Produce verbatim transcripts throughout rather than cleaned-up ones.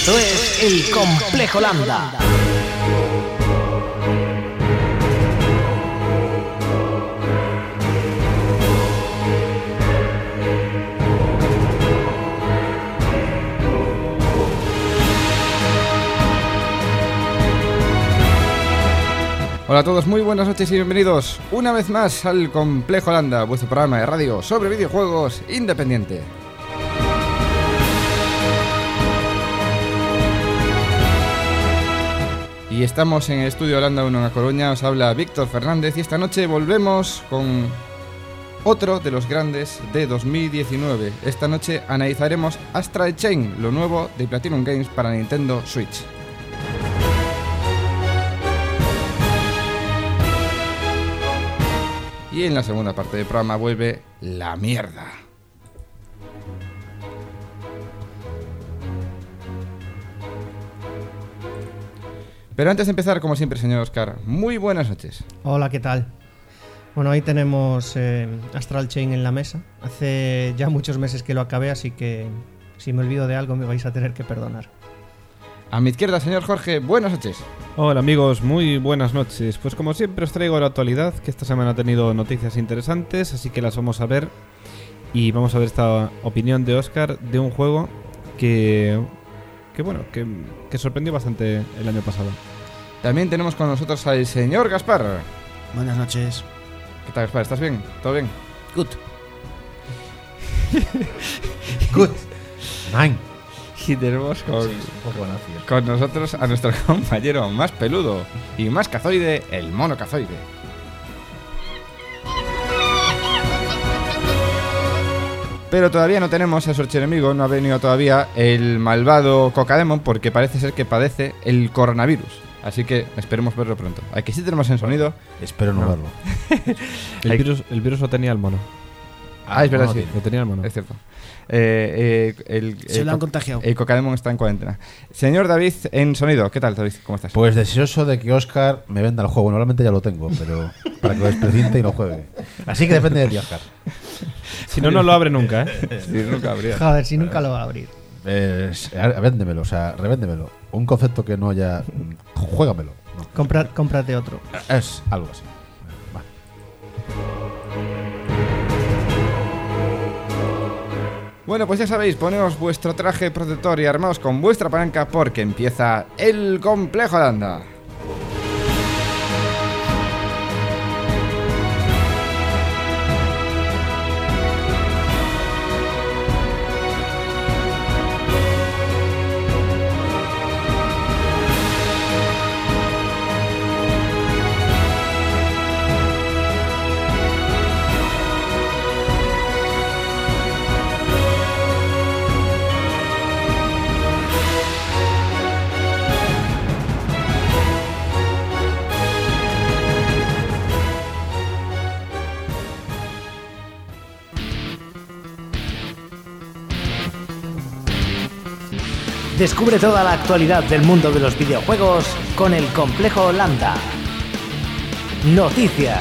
Esto es El Complejo Lambda. Hola a todos, muy buenas noches y bienvenidos una vez más al Complejo Lambda, vuestro programa de radio sobre videojuegos independiente. Y estamos en el estudio Lambda uno en A Coruña, os habla Víctor Fernández y esta noche volvemos con otro de los grandes de dos mil diecinueve. Esta noche analizaremos Astral Chain, lo nuevo de Platinum Games para Nintendo Switch. Y en la segunda parte del programa vuelve la mierda. Pero antes de empezar, como siempre, señor Oscar, muy buenas noches. Hola, ¿qué tal? Bueno, hoy tenemos eh, Astral Chain en la mesa. Hace ya muchos meses que lo acabé, así que si me olvido de algo me vais a tener que perdonar. A mi izquierda, señor Jorge, buenas noches. Hola amigos, muy buenas noches. Pues como siempre os traigo la actualidad, que esta semana ha tenido noticias interesantes, así que las vamos a ver. Y vamos a ver esta opinión de Oscar de un juego que, que bueno, que, que sorprendió bastante el año pasado. También tenemos con nosotros al señor Gaspar. Buenas noches. ¿Qué tal, Gaspar? ¿Estás bien? ¿Todo bien? Good. Good. Nine. Y tenemos con, Sí, un poco con nosotros a nuestro compañero más peludo y más cazoide, el mono cazoide. Pero todavía no tenemos a su archienemigo, no ha venido todavía el malvado Cocademon porque parece ser que padece el coronavirus. Así que esperemos verlo pronto. Aquí sí tenemos en sonido. Espero no, No. verlo. El virus, el virus lo tenía el mono. Ah, es verdad, no, sí. Lo tenía el mono. Es cierto. Eh, eh, el, Se el lo han co- contagiado. El Cocademon está en cuarentena. Señor David, en sonido. ¿Qué tal, David? ¿Cómo estás? Pues deseoso de que Oscar me venda el juego. Normalmente ya lo tengo, pero para que lo despreciente y lo juegue. Así que depende de ti, Oscar. Si no, no lo abre nunca, ¿eh? Sí, nunca habría. Joder, si nunca lo va a abrir. Eh, véndemelo, o sea, revéndemelo. Un concepto que no haya... Juégamelo. No. Compra, cómprate otro. Es algo así. Va. Bueno, pues ya sabéis, poneos vuestro traje protector y armaos con vuestra palanca porque empieza el Complejo Lambda. Descubre toda la actualidad del mundo de los videojuegos con El Complejo Lambda. Noticias.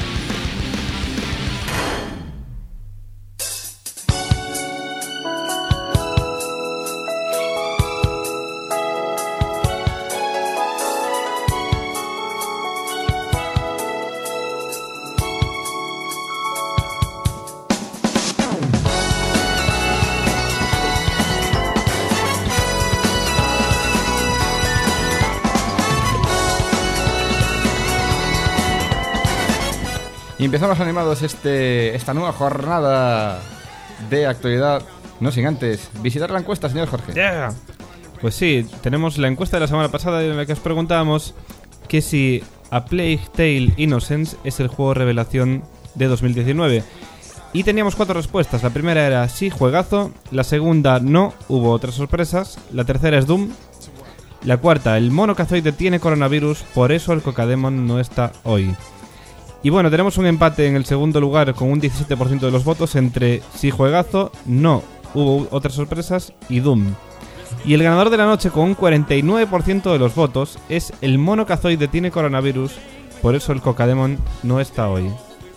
Y empezamos animados este, esta nueva jornada de actualidad. No sin antes visitar la encuesta, señor Jorge. Yeah. Pues sí, tenemos la encuesta de la semana pasada en la que os preguntábamos que si A Plague Tale Innocence es el juego revelación de dos mil diecinueve. Y teníamos cuatro respuestas. La primera era sí, juegazo. La segunda, no, hubo otras sorpresas. La tercera es Doom. La cuarta, el mono cazoide tiene coronavirus, por eso el Cocademon no está hoy. Y bueno, tenemos un empate en el segundo lugar con un diecisiete por ciento de los votos entre sí, juegazo, no, hubo otras sorpresas y Doom. Y el ganador de la noche con un cuarenta y nueve por ciento de los votos es el mono cazoide tiene coronavirus, por eso el Cocademon no está hoy.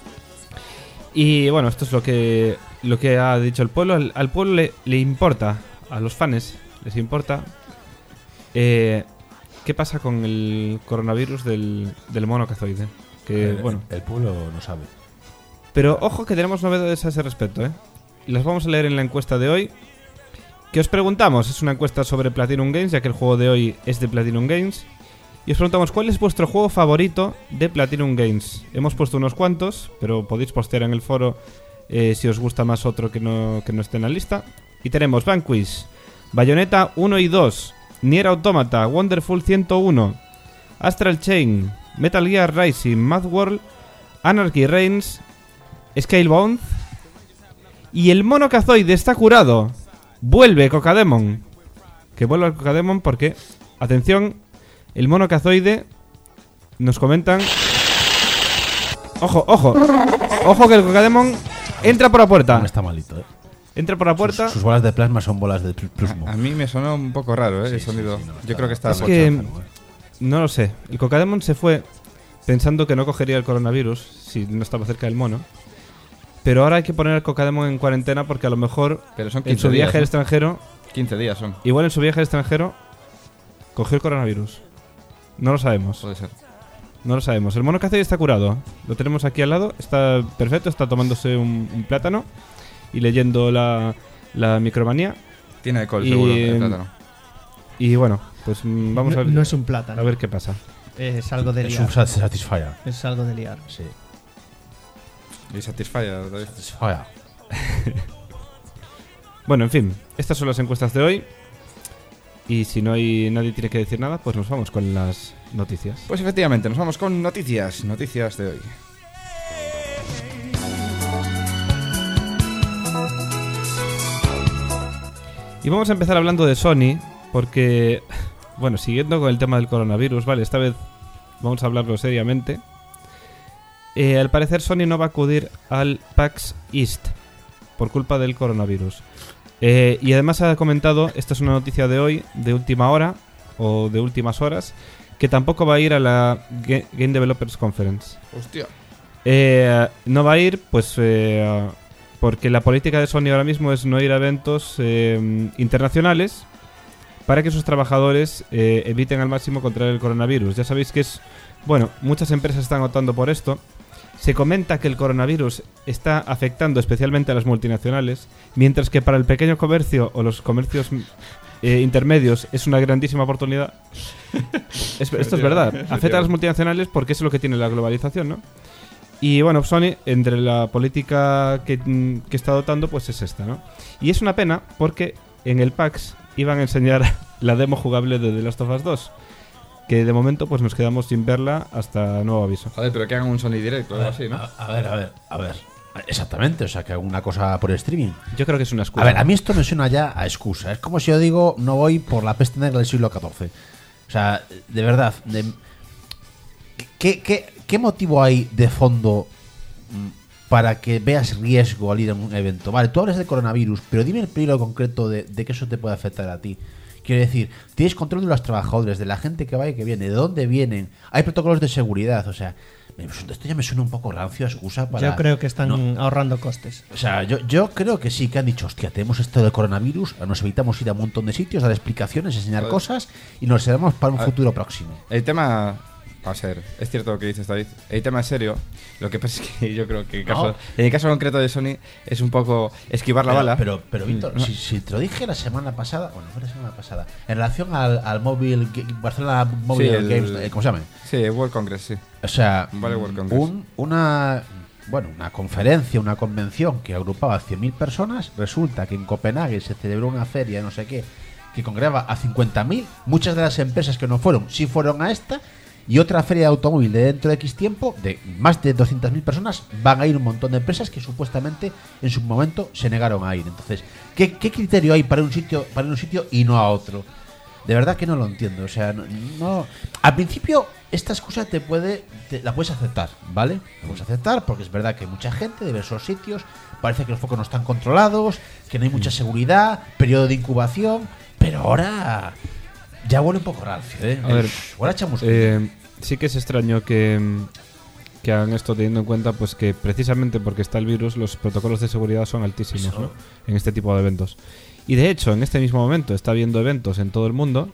Y bueno, esto es lo que lo que ha dicho el pueblo. Al, al pueblo le, le importa, a los fans les importa Eh, ¿Qué pasa con el coronavirus del, del mono cazoide? Que, el, bueno. el pueblo no sabe. Pero ojo que tenemos novedades a ese respecto, ¿eh? Las vamos a leer en la encuesta de hoy. ¿Qué os preguntamos? Es una encuesta sobre Platinum Games, ya que el juego de hoy es de Platinum Games. Y os preguntamos, ¿cuál es vuestro juego favorito de Platinum Games? Hemos puesto unos cuantos, pero podéis postear en el foro eh, si os gusta más otro que no, que no esté en la lista. Y tenemos Vanquish, Bayonetta uno y dos, Nier Automata, Wonderful ciento uno, Astral Chain, Metal Gear Rising, Mad World, Anarchy Reigns, Scalebound. Y el mono cazoide está curado. Vuelve Cocademon. Que vuelva el Cocademon porque, atención, el mono cazoide nos comentan. Ojo, ojo. Ojo que el Cocademon entra por la puerta. No está malito, ¿eh? Entra por la puerta. Sus, sus bolas de plasma son bolas de pl- plasma. A, a mí me sonó un poco raro, ¿eh? Sí, el sonido. sí, sí, no, Yo está- creo que está Es mucho. que no lo sé. El Cocademon se fue pensando que no cogería el coronavirus si no estaba cerca del mono. Pero ahora hay que poner al Cocademon en cuarentena porque a lo mejor Pero son en quince su viaje días, al ¿no? extranjero, quince días son. igual en su viaje al extranjero cogió el coronavirus. No lo sabemos. Puede ser. No lo sabemos. El mono cazoide está curado. Lo tenemos aquí al lado. Está perfecto. Está tomándose un, un plátano y leyendo la, la Micromanía. Tiene alcohol, Y, seguro, el em, plátano. Y bueno, pues mm, vamos no, a ver, no es un plátano. a ver qué pasa. Es algo de Es liar. un sat- Satisfyer. Es algo de liar. Sí. Y Satisfyer. Satisfyer. Bueno, en fin. Estas son las encuestas de hoy. Y si no hay nadie tiene que decir nada, pues nos vamos con las noticias. Pues efectivamente, nos vamos con noticias. Noticias de hoy. Y vamos a empezar hablando de Sony, porque, bueno, siguiendo con el tema del coronavirus, vale, esta vez vamos a hablarlo seriamente. Eh, al parecer Sony no va a acudir al PAX East por culpa del coronavirus. Eh, y además ha comentado, esta es una noticia de hoy, de última hora, o de últimas horas, que tampoco va a ir a la Ga- Game Developers Conference. Hostia. Eh, no va a ir, pues, eh, porque la política de Sony ahora mismo es no ir a eventos eh, internacionales para que sus trabajadores eh, eviten al máximo contraer el coronavirus. Ya sabéis que es... Bueno, muchas empresas están optando por esto. Se comenta que el coronavirus está afectando especialmente a las multinacionales, mientras que para el pequeño comercio o los comercios eh, intermedios es una grandísima oportunidad. Es- esto es verdad. Afecta a las multinacionales porque es lo que tiene la globalización, ¿no? Y bueno, Sony, entre la política que, mm, que está adoptando, pues es esta, ¿no? Y es una pena porque en el PAX iban a enseñar la demo jugable de The Last of Us dos, que de momento pues nos quedamos sin verla hasta nuevo aviso. Joder, pero que hagan un Sony Direct o A algo ver, así, ¿no? a, a ver, a ver, a ver. Exactamente, o sea, que alguna cosa por streaming. Yo creo que es una excusa. A ver, a mí esto me suena ya a excusa. Es como si yo digo, no voy por la peste negra del siglo catorce. O sea, de verdad, de- ¿qué, qué, qué motivo hay de fondo mm, para que veas riesgo al ir a un evento? Vale, tú hablas del coronavirus, pero dime el peligro concreto de, de que eso te puede afectar a ti. Quiero decir, tienes control de los trabajadores, de la gente que va y que viene, de dónde vienen. Hay protocolos de seguridad, o sea, me- esto ya me suena un poco rancio a excusa para... Yo creo que están No. ahorrando costes. O sea, yo, yo creo que sí, que han dicho, hostia, tenemos esto del coronavirus, nos evitamos ir a un montón de sitios, dar explicaciones, enseñar Joder. cosas y nos seremos para un A ver. futuro próximo. El tema... Va a ser, es cierto lo que dices, David. El tema es serio. Lo que pasa es que yo creo que en, caso, No. en el caso concreto de Sony es un poco esquivar la pero, bala. Pero, pero Víctor, No. si, si te lo dije la semana pasada, bueno, fue la semana pasada, en relación al, al móvil, Ga- Barcelona Mobile Sí, el- Games, eh, ¿cómo se llama? Sí, el World Congress, sí. O sea, Vale, World Congress. un, una, bueno, una conferencia, una convención que agrupaba a cien mil personas, resulta que en Copenhague se celebró una feria, no sé qué, que congregaba a cincuenta mil, muchas de las empresas que no fueron, sí fueron a esta, y otra feria de automóvil de dentro de X tiempo, de más de doscientas mil personas, van a ir un montón de empresas que supuestamente en su momento se negaron a ir. Entonces, ¿qué, qué criterio hay para un sitio para ir a un sitio y no a otro? De verdad que no lo entiendo. O sea, no, no- al principio esta excusa te puede, te- la puedes aceptar, ¿vale? La puedes aceptar porque es verdad que hay mucha gente de diversos sitios, parece que los focos no están controlados, que no hay mucha seguridad, periodo de incubación, pero ahora ya huele un poco rancio, ¿eh? A ver, Huele a chamusquilla. Eh, sí que es extraño que, mm, que hagan esto teniendo en cuenta pues que precisamente porque está el virus los protocolos de seguridad son altísimos, ¿no? En este tipo de eventos. Y de hecho, en este mismo momento está habiendo eventos en todo el mundo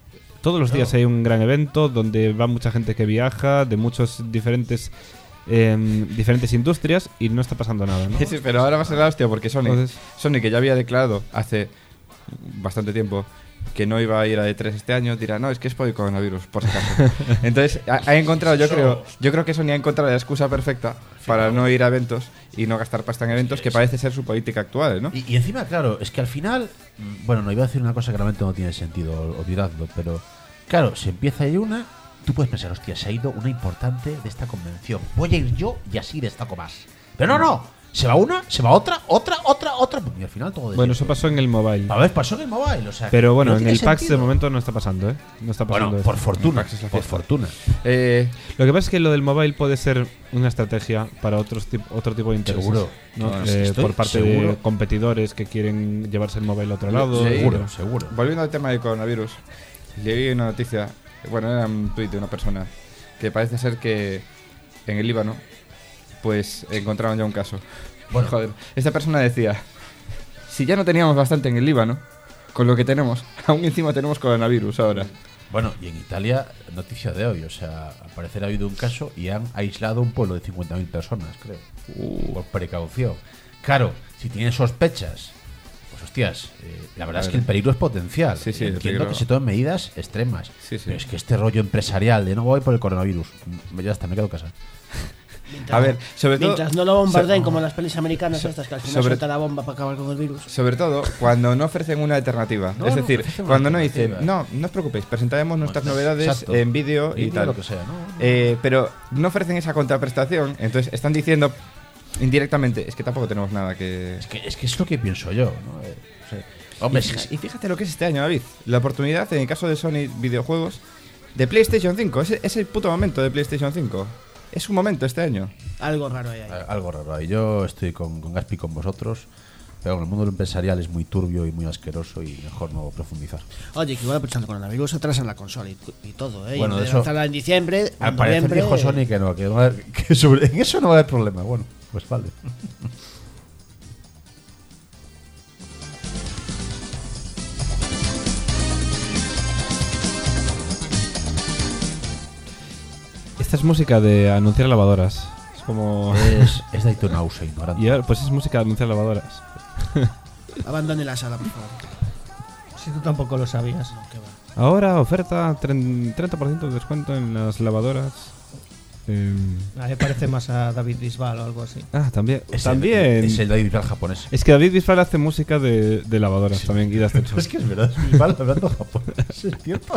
Todos los días hay un gran evento donde va mucha gente que viaja de muchos diferentes eh, diferentes industrias y no está pasando nada, ¿no? Sí, sí, pero ahora va a ser la hostia porque Sony, Entonces- Sony que ya había declarado hace bastante tiempo que no iba a ir a E tres este año, dirá, no, es que es por el coronavirus, por si acaso. Entonces, ha, ha encontrado, yo creo, yo creo que Sony ha encontrado la excusa perfecta para no ir a eventos y no gastar pasta en eventos, que parece ser su política actual, ¿no? Y, y encima, claro, es que al final, mm, bueno, no iba a decir una cosa que realmente no tiene sentido, olvidadlo, pero claro, si empieza a ir una, tú puedes pensar, hostia, se ha ido una importante de esta convención, voy a ir yo y así destaco más. Pero no, no, se va una, se va otra, otra, otra, otra, y al final todo de Bueno, eso siempre. pasó en el mobile. A ver, pasó en el mobile, o sea. Pero bueno, no en tiene el PAX sentido. de momento no está pasando, ¿eh? No está pasando Bueno, eso. por fortuna, PAX es la por fiesta. fortuna. Eh, Lo que pasa es que lo del mobile puede ser una estrategia para otros tip- otro tipo de intereses. Seguro. ¿no? No, Eh, estoy por parte seguro. de competidores que quieren llevarse el mobile a otro lado. Sí. Seguro, seguro. Volviendo al tema del coronavirus, leí una noticia, bueno, era un tuit de una persona, que parece ser que en el Líbano, pues encontraron ya un caso. Bueno. Joder, esta persona decía, si ya no teníamos bastante en el Líbano, con lo que tenemos, aún encima tenemos coronavirus ahora. Bueno, y en Italia, noticia de hoy, o sea, al parecer ha habido un caso y han aislado un pueblo de cincuenta mil personas, creo. Uh. Por precaución. Claro, si tienen sospechas, pues hostias, eh, la verdad A es ver. que el peligro es potencial. Sí, sí, el Entiendo peligro- que se tomen medidas extremas. Sí, sí. Pero es que este rollo empresarial de no voy por el coronavirus, mm, ya está, me quedo en casa. A ver, sobre todo, Mientras no lo bombardeen so- como en las pelis americanas so- estas, que al final sobre- suelta la bomba para acabar con el virus. sobre todo cuando no ofrecen una alternativa. No, es no decir, ofrecen una cuando no dicen, alternativa. no, no os preocupéis, presentaremos nuestras Bueno, novedades exacto. en vídeo y Y tal. lo que sea, ¿no? Eh, pero no ofrecen esa contraprestación, entonces están diciendo indirectamente, es que tampoco tenemos nada que... Es que, es que es lo que pienso yo, ¿no? Eh, o sea, hombre, y, si- y fíjate lo que es este año, David. La oportunidad, en el caso de Sony Videojuegos, de PlayStation cinco. Es, es el puto momento de PlayStation cinco. Es un momento este año. Algo raro hay ahí. a- algo raro ahí. Yo estoy con, con Gaspi con vosotros, pero bueno, el mundo empresarial es muy turbio y muy asqueroso y mejor no profundizar. Oye, que igual aprovechando con el coronavirus atrasan la consola y, y todo, ¿eh? Bueno, y en vez de de eso- lanzarla en diciembre, Al en parecer noviembre, dijo Sony que no, que, no va a haber- que sobre, en eso no va a haber problema. Bueno, pues vale. Esta es música de anunciar lavadoras. Es como... Es, es de náusea ignorante. Y ahora, pues es música de anunciar lavadoras. abandone la sala, por favor. Si tú tampoco lo sabías. No, que va. Ahora oferta tren- treinta por ciento de descuento en las lavadoras. Eh, A mí me parece más a David Bisbal o algo así. ah, también. Es también. El, es el David Bisbal japonés. Es que David Bisbal hace música de, de lavadoras también y de ascensor. Es que es verdad, es Bisbal hablando japonés. Es cierto.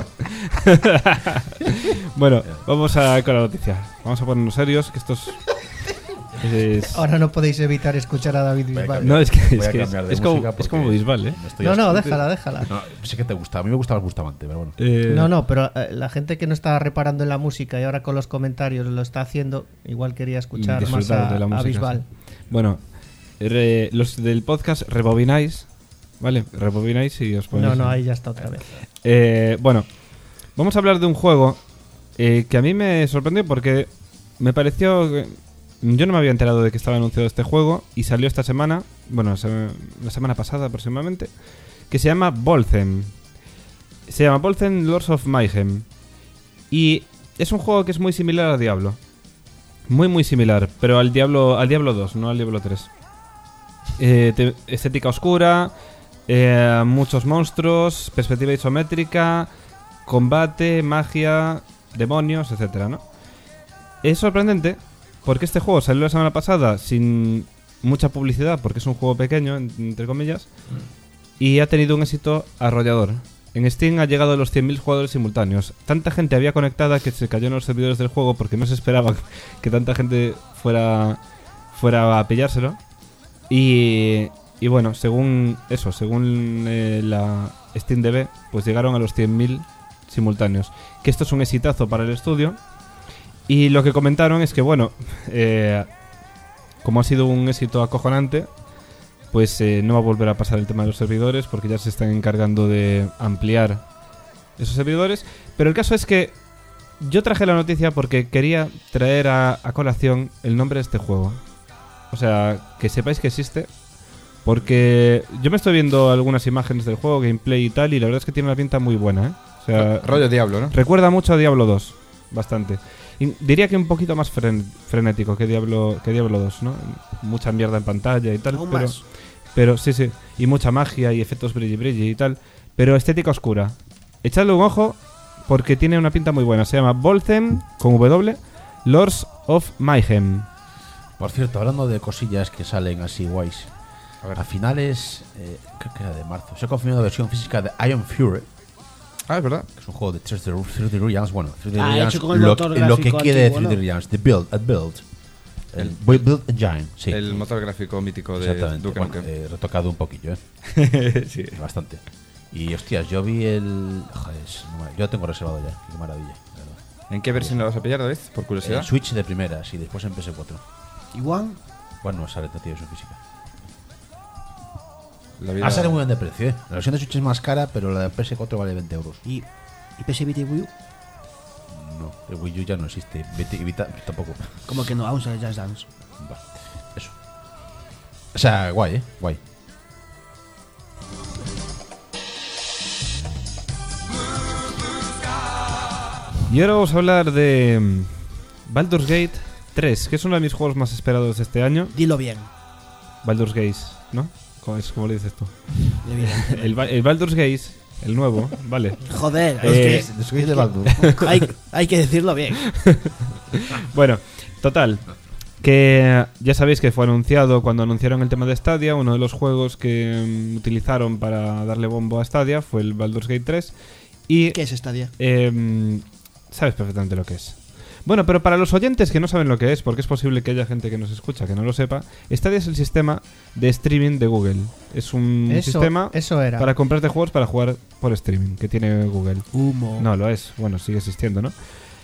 Bueno, vamos a con la noticia. Vamos a ponernos serios, que estos... Es, Ahora no podéis evitar escuchar a David Voy a Bisbal. cambiar. no, es que, Voy es, a que es, cambiar de es como, música es porque como Bisbal, ¿eh? me estoy No, no, hasta- déjala, déjala. No, sé que te gusta. A mí me gusta más Bustamante, pero bueno. Eh, No, no, pero eh, la gente que no estaba reparando en la música y ahora con los comentarios lo está haciendo, igual quería escuchar más disfrutar a, de la a música, Bisbal. sí. Bueno, re- los del podcast rebobináis, ¿vale? Rebobináis y os ponéis... No, no, en- ahí ya está otra vez. Eh, bueno, vamos a hablar de un juego eh, que a mí me sorprendió porque me pareció... que- yo no me había enterado de que estaba anunciado este juego y salió esta semana, bueno, se- la semana pasada aproximadamente, que se llama Bolthen. Se llama Bolthen Lords of Mayhem. Y es un juego que es muy similar a Diablo. Muy, muy similar, pero al Diablo, al Diablo dos, no al Diablo tres. Eh, te- estética oscura, eh, muchos monstruos, perspectiva isométrica, combate, magia, demonios, etcétera, ¿no? Es sorprendente porque este juego salió la semana pasada sin mucha publicidad, porque es un juego pequeño, en- entre comillas, y ha tenido un éxito arrollador. En Steam ha llegado a los cien mil jugadores simultáneos. Tanta gente había conectada que se cayó en los servidores del juego porque no se esperaba que tanta gente fuera, fuera a pillárselo. Y, y bueno, según eso, según eh, la SteamDB, pues llegaron a los cien mil simultáneos. Que esto es un exitazo para el estudio. Y lo que comentaron es que, bueno, eh, como ha sido un éxito acojonante, pues eh, no va a volver a pasar el tema de los servidores porque ya se están encargando de ampliar esos servidores. Pero el caso es que yo traje la noticia porque quería traer a, a colación el nombre de este juego. O sea, que sepáis que existe. Porque yo me estoy viendo algunas imágenes del juego, gameplay y tal, y la verdad es que tiene una pinta muy buena, ¿eh? sea, rollo Diablo, ¿no? Recuerda mucho a Diablo dos, bastante. Y diría que un poquito más fren- frenético que Diablo que Diablo dos, ¿no? Mucha mierda en pantalla y tal, Aún pero más. pero sí, sí, y mucha magia y efectos brilli brilli y tal, pero estética oscura. Echadle un ojo porque tiene una pinta muy buena. Se llama Volthem con W, Lords of Mayhem. Por cierto, hablando de cosillas que salen así guays, A ver. a finales, eh, creo que era de marzo, se ha confirmado la versión física de Iron Fury, Ah, es verdad. que es un juego de tres D, tres D Realms, bueno, tres D Ah, Realms, hecho con el lo, motor lo que gráfico quiere antiguo, tres D ¿no? Realms, The Build, a Build, el, El- Build, Build Engine, sí. El motor gráfico mítico de Exactamente, Duke bueno, Nukem. eh, retocado un poquillo, ¿eh? Sí. Bastante. Y hostias, yo vi el... Joder, es- no me- yo lo tengo reservado ya, qué maravilla, la verdad. ¿En qué versión la vas a pillar, David? Por curiosidad. En Switch de primeras y después en P S cuatro. Igual. Bueno, no sale, no tiene versión física. La vida- Ah, sale muy bien de precio, ¿eh? La versión de Switch es más cara, pero la de P S cuatro vale veinte euros. ¿Y, y P S Vita y Wii U? No, el Wii U ya no existe. Vita, Vita tampoco. Como que no, aún sale Just Dance. Va, eso. O sea, guay, ¿eh? Guay. Y ahora vamos a hablar de mm, Baldur's Gate tres, que es uno de mis juegos más esperados de este año. Dilo bien. Baldur's Gate, ¿no? ¿Cómo es como le dices tú? Dilo bien. El, Ba- el Baldur's Gate, el nuevo, vale. Joder, Eh, es Después de Baldur. que hay, hay que decirlo bien. Bueno, total. Que ya sabéis que fue anunciado cuando anunciaron el tema de Stadia. Uno de los juegos que mm, utilizaron para darle bombo a Stadia fue el Baldur's Gate tres. Y ¿Qué es Stadia? eh, sabes perfectamente lo que es. Bueno, pero para los oyentes que no saben lo que es, porque es posible que haya gente que nos escucha que no lo sepa, Stadia es el sistema de streaming de Google. Es un Eso, sistema eso era. para comprarte juegos para jugar por streaming que tiene Google. Humo. No, lo es. Bueno, sigue existiendo, ¿no?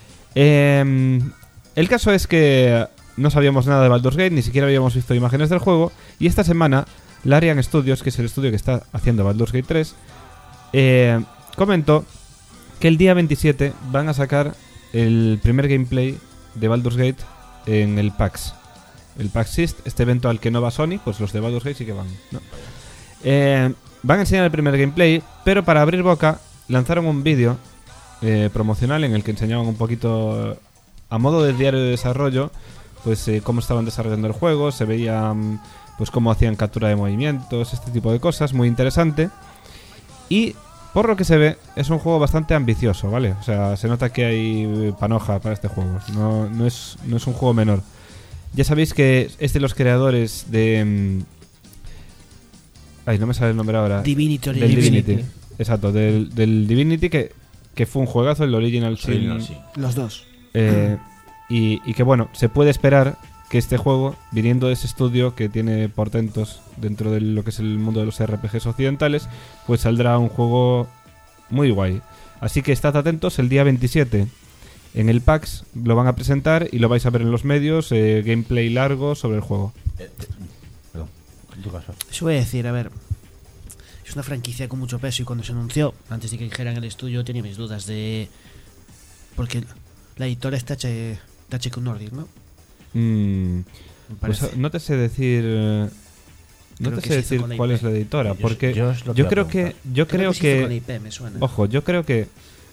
Eh, el caso es que no sabíamos nada de Baldur's Gate, ni siquiera habíamos visto imágenes del juego. Y esta semana, Larian Studios, que es el estudio que está haciendo Baldur's Gate tres, eh, comentó que el día veintisiete van a sacar el primer gameplay de Baldur's Gate en el PAX. El PAX East, este evento al que no va Sony, pues los de Baldur's Gate sí que van, ¿no? Eh, van a enseñar el primer gameplay, pero para abrir boca lanzaron un vídeo eh, promocional en el que enseñaban un poquito a modo de diario de desarrollo, pues eh, cómo estaban desarrollando el juego, se veían pues cómo hacían captura de movimientos, este tipo de cosas, muy interesante. Y por lo que se ve, es un juego bastante ambicioso, ¿vale? O sea, se nota que hay panoja para este juego. No, no, es, no es un juego menor. Ya sabéis que es de los creadores de... mm, Ay, no me sale el nombre ahora. Divinity Del Original Divinity. Sin. Exacto, del, del Divinity que, que fue un juegazo, el Original Sin. Original Sin. Los dos. Eh, y, y que bueno, se puede esperar que este juego, viniendo de ese estudio que tiene portentos dentro de lo que es el mundo de los R P Gs occidentales, pues saldrá un juego muy guay. Así que estad atentos, el día veintisiete en el PAX lo van a presentar y lo vais a ver en los medios, eh, gameplay largo sobre el juego. Perdón, en tu caso. Eso voy a decir, a ver. Es una franquicia con mucho peso y cuando se anunció, antes de que dijeran el estudio, tenía mis dudas de. Porque la editora es Tache, Tache con Nordic, ¿no? Mm, Me pues parece. no te sé decir... eh, No Creo te que sé se hizo decir con la cuál I P. es la editora, Yo- porque yo yo, es lo que iba a creo que preguntar. yo creo se hizo con la que I P, me suena. ojo, yo creo que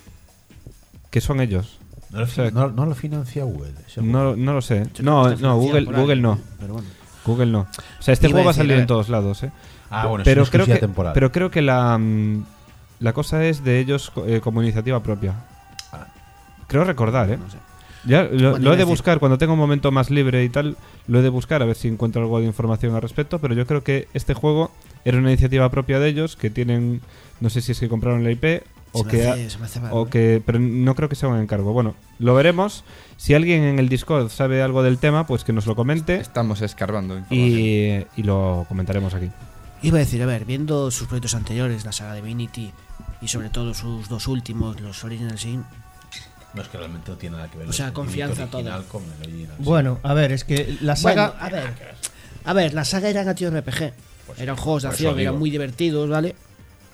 que son ellos. No lo, O sea, no, no lo financia Google. ese No, juego. no lo sé. Yo creo que No, está no, financiado Google, por ahí, Google no. Pero bueno. Google no. O sea, este Iba a juego va a decir, salir a en ver. todos lados, ¿eh? Ah, bueno, pero es una creo que exclusividad temporal. pero creo que la mm, la cosa es de ellos eh, como iniciativa propia. Ah. Creo recordar, ¿eh? No sé. Ya lo, Bueno, lo iba he a de decir- buscar cuando tenga un momento más libre y tal, lo he de buscar a ver si encuentro algo de información al respecto, pero yo creo que este juego era una iniciativa propia de ellos que tienen, no sé si es que compraron la I P o Se me que ha- hace- se me hace mal, o ¿no? que pero no creo que sea un encargo. Bueno, lo veremos. Si alguien en el Discord sabe algo del tema, pues que nos lo comente Estamos escarbando información. y, y lo comentaremos aquí. Iba a decir, a ver, viendo sus proyectos anteriores, la saga Divinity y sobre todo sus dos últimos, los Original Sin, No, es que realmente no tiene nada que ver. O sea, el confianza original todo. con el original. Bueno, a ver, es que la saga. Bueno, a ver. A ver, la saga era acción R P G. Pues eran sí, juegos de por acción, eso eran digo. muy divertidos, ¿vale?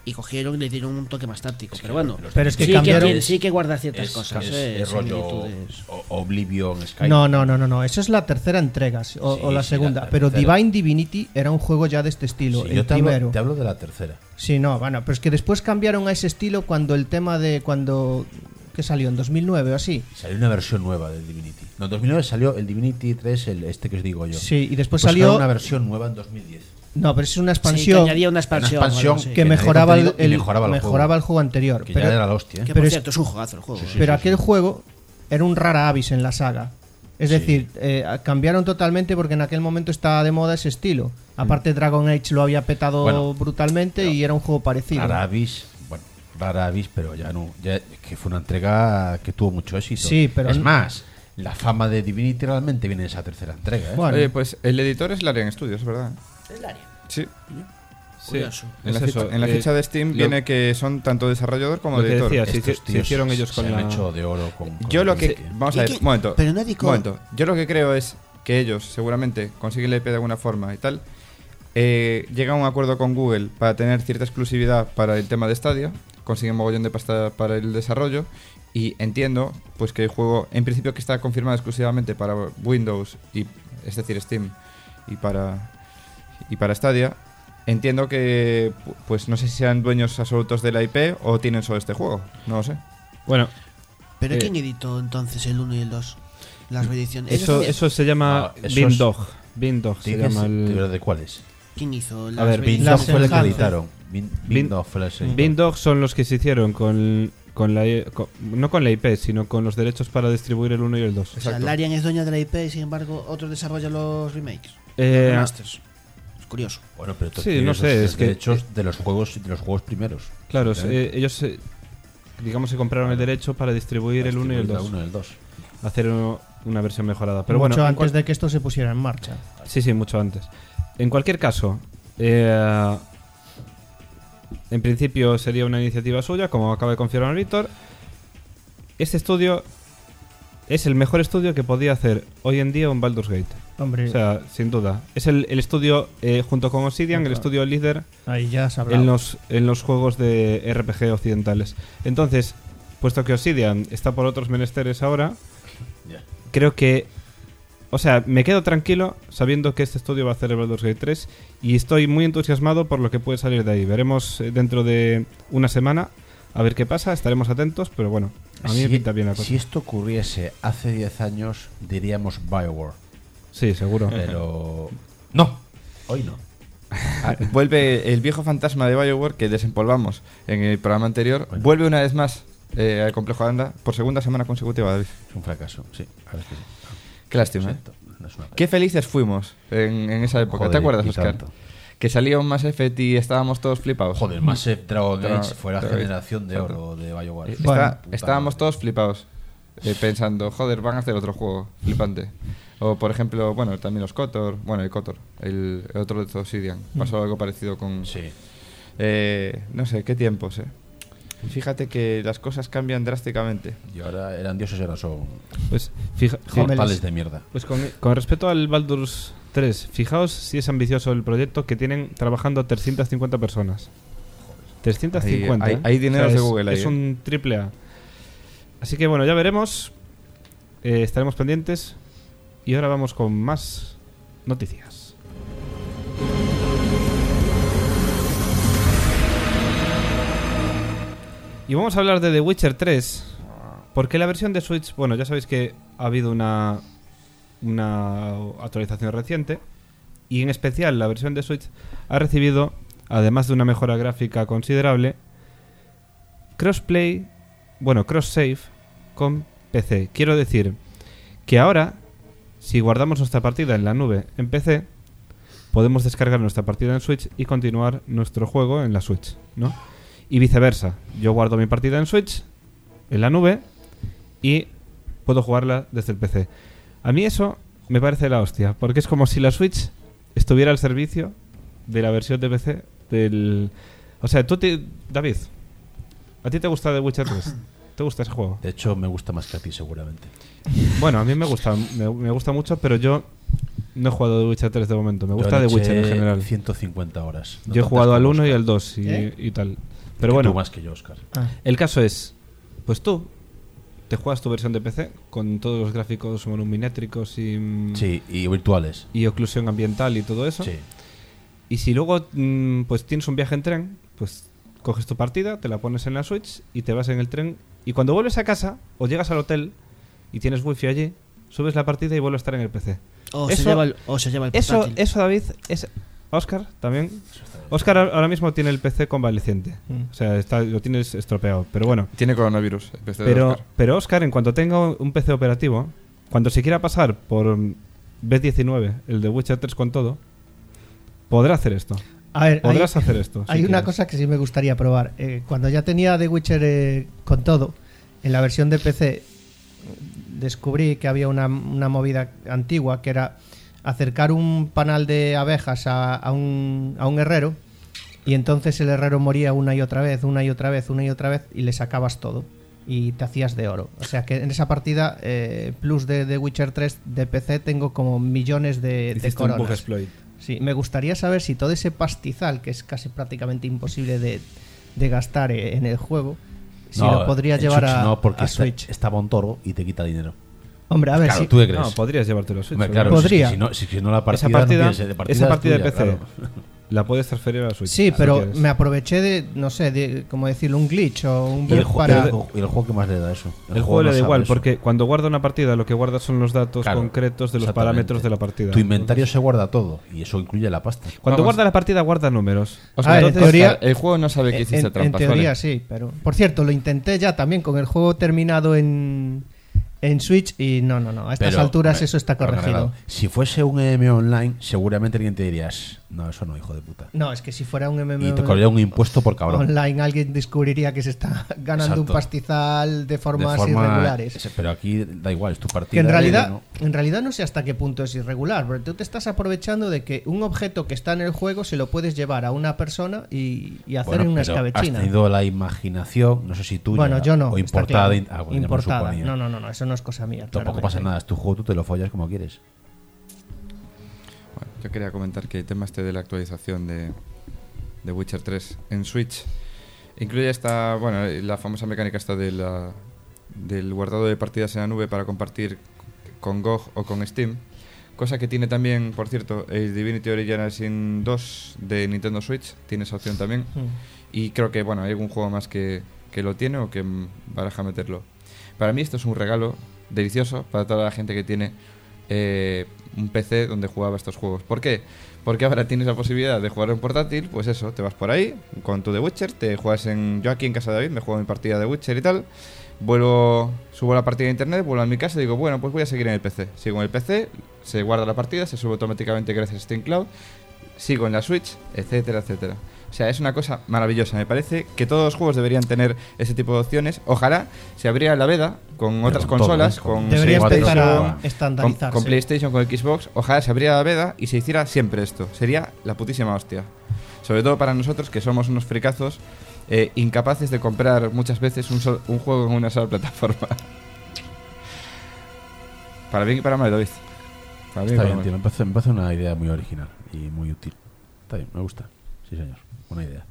y cogieron y le dieron un toque más táctico. Pero bueno, Pero es que sí, cambiaron- que, tiene- sí que guarda ciertas Es, cosas. es, eh, es rollo similitudes. o- Oblivion, Skyrim. No, no, no, no, no. Eso es la tercera entrega sí, o, Sí, o la sí, segunda. la- la pero tercera. Divine Divinity era un juego ya de este estilo. Sí, el yo te primero. hablo, te hablo de la tercera. Sí, no, bueno, pero es que después cambiaron a ese estilo cuando el tema de cuando ¿qué salió? ¿En dos mil nueve o así? Salió una versión nueva del Divinity. No, en dos mil nueve salió el Divinity tres, el este que os digo yo. Sí, y después Pues salió una versión nueva en dos mil diez. No, pero es una Sí, que expansión añadía una expansión. Una expansión algo así. que, que añadía mejoraba el, contenido y el- mejoraba el mejoraba juego. el juego anterior. Que pero ya era la hostia. ¿eh? Que pero por es- cierto es un juegazo el juego. Sí, eh. sí. pero aquel juego era un rara avis en la saga. Es Sí. decir, eh, cambiaron totalmente porque en aquel momento estaba de moda ese estilo. Aparte, Dragon Age lo había petado Bueno, brutalmente y era un juego parecido. Rara Avis, bueno, Rara Avis, pero ya no. Ya, que fue una entrega que tuvo mucho éxito. Sí, pero Es no- más, la fama de Divinity realmente viene de esa tercera entrega. ¿eh? Bueno, Oye, pues el editor es Larian Studios, ¿verdad? Es el área. Sí. Sí, Curioso. En la, es ficha, eso, en la eh, ficha de Steam lo- viene que son tanto desarrollador como Lo que editor. decía, sí. Estos se tíos hicieron ellos se con han la- hecho de oro con, con Yo lo que. Divinity, ¿eh? Vamos ¿Y a ver, qué? un momento. Pero no digo- un momento. Yo lo que creo es que ellos seguramente consiguen la I P de alguna forma y tal. Eh, llega a un acuerdo con Google para tener cierta exclusividad para el tema de Stadia. Consiguen mogollón de pasta para el desarrollo. Y entiendo pues que el juego, en principio, que está confirmado exclusivamente para Windows, y es decir, Steam, y para, y para Stadia. Entiendo que, pu- pues no sé si sean dueños absolutos de la I P o tienen solo este juego. No lo sé. Bueno, ¿Pero Eh. quién editó entonces el uno y el dos? Las reediciones. ¿Ellos eso, también? eso se llama No, eso Bean es- Dog. Bean Dog se ¿Dices? llama el. ¿De, de cuáles? ¿Quién hizo las A ver, Bean Las Dog fue el que Enhanced. editaron. Bean- Bean- Bean Dog fue el que editó. Bean Dog son los que se hicieron con, con la con- no con la I P, sino con los derechos para distribuir el uno y el dos. O sea, Exacto. Larian es dueña de la I P y sin embargo otros desarrollan los remakes. Eh, los remasters. Es curioso. Bueno, pero tú Sí, tienes no sé, los es que- derechos de los juegos de los juegos primeros. Claro, Simplemente. eh, ellos eh, digamos se compraron el derecho para distribuir el uno y el Distribuir dos. uno y el dos. Hacer uno- una versión mejorada. Pero mucho bueno, en antes cual- de que esto se pusiera en marcha. Sí, sí, mucho antes. En cualquier caso, eh, en principio sería una iniciativa suya, como acaba de confirmar Víctor. Este estudio es el mejor estudio que podía hacer hoy en día un Baldur's Gate. Hombre, O sea, sin duda. Es el, el estudio, eh, junto con Obsidian, el Claro. estudio líder ahí ya se hablaba. en los, en los juegos de R P G occidentales. Entonces, puesto que Obsidian está por otros menesteres ahora, Ya. creo que... O sea, me quedo tranquilo sabiendo que este estudio va a hacer el Baldur's Gate tres y estoy muy entusiasmado por lo que puede salir de ahí. Veremos eh, dentro de una semana a ver qué pasa, estaremos atentos, pero bueno, a mí me Si- pinta bien la cosa. Si esto ocurriese hace diez años, diríamos BioWare. Sí, seguro. Pero. No, hoy no. Ah, vuelve el viejo fantasma de BioWare que desempolvamos en el programa anterior. Bueno. Vuelve una vez más eh, al complejo Aranda por segunda semana consecutiva, David. Es un fracaso, sí. A ver qué- Qué lástima, Lo ¿eh? siento, no es una pena. Qué felices fuimos en, en esa época. Joder, ¿Te acuerdas, y Oscar? tanto. Que salía un Mass Effect y estábamos todos flipados. Joder, Massive Dragon Dra- Age fue la Dragon Age. generación de Exacto. oro de BioWare. Eh, Está- está- puta estábamos madre. todos flipados, eh, pensando, joder, van a hacer otro juego flipante. O, por ejemplo, bueno, también los KOTOR, bueno, el KOTOR, el, el otro de Obsidian. Pasó algo parecido con... Sí. Eh, no sé, qué tiempos, eh. Fíjate que las cosas cambian drásticamente. Y ahora eran dioses y ahora son Pues, fija, portales de mierda. pues con, con respecto al Baldur's tres, fijaos si es ambicioso el proyecto que tienen trabajando trescientas cincuenta personas. trescientas cincuenta. Hay- ¿eh? hay dineros es, de Google ahí, Es ¿eh? un triple A. Así que bueno, ya veremos. Eh, estaremos pendientes. Y ahora vamos con más noticias. Y vamos a hablar de The Witcher tres. Porque la versión de Switch, bueno, ya sabéis que ha habido una, una actualización reciente. Y en especial la versión de Switch ha recibido, además de una mejora gráfica considerable, crossplay, bueno, cross-save con P C. Quiero decir que ahora, si guardamos nuestra partida en la nube en P C, podemos descargar nuestra partida en Switch y continuar nuestro juego en la Switch, ¿no? Y viceversa. Yo guardo mi partida en Switch, en la nube, y puedo jugarla desde el P C. A mí eso me parece la hostia, porque es como si la Switch estuviera al servicio de la versión de P C del... O sea, tú, te... David, ¿a ti te gusta The Witcher tres? ¿Te gusta ese juego? De hecho, me gusta más que a ti, seguramente. Bueno, a mí me gusta, me, me gusta mucho, pero yo no he jugado The Witcher tres de momento. Me Yo gusta le The Witcher en eché general. ciento cincuenta horas. No Yo he tantas jugado al como uno y Oscar. al dos y, ¿Eh? y tal. Pero Que bueno, tú más que yo, Oscar. Ah. el caso es, pues tú te juegas tu versión de P C con todos los gráficos volumétricos y, mm, Sí, y virtuales. y oclusión ambiental y todo eso. Sí. Y si luego mm, pues tienes un viaje en tren, pues coges tu partida, te la pones en la Switch y te vas en el tren. Y cuando vuelves a casa o llegas al hotel y tienes wifi allí, subes la partida y vuelves a estar en el P C. O, Eso- se lleva el, o se lleva el Eso, portátil. eso David, es Oscar también. Oscar ahora mismo tiene el P C convaleciente. Mm. O sea, está, lo tienes estropeado. Pero bueno. Tiene coronavirus. el P C de Pero Oscar. pero Oscar, en cuanto tenga un P C operativo, cuando se quiera pasar por B diecinueve, el de Witcher tres con todo, podrá hacer esto. A ver, Podrás hay, hacer esto. si hay una quieres. cosa que sí me gustaría probar. Eh, cuando ya tenía The Witcher eh, con todo, en la versión de P C descubrí que había una, una movida antigua que era acercar un panal de abejas a, a un, a un herrero y entonces el herrero moría una y otra vez, una y otra vez, una y otra vez y le sacabas todo y te hacías de oro. O sea que en esa partida eh, plus de The Witcher tres de P C tengo como millones de, de Hiciste un bug coronas. exploit. Sí, me gustaría saber si todo ese pastizal, que es casi prácticamente imposible de, de gastar eh, en el juego, si No, lo podría en llevar Switch a, no, porque a está, Switch. estaba un toro y te quita dinero. Hombre, a ver, Claro, si, ¿tú qué crees? No, podrías llevártelo a Switch. Hombre, obviamente. claro, Podría. Si, si no, si, si no la partida, esa partida, no tienes de partida, esa partida es de tuya, P C claro. la puedes transferir a la Switch. sí, si pero quieres. me aproveché de, no sé, de como decirlo, un glitch o un ¿Y el, bug ju- para... el ju- y el juego que más le da eso? El, juego le no da sabe igual, eso. porque cuando guarda una partida, lo que guarda son los datos Claro, concretos de los exactamente. parámetros de la partida. Tu inventario se guarda todo y eso incluye la pasta. Cuando Vamos. guarda la partida, guarda números. Oscar, Ah, en entonces, teoría- Oscar, el juego no sabe que hiciste en, en trampas, teoría ¿vale? sí, pero... Por cierto, lo intenté ya también con el juego terminado en, en Switch y no, no, no. A estas Pero, alturas hombre, eso está pero corregido. regalado. Si fuese un M M O online, seguramente alguien te dirías, no, eso no, hijo de puta. No, es que si fuera un M M O Y te cobraría un impuesto por cabrón. online, alguien descubriría que se está ganando un Exacto. pastizal de formas De forma- irregulares. ese- Pero aquí da igual, es tu partida. Que en y realidad, bueno, en realidad no sé hasta qué punto es irregular, porque tú te estás aprovechando de que un objeto que está en el juego se lo puedes llevar a una persona y, y hacer bueno, en una pero escabechina. Has tenido la imaginación, no sé si tuya Bueno, yo no. o está importada. claro. de- ah, bueno, ya me lo importada. suponía. No, no, no, no, eso no es cosa mía. Tampoco claramente. pasa nada, es tu juego, tú te lo follas como quieres. Bueno, yo quería comentar que el tema este de la actualización de, de Witcher tres en Switch incluye esta, bueno, la famosa mecánica esta de la, del guardado de partidas en la nube para compartir con G O G o con Steam, cosa que tiene también, por cierto, el Divinity Original Sin dos de Nintendo Switch, tiene esa opción también. Mm. Y creo que, bueno, hay algún juego más que, que lo tiene o que mm, baraja meterlo. Para mí esto es un regalo delicioso para toda la gente que tiene eh, un P C donde jugaba estos juegos. ¿Por qué? Porque ahora tienes la posibilidad de jugar en portátil, pues eso, te vas por ahí con tu The Witcher, te juegas en... Yo aquí en casa de David me juego mi partida de Witcher y tal, vuelvo, subo la partida de internet, vuelvo a mi casa y digo, bueno, pues voy a seguir en el P C. Sigo en el P C, se guarda la partida, se sube automáticamente gracias a Steam Cloud, sigo en la Switch, etcétera, etcétera. O sea, es una cosa maravillosa. Me parece que todos los juegos deberían tener ese tipo de opciones. Ojalá se abriera la veda con otras con consolas, todo, ¿eh? con Debería cuatro, empezar cinco, a con, estandarizarse. con PlayStation, con Xbox. Ojalá se abriera la veda y se hiciera siempre esto. Sería la putísima hostia. Sobre todo para nosotros que somos unos fricazos eh, incapaces de comprar muchas veces un, sol- un juego en una sola plataforma. Para bien y para mal, David. Para bien y Está para bien, mal. tío, me parece, me parece una idea muy original y muy útil. Está bien, me gusta. Sí, señor. Buena idea.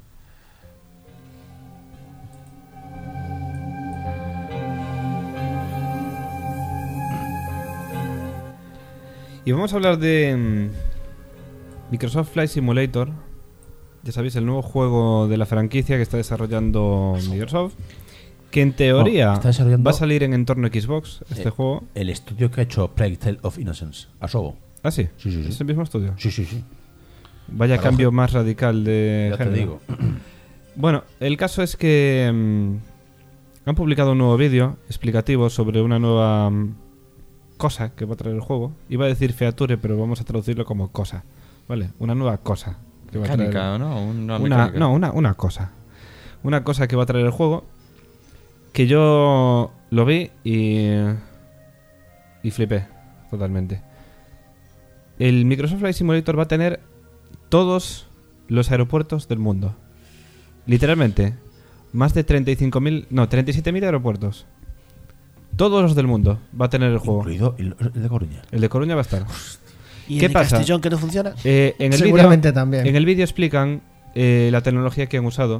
Y vamos a hablar de mm, Microsoft Flight Simulator. Ya sabéis, el nuevo juego de la franquicia que está desarrollando Microsoft. Que en teoría No, está desarrollando- va a salir en entorno Xbox, este Eh, juego. El estudio que ha hecho Plague Tale of Innocence, Asobo. Ah, sí. Sí, sí, sí. ¿Es el mismo estudio? Sí, sí, sí. Vaya Claro, cambio ojo. más radical de Ya te género. digo. Bueno, el caso es que mm, han publicado un nuevo vídeo explicativo sobre una nueva mm, cosa que va a traer el juego. Iba a decir feature, pero vamos a traducirlo como cosa. ¿Vale? Una nueva cosa que va a traer. Mecánica, ¿no? Una, Una, mecánica. no, una, una cosa. Una cosa que va a traer el juego. Que yo lo vi y. Y flipé totalmente. El Microsoft Flight Simulator va a tener todos los aeropuertos del mundo. Literalmente. Más de treinta y cinco mil. No, treinta y siete mil aeropuertos. Todos los del mundo va a tener el juego. Incluido el, el de Coruña. El de Coruña va a estar. ¿Y ¿Qué el de pasa? Castellón que no funciona? Eh, en el Seguramente vídeo- también. En el vídeo explican eh, la tecnología que han usado,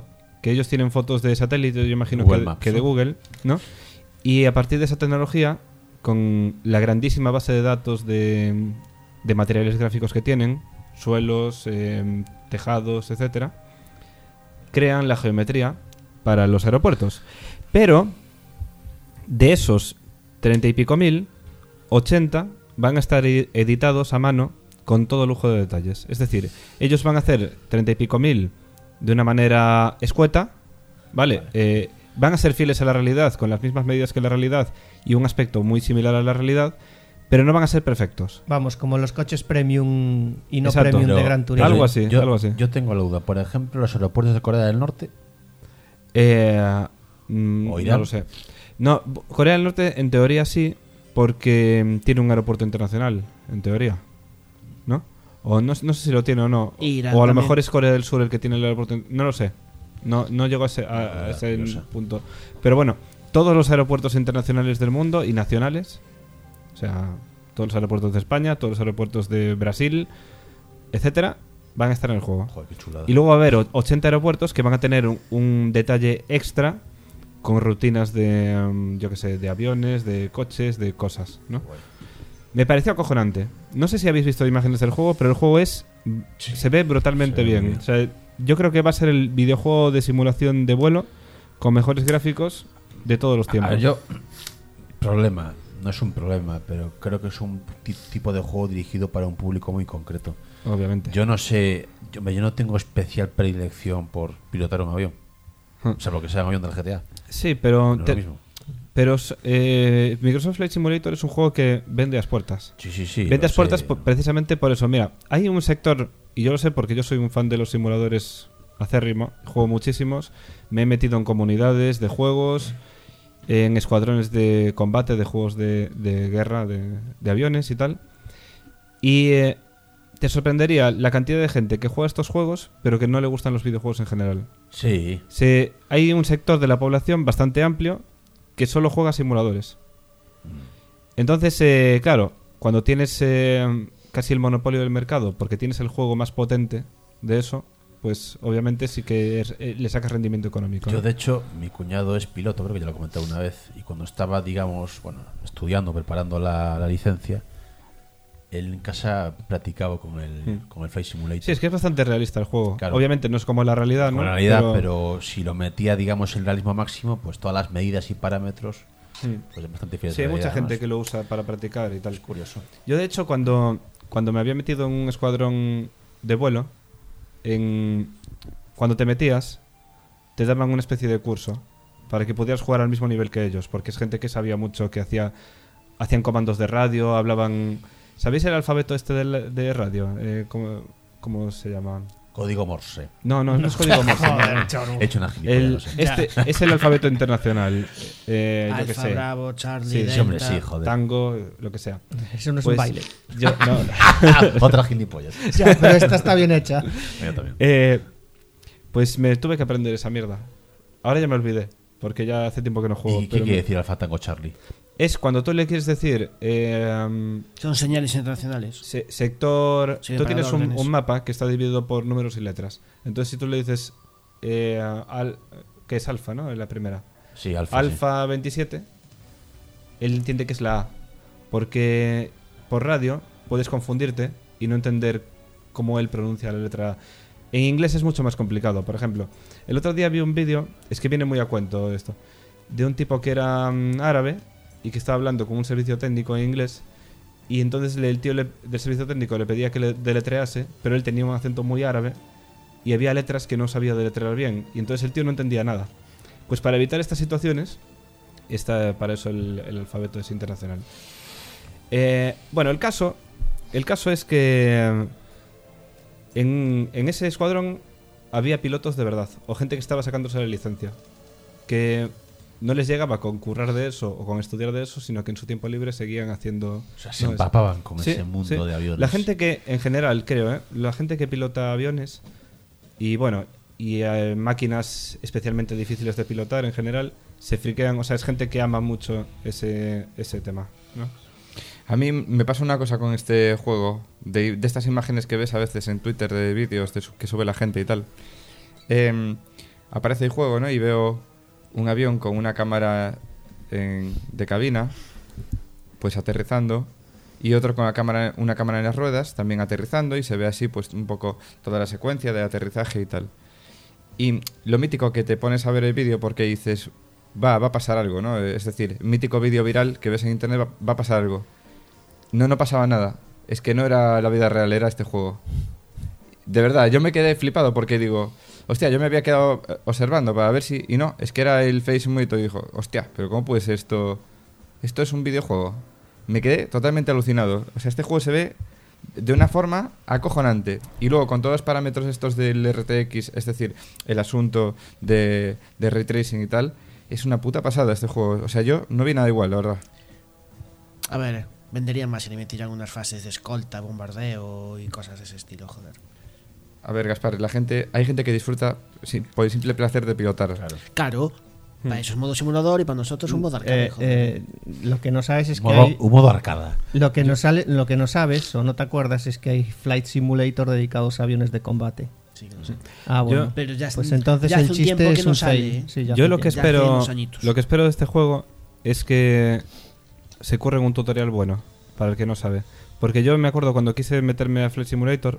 que ellos tienen fotos de satélite, yo imagino Google que, Maps, que de ¿no? Google, ¿no? Y a partir de esa tecnología, con la grandísima base de datos de, de materiales gráficos que tienen, suelos, eh, tejados, etcétera, crean la geometría para los aeropuertos. Pero de esos treinta y pico mil, ochenta van a estar e- editados a mano con todo lujo de detalles. Es decir, ellos van a hacer treinta y pico mil de una manera escueta, ¿vale? Vale. Eh, van a ser fieles a la realidad, con las mismas medidas que la realidad y un aspecto muy similar a la realidad, pero no van a ser perfectos. Vamos, como los coches premium y no Exacto. premium de Pero- Gran Turismo. Algo así, yo, algo así. Yo tengo la duda. Por ejemplo, los aeropuertos de Corea del Norte. Eh, mm, ¿O no Irán? lo sé. No, B- Corea del Norte en teoría sí, porque mm, tiene un aeropuerto internacional, en teoría. ¿No? O no, no sé si lo tiene o no. Irán o a lo también. mejor es Corea del Sur el que tiene el aeropuerto. in- No lo sé. No, no llego a ese, a- a Ah, ese yo sé. punto. Pero bueno, todos los aeropuertos internacionales del mundo y nacionales, o sea, todos los aeropuertos de España, todos los aeropuertos de Brasil, etcétera, van a estar en el juego. Joder, qué chulada. Y luego va a haber o- ochenta aeropuertos que van a tener un, un detalle extra con rutinas de, mm, yo que sé, de aviones, de coches, de cosas, ¿no? Me pareció acojonante. No sé si habéis visto imágenes del juego, pero el juego es se ve brutalmente se ve bien. bien. O sea, yo creo que va a ser el videojuego de simulación de vuelo con mejores gráficos de todos los A tiempos. ver, yo. Problema. No es un problema, pero creo que es un ti- tipo de juego dirigido para un público muy concreto. Obviamente. Yo no sé. Yo, yo no tengo especial predilección por pilotar un avión. Hmm. Salvo que sea un avión del G T A. Sí, pero No es te- lo mismo. pero eh, Microsoft Flight Simulator es un juego que vende a las puertas. Sí, sí, sí. Vende lo a las puertas sé. po- precisamente por eso. Mira, hay un sector, y yo lo sé porque yo soy un fan de los simuladores acérrimo, juego muchísimos, me he metido en comunidades de juegos, en escuadrones de combate, de juegos de, de guerra, de, de aviones y tal. Y eh, te sorprendería la cantidad de gente que juega estos juegos, pero que no le gustan los videojuegos en general. Sí. Se, hay un sector de la población bastante amplio que solo juega simuladores. Entonces, eh, claro, cuando tienes eh, casi el monopolio del mercado, porque tienes el juego más potente de eso, pues obviamente sí que es- eh, le sacas rendimiento económico. Yo, ¿no? de hecho, mi cuñado es piloto, creo que ya lo comenté una vez. Y cuando estaba, digamos, bueno, estudiando, preparando la, la licencia, él en casa practicaba con el, Mm. con el Flight Simulator. Sí, es que es bastante realista el juego. Claro. Obviamente no es como la realidad, Con ¿no? la realidad, pero... si lo metía, digamos, en realismo máximo, pues todas las medidas y parámetros, Mm. pues es bastante fiel. Sí, hay mucha gente que lo usa para practicar y tal. Es curioso. Yo, de hecho, cuando, cuando me había metido en un escuadrón de vuelo, en, cuando te metías, te daban una especie de curso para que pudieras jugar al mismo nivel que ellos, porque es gente que sabía mucho, que hacía hacían comandos de radio, hablaban... ¿Sabéis el alfabeto este de, de radio? Eh, ¿cómo, ¿Cómo se llama? Código Morse. No, no, no es código Morse. no. Joder, Chonu. He hecho una gilipollas, El- no sé. este es el alfabeto internacional. Eh, yo que Alfa, sé. Bravo, Charlie, Sí, sí, Sí, hombre, Delta. sí, joder. Tango, lo que sea. Eso no es Pues, un baile. yo- no. Otra gilipollas. Ya, pero esta está bien hecha. Yo también. Eh, pues me tuve que aprender esa mierda. Ahora ya me olvidé, porque ya hace tiempo que no juego. ¿Y qué pero quiere me- decir Alfa Tango Charlie? Es cuando tú le quieres decir eh, um, Son señales internacionales. se- sector... Sí, tú para tienes un, órdenes. un mapa que está dividido por números y letras. Entonces si tú le dices... Eh, al, que es alfa, ¿no? En la primera. Sí, Alfa. Alfa veintisiete, él entiende que es la A. Porque por radio puedes confundirte y no entender cómo él pronuncia la letra A. En inglés es mucho más complicado. Por ejemplo, el otro día vi un vídeo, es que viene muy a cuento esto, de un tipo que era mm, árabe y que estaba hablando con un servicio técnico en inglés. Y entonces le- el tío le- del servicio técnico le pedía que le deletrease, pero él tenía un acento muy árabe y había letras que no sabía deletrear bien. Y entonces el tío no entendía nada. Pues para evitar estas situaciones, está para eso el, el alfabeto es internacional. Eh, bueno, el caso, el caso es que en, en ese escuadrón había pilotos de verdad, o gente que estaba sacándose la licencia, que no les llegaba con currar de eso o con estudiar de eso, sino que en su tiempo libre seguían haciendo... O sea, se no, es- empapaban con Sí, ese mundo sí. de aviones. La gente que, en general, creo, ¿eh? La gente que pilota aviones y, bueno, y eh, máquinas especialmente difíciles de pilotar en general, se friquean, o sea, es gente que ama mucho ese, ese tema, ¿no? A mí me pasa una cosa con este juego, de, de estas imágenes que ves a veces en Twitter de vídeos de su- que sube la gente y tal. Eh, aparece el juego, ¿no? Y veo un avión con una cámara en, de cabina, pues aterrizando, y otro con la cámara, una cámara en las ruedas, también aterrizando, y se ve así pues un poco toda la secuencia de aterrizaje y tal. Y lo mítico que te pones a ver el vídeo porque dices, va, va a pasar algo, ¿no? Es decir, mítico vídeo viral que ves en internet, va, va a pasar algo. No, no pasaba nada. Es que no era la vida real, era este juego. De verdad, yo me quedé flipado porque digo, hostia, yo me había quedado observando para ver si... Y no, es que era el Face Simulator y dijo, hostia, pero ¿cómo puede ser esto? Esto es un videojuego. Me quedé totalmente alucinado. O sea, este juego se ve de una forma acojonante. Y luego con todos los parámetros estos del R T X, es decir, el asunto de, de Ray Tracing y tal, es una puta pasada este juego. O sea, yo no vi nada igual, la verdad. A ver, venderían más si le metieran unas fases de escolta, bombardeo y cosas de ese estilo, joder. A ver, Gaspar, la gente, hay gente que disfruta sí, por el simple placer de pilotar. Claro. Claro, Hmm. para eso es modo simulador y para nosotros un modo arcade, Eh, joder. eh, lo que no sabes es que Modo- hay, un modo arcada. lo que no sale, lo que no sabes o no te acuerdas es que hay Flight Simulator dedicados a aviones de combate. Sí, que no sé. Ah, bueno. Yo- Pero ya Pues ya entonces hace el un tiempo chiste que es no un sale, fail. ¿eh? Sí, ya Yo hace lo que tiempo. ya hace espero unos añitos. lo que espero de este juego es que se curre un tutorial bueno para el que no sabe, porque yo me acuerdo cuando quise meterme a Flight Simulator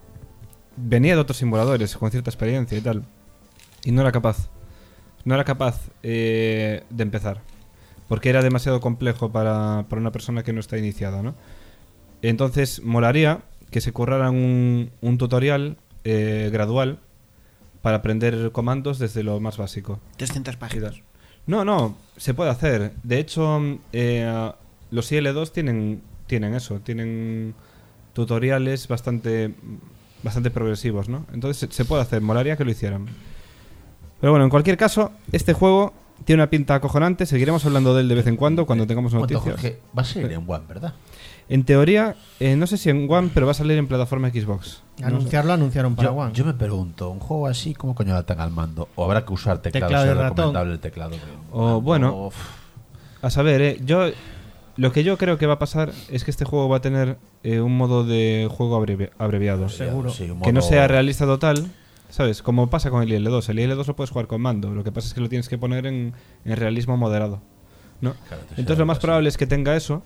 venía de otros simuladores con cierta experiencia y tal y no era capaz no era capaz eh, de empezar porque era demasiado complejo para, para una persona que no está iniciada, ¿no? Entonces molaría que se curraran un, un tutorial eh, gradual para aprender comandos desde lo más básico. trescientas páginas. No, no, se puede hacer. De hecho, eh, los I L dos tienen, tienen eso, tienen tutoriales bastante, bastante progresivos, ¿no? Entonces se, se puede hacer, molaría que lo hicieran. Pero bueno, en cualquier caso, este juego tiene una pinta acojonante, seguiremos hablando de él de vez en cuando, cuando tengamos ¿Cuánto, noticias. Jorge? Va a salir en One, ¿verdad? En teoría, eh, no sé si en One, pero va a salir en plataforma Xbox. Anunciarlo anunciaron para Yo, One. yo me pregunto, ¿un juego así cómo coño lo atan al mando? ¿O habrá que usar teclado? Teclado si y es ratón. recomendable el teclado? O, Mando, bueno, uf. A saber, eh, yo lo que yo creo que va a pasar es que este juego va a tener eh, un modo de juego abrevi- abreviado. Seguro. Sí, un Que no modo- sea realista total, ¿sabes? Como pasa con el I L dos. El I L dos lo puedes jugar con mando. Lo que pasa es que lo tienes que poner en, en realismo moderado, ¿no? Claro, te Entonces sea lo más así. probable es que tenga eso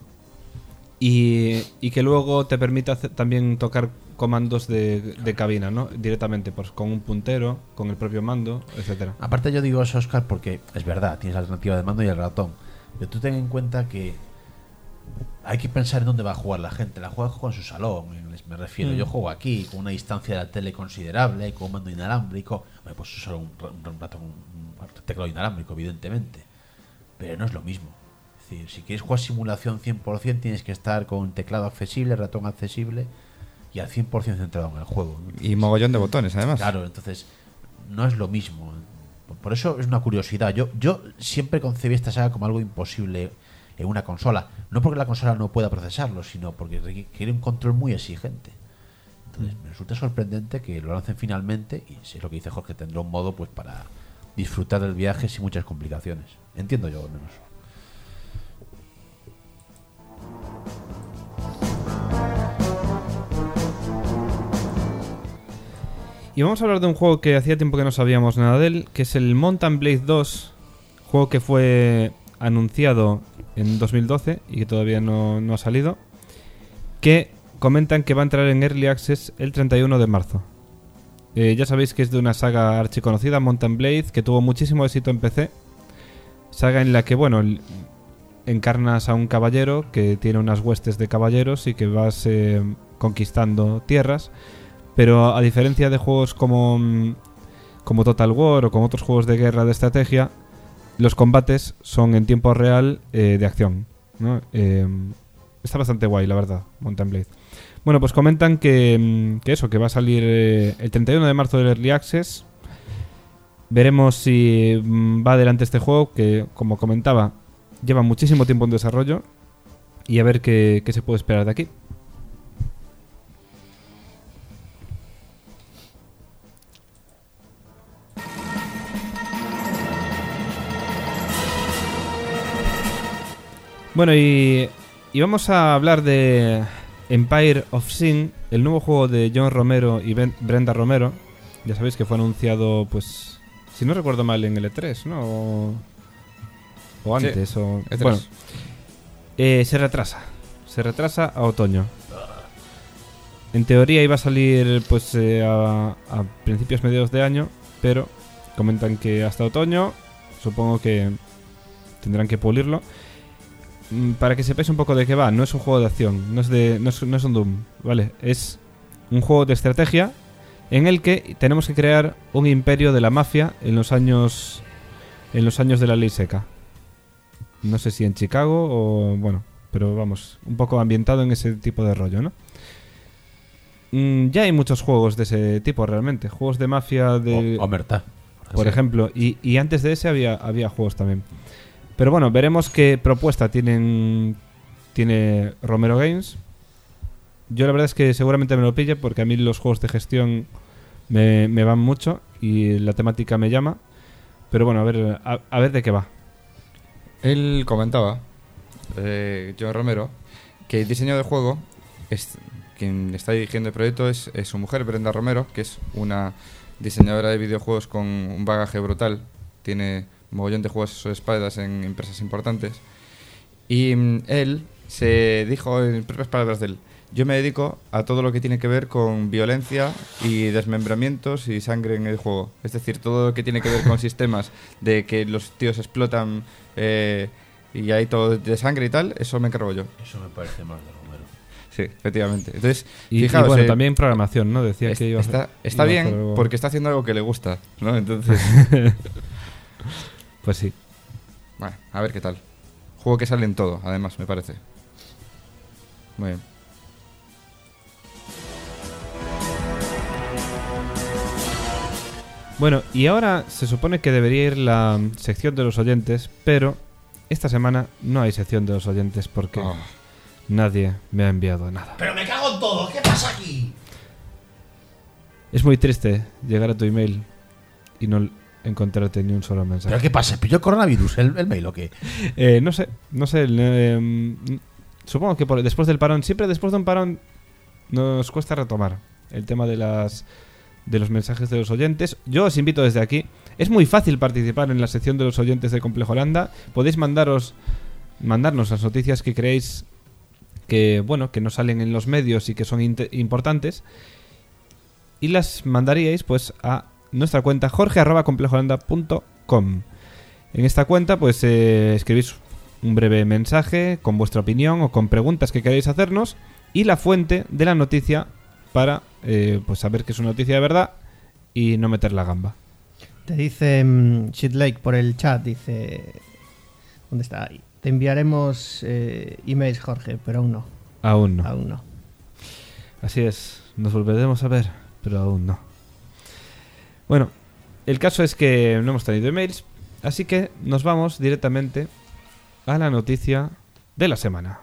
y, y que luego te permita hacer- también tocar comandos de, de cabina, ¿no? Directamente, pues con un puntero, con el propio mando, etcétera. Aparte yo digo eso, Oscar, porque es verdad, tienes la alternativa del mando y el ratón. Pero tú ten en cuenta que hay que pensar en dónde va a jugar la gente. La juega con su salón, en- me refiero. Mm. Yo juego aquí, con una distancia de la tele considerable, con un mando inalámbrico. Bueno, pues solo un, ra- un ratón, un teclado inalámbrico, evidentemente. Pero no es lo mismo. Es decir, si quieres jugar simulación cien por ciento, tienes que estar con un teclado accesible, ratón accesible y al cien por ciento centrado en el juego. Y mogollón de botones, además. Claro, entonces no es lo mismo. Por eso es una curiosidad. Yo, yo siempre concebí esta saga como algo imposible en una consola. No porque la consola no pueda procesarlo, sino porque requiere un control muy exigente. Entonces me resulta sorprendente que lo lancen finalmente y si es lo que dice Jorge, tendrá un modo pues para disfrutar del viaje sin muchas complicaciones. Entiendo yo al menos. Y vamos a hablar de un juego que hacía tiempo que no sabíamos nada de él, que es el Mountain Blade dos, juego que fue anunciado en dos mil doce y que todavía no, no ha salido, que comentan que va a entrar en Early Access el treinta y uno de marzo. Eh, ya sabéis que es de una saga archiconocida, Mountain Blade, que tuvo muchísimo éxito en P C, saga en la que, bueno, l- encarnas a un caballero que tiene unas huestes de caballeros y que vas eh, conquistando tierras. Pero a diferencia de juegos como, mm, como Total War o como otros juegos de guerra de estrategia, los combates son en tiempo real eh, de acción, ¿no? Eh, está bastante guay, la verdad, Mountain Blade. Bueno, pues comentan que, mm, que eso, que va a salir eh, el treinta y uno de marzo del Early Access. Veremos si mm, va adelante este juego, que como comentaba, lleva muchísimo tiempo en desarrollo. Y a ver qué, qué se puede esperar de aquí. Bueno, y, y vamos a hablar de Empire of Sin, el nuevo juego de John Romero y Ben- Brenda Romero. Ya sabéis que fue anunciado, pues, si no recuerdo mal, en el E tres, ¿no? O, o antes, Sí, o... E tres. Bueno, eh, se retrasa. Se retrasa a otoño. En teoría iba a salir pues eh, a, a principios mediados de año, pero comentan que hasta otoño, supongo que tendrán que pulirlo. Mm, Para que sepáis un poco de qué va, no es un juego de acción, no es, de, no es, no es un Doom, ¿vale? Es un juego de estrategia en el que tenemos que crear un imperio de la mafia en los años en los años de la ley seca. No sé si en Chicago o... bueno, pero vamos, un poco ambientado en ese tipo de rollo, ¿no? Mm, ya hay muchos juegos de ese tipo realmente, juegos de mafia de... O, Omerta. por ejemplo, y, y antes de ese había, había juegos también. Pero bueno, veremos qué propuesta tienen tiene Romero Games. Yo la verdad es que seguramente me lo pille porque a mí los juegos de gestión me, me van mucho y la temática me llama. Pero bueno, a ver, a, a ver de qué va. Él comentaba, eh, John Romero, que el diseño del juego, es, quien está dirigiendo el proyecto es, es su mujer, Brenda Romero, que es una diseñadora de videojuegos con un bagaje brutal. Tiene un mogollón de juegos de espaldas en empresas importantes. Y mm, él se dijo en propias palabras de él: yo me dedico a todo lo que tiene que ver con violencia y desmembramientos y sangre en el juego. Es decir, todo lo que tiene que ver con sistemas de que los tíos explotan eh, y hay todo de sangre y tal, eso me encargo yo. Eso me parece más de Romero. Sí, efectivamente. Entonces, Y, fijaos, y bueno, eh, también programación, ¿no? Decía es- que iba a está, hacer- está iba a hacer bien algo- porque está haciendo algo que le gusta, ¿no? Entonces, Pues sí. bueno, a ver qué tal. Juego que sale en todo, además, me parece. Muy bien. Bueno, y ahora se supone que debería ir la mm, sección de los oyentes, pero esta semana no hay sección de los oyentes porque Oh. nadie me ha enviado nada. Pero me cago en todo, ¿qué pasa aquí? Es muy triste llegar a tu email y no encontrarte ni un solo mensaje. ¿Pero qué pasa? ¿Pilló el coronavirus el, el mail o qué? Eh, no sé, no sé. eh, mm, supongo que por- después del parón, siempre después de un parón, nos cuesta retomar el tema de las de los mensajes de los oyentes. Yo os invito desde aquí. Es muy fácil participar en la sección de los oyentes de Complejo Holanda. Podéis mandaros mandarnos las noticias que creéis que bueno que no salen en los medios y que son inte- importantes, y las mandaríais pues a nuestra cuenta jorge arroba complejoholanda punto com. En esta cuenta pues eh, escribís un breve mensaje con vuestra opinión o con preguntas que queréis hacernos y la fuente de la noticia para eh, pues saber que es una noticia de verdad y no meter la gamba. Te dice um, Shitlake por el chat, dice... ¿Dónde está? Ahí. Te enviaremos eh, emails, Jorge, pero aún no. Aún no. Aún no. Así es, nos volveremos a ver, pero aún no. Bueno, el caso es que no hemos tenido emails, así que nos vamos directamente a la noticia de la semana.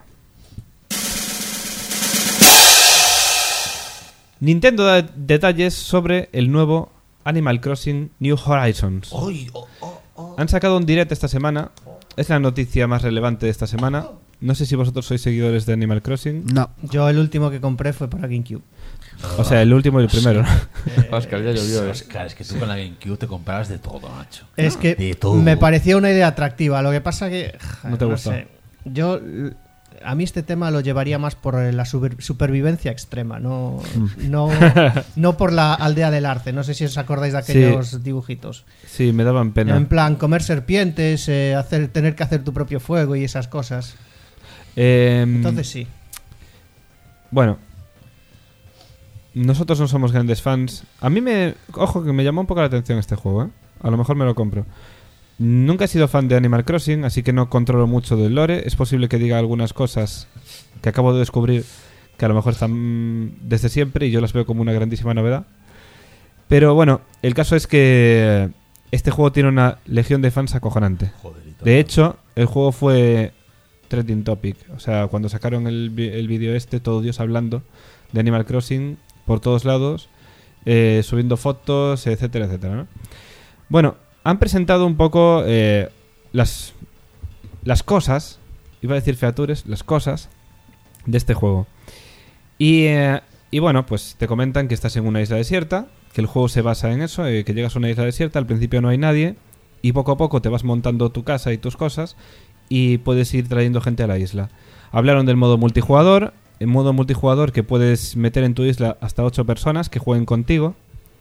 Nintendo da detalles sobre el nuevo Animal Crossing New Horizons. Uy, oh, oh, oh. Han sacado un direct esta semana. Es la noticia más relevante de esta semana. No sé si vosotros sois seguidores de Animal Crossing. No. Yo el último que compré fue para GameCube. O sea, el último y el primero, ¿no? Oscar, ya llovió. eh. Oscar, es que tú con la GameCube te comprabas de todo, macho. Es que De todo. me parecía una idea atractiva. Lo que pasa que... joder, No te gustó. sé. Yo... l- A mí este tema lo llevaría más por la super- supervivencia extrema, no, no, no por la aldea del arce. No sé si os acordáis de aquellos dibujitos. Sí, me daban pena. En plan, comer serpientes, eh, hacer, tener que hacer tu propio fuego y esas cosas. Eh, Entonces sí. Bueno, nosotros no somos grandes fans. A mí me... Ojo, que me llamó un poco la atención este juego, ¿eh? A lo mejor me lo compro. Nunca he sido fan de Animal Crossing, así que no controlo mucho del lore. Es posible que diga algunas cosas que acabo de descubrir que a lo mejor están desde siempre y yo las veo como una grandísima novedad. Pero bueno, el caso es que este juego tiene una legión de fans acojonante. Joderito. De hecho, el juego fue trending topic. O sea, cuando sacaron el, vi- el vídeo este, todo Dios hablando de Animal Crossing por todos lados, eh, subiendo fotos, etcétera, etcétera, ¿no? Bueno, han presentado un poco eh, las, las cosas, iba a decir features, las cosas de este juego. Y eh, Y bueno, pues te comentan que estás en una isla desierta, que el juego se basa en eso, eh, que llegas a una isla desierta, al principio no hay nadie, y poco a poco te vas montando tu casa y tus cosas, y puedes ir trayendo gente a la isla. Hablaron del modo multijugador, el modo multijugador que puedes meter en tu isla hasta ocho personas que jueguen contigo.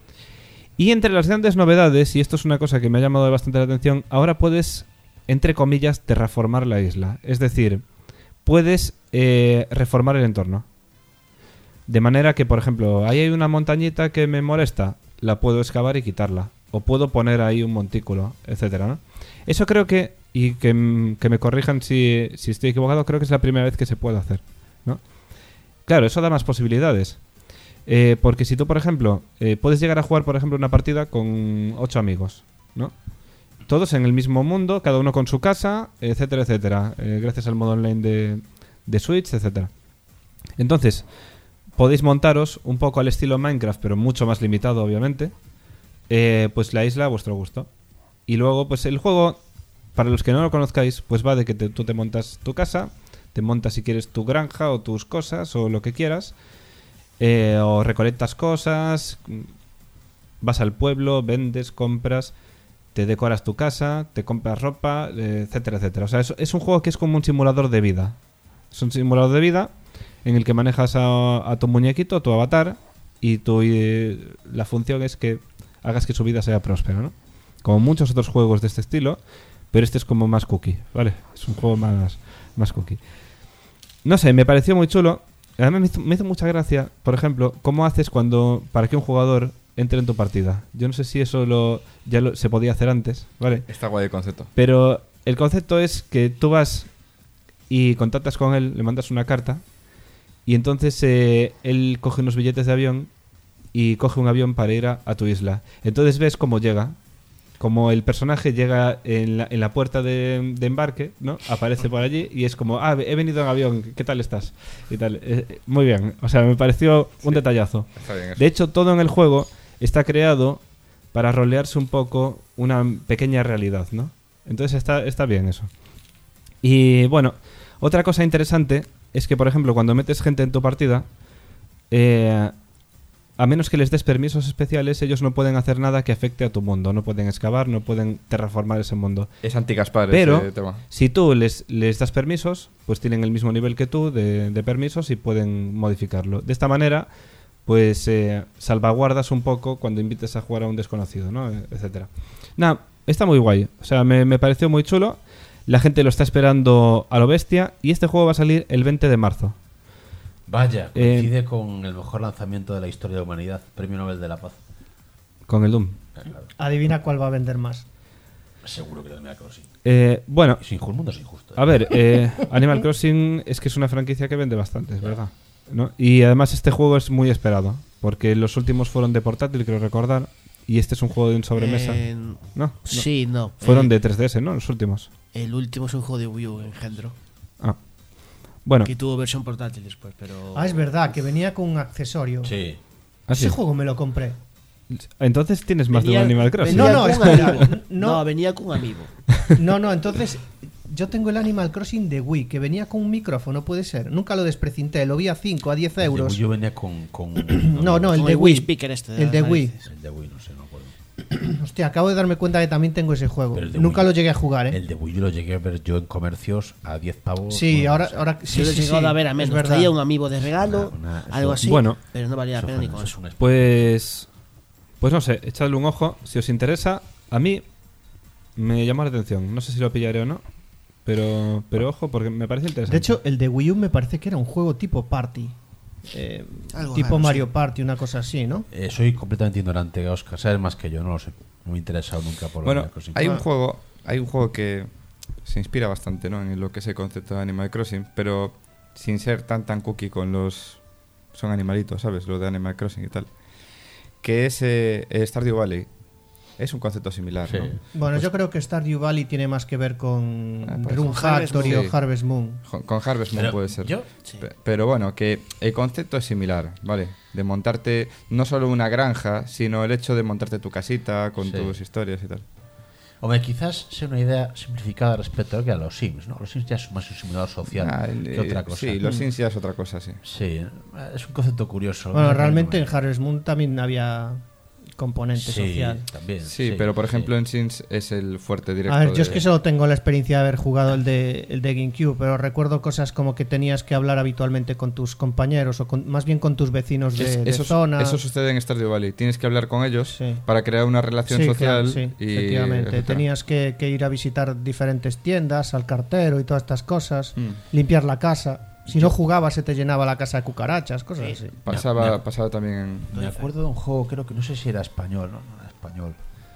Y entre las grandes novedades, y esto es una cosa que me ha llamado bastante la atención, ahora puedes, entre comillas, terraformar la isla. Es decir, puedes eh, reformar el entorno. De manera que, por ejemplo, ahí hay una montañita que me molesta, la puedo excavar y quitarla. O puedo poner ahí un montículo, etcétera, ¿no? Eso creo que, y que, que me corrijan si, si estoy equivocado, creo que es la primera vez que se puede hacer, ¿no? Claro, eso da más posibilidades. Eh, porque si tú, por ejemplo, eh, puedes llegar a jugar, por ejemplo, una partida con ocho amigos, ¿no? Todos en el mismo mundo, cada uno con su casa, etcétera, etcétera. Eh, gracias al modo online de, de Switch, etcétera. Entonces, podéis montaros un poco al estilo Minecraft, pero mucho más limitado, obviamente. Eh, pues la isla a vuestro gusto. Y luego, pues el juego, para los que no lo conozcáis, pues va de que te, tú te montas tu casa, te montas si quieres tu granja o tus cosas o lo que quieras, eh, o recolectas cosas, vas al pueblo, vendes, compras, te decoras tu casa, te compras ropa, eh, etcétera, etcétera. O sea, es, es un juego que es como un simulador de vida. Es un simulador de vida en el que manejas a, a tu muñequito, a tu avatar, y tu, y la función es que hagas que su vida sea próspera, ¿no? Como muchos otros juegos de este estilo, pero este es como más cookie, ¿vale? Es un juego más, más cookie. No sé, me pareció muy chulo. Además me hizo, me hizo mucha gracia, por ejemplo, cómo haces cuando para que un jugador entre en tu partida. Yo no sé si eso lo ya lo, se podía hacer antes, ¿vale? Está guay el concepto. Pero el concepto es que tú vas y contactas con él, le mandas una carta, y entonces eh, él coge unos billetes de avión y coge un avión para ir a, a tu isla. Entonces ves cómo llega, como el personaje llega en la, en la puerta de, de embarque, ¿no? Aparece por allí y es como, ah, he venido en avión, ¿qué tal estás? Y tal. Eh, muy bien, o sea, me pareció un Sí, detallazo. está bien eso. De hecho, todo en el juego está creado para rolearse un poco una pequeña realidad, ¿no? Entonces está, está bien eso. Y bueno, otra cosa interesante es que, por ejemplo, cuando metes gente en tu partida, eh, a menos que les des permisos especiales, ellos no pueden hacer nada que afecte a tu mundo. No pueden excavar, no pueden terraformar ese mundo. Es anti-Gaspar Pero ese tema. si tú les, les das permisos, pues tienen el mismo nivel que tú de, de permisos y pueden modificarlo. De esta manera, pues eh, salvaguardas un poco cuando invites a jugar a un desconocido, ¿no? Etcétera. Nada, está muy guay. O sea, me, me pareció muy chulo. La gente lo está esperando a lo bestia. Y este juego va a salir el veinte de marzo. Vaya, Eh, coincide con el mejor lanzamiento de la historia de la humanidad, Premio Nobel de la Paz. Con el Doom. Eh, claro, Adivina cuál va a vender más. seguro que el Animal Crossing. Eh, bueno, Es injusto, el mundo es injusto. ¿eh? a ver, eh, Animal Crossing es que es una franquicia que vende bastante, es verdad, ¿no? Y además este juego es muy esperado, porque los últimos fueron de portátil, creo recordar, y este es un juego de un sobremesa. Eh, ¿No? no. Sí, no. Fueron Eh, de tres D S, ¿no? Los últimos. El último es un juego de Wii U, engendro. Ah. Bueno, Que tuvo versión portátil después, pero. Ah, es verdad, que venía con un accesorio. Sí. ¿ah, sí? Ese juego me lo compré. Entonces tienes más Venía- de un Animal Crossing. No, no, con espera. amiibo. No. No, venía con amiibo. No, no, entonces yo tengo el Animal Crossing de Wii, que venía con un micrófono, puede ser. Nunca lo desprecinté, lo vi a cinco, a diez euros. Yo venía con. con No, no, el Con de el Wii. Wii speaker este de El de las Wii. narices. El de Wii, no sé, no acuerdo. Hostia, acabo de darme cuenta que también tengo ese juego. Pero el de Nunca Wii- lo llegué a jugar, ¿eh? El de Wii yo lo llegué a ver yo en comercios a diez pavos. Sí, bueno, ahora, no sé. ahora sí, Yo lo he sí, llegado sí, a ver a es menos. verdad. Traía un amiibo de regalo, Una- una- algo eso- así. Bueno. Pero no valía la Eso pena fue- ni con eso eso. fue una Pues... Pues no sé, echadle un ojo, si os interesa. A mí me llamó la atención, no sé si lo pillaré o no, pero, pero ojo, porque me parece interesante. De hecho, el de Wii U me parece que era un juego tipo party. Eh, Algo tipo raro, Mario sí. Party, una cosa así, ¿no? Eh, soy completamente ignorante, Oscar. Sabes más que yo, no lo sé. No me he interesado nunca por Bueno, Animal Crossing. hay un Ah. juego, hay un juego que se inspira bastante, ¿no? En lo que es el concepto de Animal Crossing, pero sin ser tan tan cookie con los son animalitos, ¿sabes? Lo de Animal Crossing y tal. Que es eh, eh, Stardew Valley. Es un concepto similar, Sí. ¿no? Bueno, Pues yo creo que Stardew Valley tiene más que ver con Ah, pues. Rune Con Harvest Factory Moon. o Harvest Moon. jo- Con Harvest Moon Pero puede ser. yo- Sí. Pe- Pero bueno, que el concepto es similar, ¿vale? De montarte no solo una granja, sino el hecho de montarte tu casita con Sí. tus historias y tal. Hombre, quizás sea una idea simplificada respecto a lo que a los Sims, ¿no? Los Sims ya es más un simulador social Ah, el- que otra cosa. Sí, los Sims ya es otra cosa, sí. Sí, es un concepto curioso. Bueno, No, realmente no, en no. Harvest Moon también había componente Sí, social. también. Sí, pero por ejemplo sí. en Sims es el fuerte directo. A ver, yo es de- que solo tengo la experiencia de haber jugado el de, el de GameCube, pero recuerdo cosas como que tenías que hablar habitualmente con tus compañeros o con- más bien con tus vecinos de, Es- de eso, zona. eso sucede en Stardew Valley. Tienes que hablar con ellos Sí. para crear una relación Sí, social. claro, sí, y, efectivamente. etcétera. Tenías que, que ir a visitar diferentes tiendas, al cartero y todas estas cosas, Mm. limpiar la casa. Si no jugabas se te llenaba la casa de cucarachas, cosas así. Pasaba, Me- pasaba también en... Me acuerdo de un juego, creo que no sé si era español, no, no era español,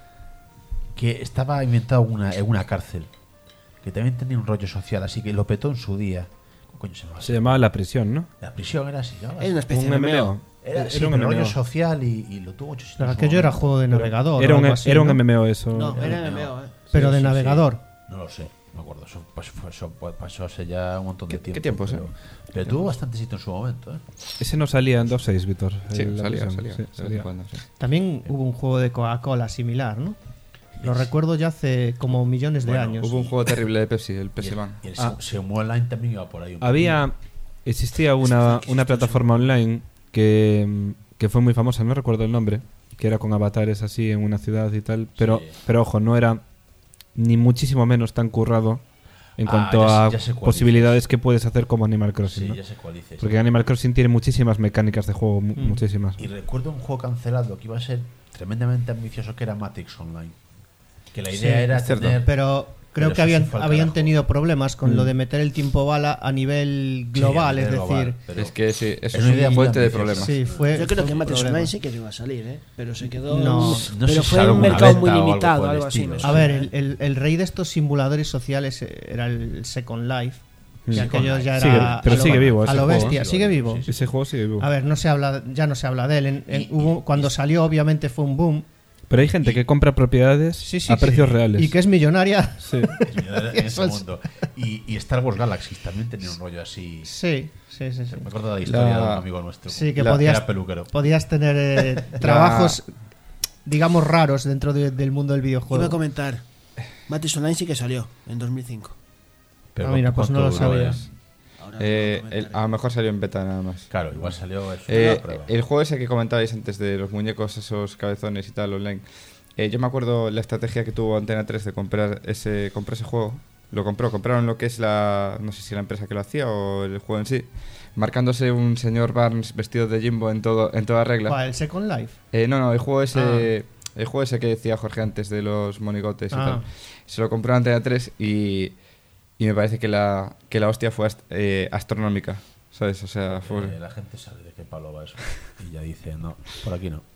que estaba inventado en una, en una cárcel, que también tenía un rollo social, así que lo petó en su día. ¿Cómo coño se llamaba? Se llamaba La Prisión, ¿no? La prisión era así, ¿llamaba? Es una especie Un de M M O. Era, Era sí, un pero M M O. rollo social y, y lo tuvo mucho sitio Pero en su aquello era momento. juego de Pero navegador. Era o un, algo así, era un ¿no? M M O eso. No, era M M M M O. O, ¿eh? Pero Sí, de sí, navegador. sí. No lo sé, no me acuerdo. Eso pasó, pasó, pasó hace ya un montón de ¿Qué- tiempo. qué tiempos, pero, eh? pero tuvo bastante sitio en su momento, ¿eh? Ese no salía en dos punto seis, Víctor. Sí, el- la salía, prisión. salía. Sí, de vez en salía. cuando, sí. También hubo un juego de Coca-Cola similar, ¿no? Lo recuerdo ya hace como millones de Bueno, años. Hubo un juego terrible de Pepsi, el Y Pepsi el, Man. y el Ah. Semu Online también iba por ahí. un Había. Existía una, una plataforma online que, mm, que fue muy famosa, no recuerdo el nombre, que era con avatares así en una ciudad y tal, pero, Sí. pero ojo, no era ni muchísimo menos tan currado en Ah, cuanto ya sé- a ya sé cuál posibilidades que puedes hacer como Animal poquito. Crossing. Sí, ¿no? ya sé cuál dices. Porque Animal Crossing tiene muchísimas mecánicas de juego, mu- Mm. muchísimas. Y recuerdo un juego cancelado que iba a ser tremendamente ambicioso, que era Matrix Online. Que la idea Sí, era es cierto. tener... Pero creo Pero que eso habían, sí fue al habían carajo. tenido problemas con Mm. lo de meter el tiempo bala a nivel Sí, global, a es nivel decir, global, pero- Es que sí, eso Es es una idea un muy fuente de ambiciosa. problemas. sí, fue. Yo creo fue que un Matrix problema. Online sí que iba a salir, ¿eh? Pero se quedó. No, no sé pero si fue salió un una mercado beta muy o algo limitado, por el algo así. estilo, me sí. A suena, ver, ¿eh? el, el- el rey de estos simuladores sociales eh, era el Second Life. Mm. Que aquello ya Sigue- era. pero a lo- sigue vivo A ese lo juego, bestia, ¿eh? sigue vivo. Sí, sí. Ese juego sigue vivo. A ver, no se habla, ya no se habla de él. En- en- Y- hubo- cuando y- salió, obviamente fue un boom. Pero hay gente que compra propiedades Sí, sí, a sí. precios reales. Y que es millonaria. Sí. Es mirar en ese Eso es- mundo. Y, y Star Wars Galaxies también tenía un rollo así. Sí, sí, sí. sí. Me acuerdo de la historia La- de un amigo nuestro. Sí, que La- podías, era peluquero. podías tener eh, trabajos, digamos, raros dentro de- del mundo del Iba videojuego. a comentar. Matrix Online sí que salió en dos mil cinco. Pero Ah, mira, pues no ¿cuánto lo duró, sabía. eh? Ahora Eh, lo el- comentaré. a lo mejor salió en beta nada más. Claro, igual salió eso. Eh, una prueba. el juego ese que comentabais antes de los muñecos, esos cabezones y tal, online. Eh, yo me acuerdo la estrategia que tuvo Antena tres de comprar ese, comprar ese juego. Lo compró, compraron lo que es la. No sé si la empresa que lo hacía o el juego en sí. Marcándose un señor Barnes vestido de Jimbo en todo en toda regla. ¿Cuál? ¿El Second Life? Eh, no, no, el juego ese. El juego ese que decía Jorge antes de los monigotes y Ah. tal. Se lo compró Antena tres y. Y me parece que la, que la hostia fue ast- eh, astronómica. ¿Sabes? O sea, fue. Eh, la gente sabe de qué palo va eso. Y ya dice, no, por aquí no.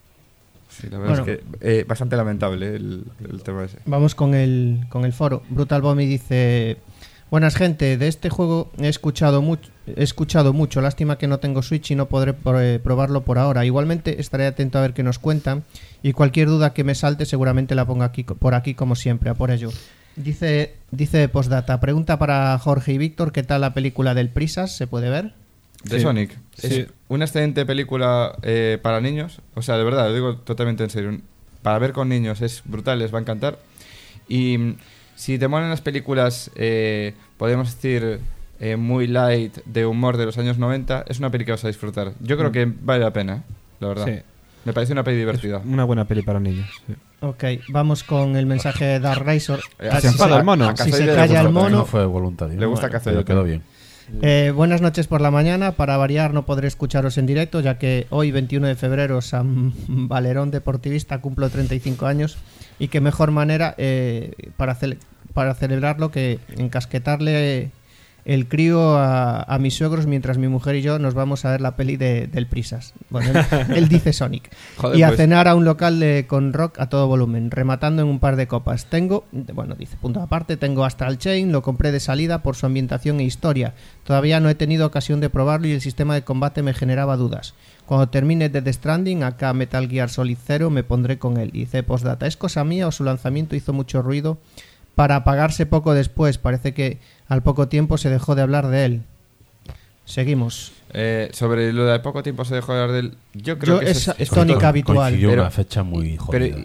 Sí, la verdad Bueno. es que eh, bastante lamentable el, el tema ese. Vamos con el, con el foro. Brutal Bommy dice: buenas gente, de este juego he escuchado mucho, he escuchado mucho. Lástima que no tengo Switch y no podré por- eh, probarlo por ahora. Igualmente estaré atento a ver qué nos cuentan y cualquier duda que me salte seguramente la pongo aquí por aquí como siempre, a por ello. Dice dice postdata, pregunta para Jorge y Víctor, ¿qué tal la película del Prisas? ¿Se puede ver? De Sí. Sonic. Sí. Es una excelente película eh, para niños. O sea, de verdad, lo digo totalmente en serio. Para ver con niños es brutal, les va a encantar. Y mm, si te molan las películas, eh, podemos decir, eh, muy light, de humor de los años noventa, es una peli que vas a disfrutar. Yo creo Mm. que vale la pena, la verdad. Sí. Me parece una peli divertida. Una buena peli para niños. sí. Ok, vamos con el mensaje de Dark Razor. Eh, Ah, se si enfada se- el mono. a Si Cazoide se le calla gusta el mono, No fue voluntario. Le gusta Bueno, Cazoide pero quedó también. bien. Eh, buenas noches por la mañana. Para variar, no podré escucharos en directo, ya que hoy, veintiuno de febrero, San Valerón Deportivista cumplo treinta y cinco años. Y qué mejor manera eh, para, cele- para celebrarlo que encasquetarle eh, el crío a, a mis suegros mientras mi mujer y yo nos vamos a ver la peli de, del Prisas. Bueno, él, él dice Sonic. Joder, y a pues. cenar a un local de, con rock a todo volumen, rematando en un par de copas. Tengo, bueno, dice, punto aparte, tengo Astral Chain, lo compré de salida por su ambientación e historia. Todavía no he tenido ocasión de probarlo y el sistema de combate me generaba dudas. Cuando termine Death Stranding, acá Metal Gear Solid Zero, me pondré con él. Y dice, postdata, ¿es cosa mía o su lanzamiento hizo mucho ruido para apagarse poco después? Parece que al poco tiempo se dejó de hablar de él. Seguimos. Eh, sobre lo de poco tiempo se dejó de hablar del. Yo creo Yo que es, eso es tónica habitual. Coincidió Pero- una fecha muy Pero jodida.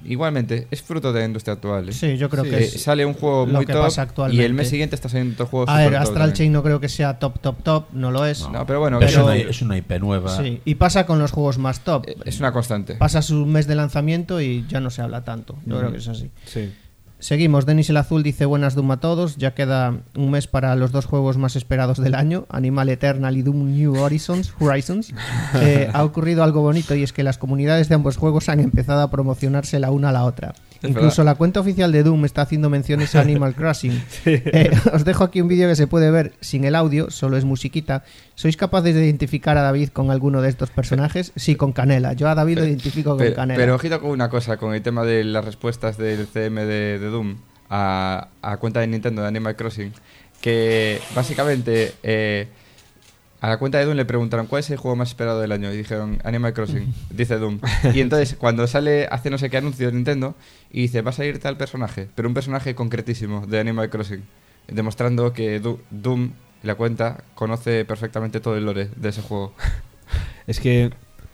igualmente, es fruto de la industria actual. ¿eh? Sí, yo creo Sí. que Eh, es sale un juego lo muy que top pasa actualmente. y el mes siguiente está saliendo otro juego A ver, super top Astral también. Chain no creo que sea top, top, top, no lo es. No, pero bueno, es, pero- una, es una I P nueva. Sí, y pasa con los juegos más top. eh, es una constante. Pasa su mes de lanzamiento y ya no se habla tanto. Yo creo que es así. Sí. Seguimos, Denis el Azul dice buenas Doom a todos, ya queda un mes para los dos juegos más esperados del año, Animal Eternal y Doom New Horizons. Horizons. Eh, ha ocurrido algo bonito y es que las comunidades de ambos juegos han empezado a promocionarse la una a la otra. Es Incluso verdad. la cuenta oficial de Doom está haciendo menciones a Animal Crossing. Eh, os dejo aquí un vídeo que se puede ver sin el audio, solo es musiquita. ¿Sois capaces de identificar a David con alguno de estos personajes? Sí, con Canela. Yo a David lo identifico con Pero, Canela. pero ojito con una cosa, con el tema de las respuestas del C M de, de Doom a, a cuenta de Nintendo de Animal Crossing, que básicamente eh, a la cuenta de Doom le preguntaron ¿cuál es el juego más esperado del año? Y dijeron Animal Crossing, dice Doom. Y entonces cuando sale, hace no sé qué anuncio de Nintendo y dice va a salir tal personaje, pero un personaje concretísimo de Animal Crossing, demostrando que Do- Doom, la cuenta, conoce perfectamente todo el lore de ese juego. Es que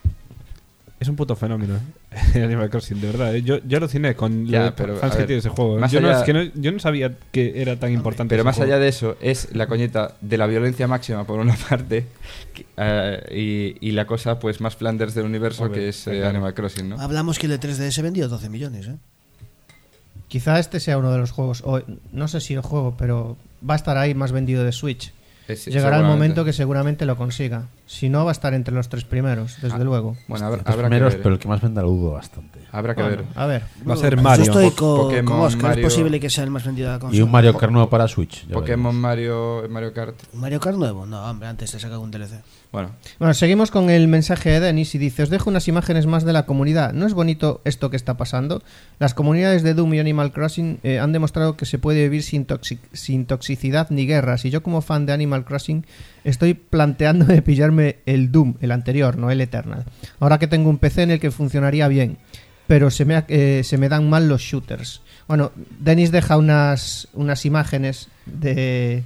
es un puto fenómeno, ¿eh? Animal Crossing, de verdad. ¿eh? Yo, yo aluciné con Ya, los pero, fans a que ver, tiene ese juego. ¿eh? más Yo no, allá- es que no- yo no sabía que era tan importante. Pero ese más juego. allá de eso, es la coñeta de la violencia máxima por una parte que- eh, y, y la cosa pues más Flanders del universo Hombre, que es eh, claro. Animal Crossing, ¿no? Hablamos que el E tres D S vendió doce millones, ¿eh? Quizá este sea uno de los juegos, o no sé si el juego, pero va a estar ahí más vendido de Switch. Es- Llegará el seguramente. momento que seguramente lo consiga. Si no, va a estar entre los tres primeros, desde Ah, luego. Bueno, habrá, Los habrá que primeros, ver. pero el que más venda lo dudo bastante. Habrá que Bueno, ver. a ver. Va a ser Yo Mario. estoy Po- con, Pokémon, con Oscar, Mario. es posible que sea el más vendido de la consola. Y un Mario Kart nuevo para Switch. ya Pokémon, veremos. Mario, Mario Kart. ¿Un Mario Kart nuevo? No, hombre, antes te saca un D L C. Bueno, Bueno, seguimos con el mensaje de Denis y dice: os dejo unas imágenes más de la comunidad. ¿No es bonito esto que está pasando? Las comunidades de Doom y Animal Crossing eh, han demostrado que se puede vivir sin, toxic- sin toxicidad ni guerras. Y yo, como fan de Animal Crossing, estoy planteándome pillarme el Doom, el anterior, no el Eternal. Ahora que tengo un P C en el que funcionaría bien, pero se me, ha- eh, se me dan mal los shooters. Bueno, Denis deja unas, unas imágenes de,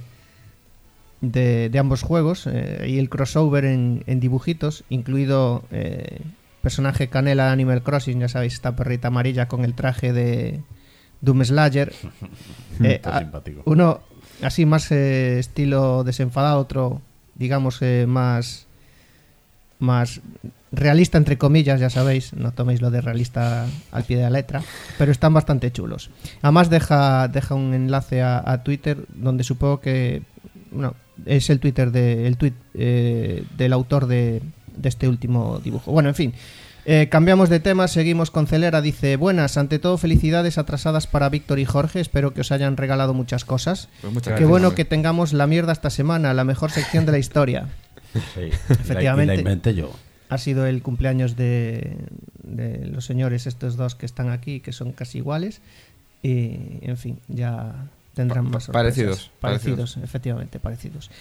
de, de ambos juegos eh, y el crossover en, en dibujitos, incluido eh, personaje Canela de Animal Crossing, ya sabéis, esta perrita amarilla con el traje de Doom Slayer. Eh, Está a- simpático. uno así más eh, estilo desenfadado, otro digamos eh, más más realista entre comillas, ya sabéis, no toméis lo de realista al pie de la letra, pero están bastante chulos. Además deja deja un enlace a, a Twitter donde supongo que no, es el Twitter de el tweet eh, del autor de, de este último dibujo. Bueno, en fin. Eh, cambiamos de tema, seguimos con Celera. Dice: buenas, ante todo felicidades atrasadas para Víctor y Jorge, espero que os hayan regalado muchas cosas. pues muchas Qué gracias, bueno hombre. que tengamos la mierda esta semana, la mejor sección de la historia. Sí, Efectivamente. Y la, y la inventé yo. Ha sido el cumpleaños de, de los señores estos dos que están aquí, que son casi iguales. Y, en fin, ya tendrán Pa- más pa- sorpresas. parecidos, Parecidos, parecidos. efectivamente, parecidos.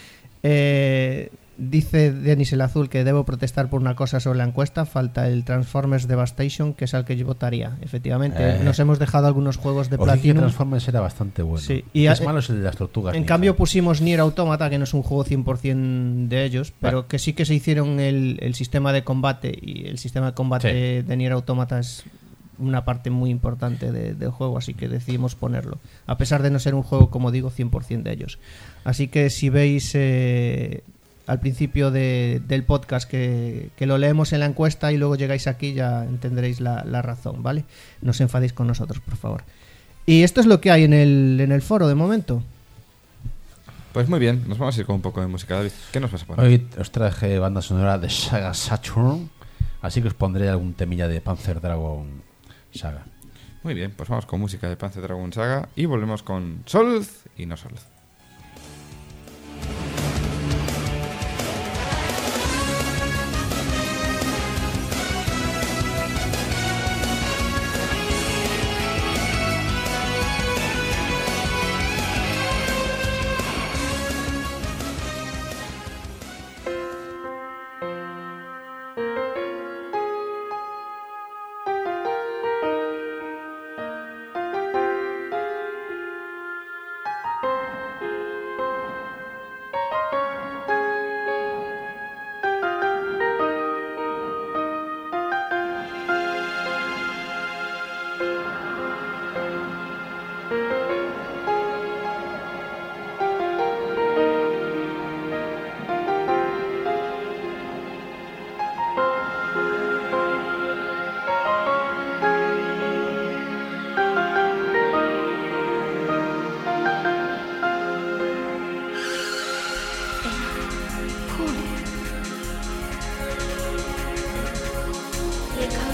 Eh, dice Denis el Azul que debo protestar por una cosa sobre la encuesta. Falta el Transformers Devastation, que es al que yo votaría. Efectivamente, Eh. nos hemos dejado algunos juegos de Os dije que Platinum. Transformers era bastante bueno. Sí, Y y es a- malo es el de las tortugas. En ninja. cambio pusimos Nier Automata, que no es un juego cien por ciento de ellos, pero Vale. que sí que se hicieron el, el sistema de combate, y el sistema de combate de Nier Automata es una parte muy importante de- del juego, así que decidimos ponerlo, a pesar de no ser un juego, como digo, cien por ciento de ellos. Así que si veis eh, al principio de- del podcast que, que lo leemos en la encuesta y luego llegáis aquí, ya entenderéis la, la razón, ¿vale? No os enfadéis con nosotros, por favor. Y esto es lo que hay en el, en el foro de momento. Pues muy bien, nos vamos a ir con un poco de música, David. ¿Qué nos vas a poner? Hoy os traje banda sonora de Saga Saturn, así que os pondré algún temilla de Panzer Dragon Saga. Muy bien, pues vamos con música de Panzer Dragon Saga y volvemos con Solz y no Solz. Thank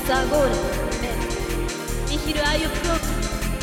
サーゴーレムニヒルアイオプロート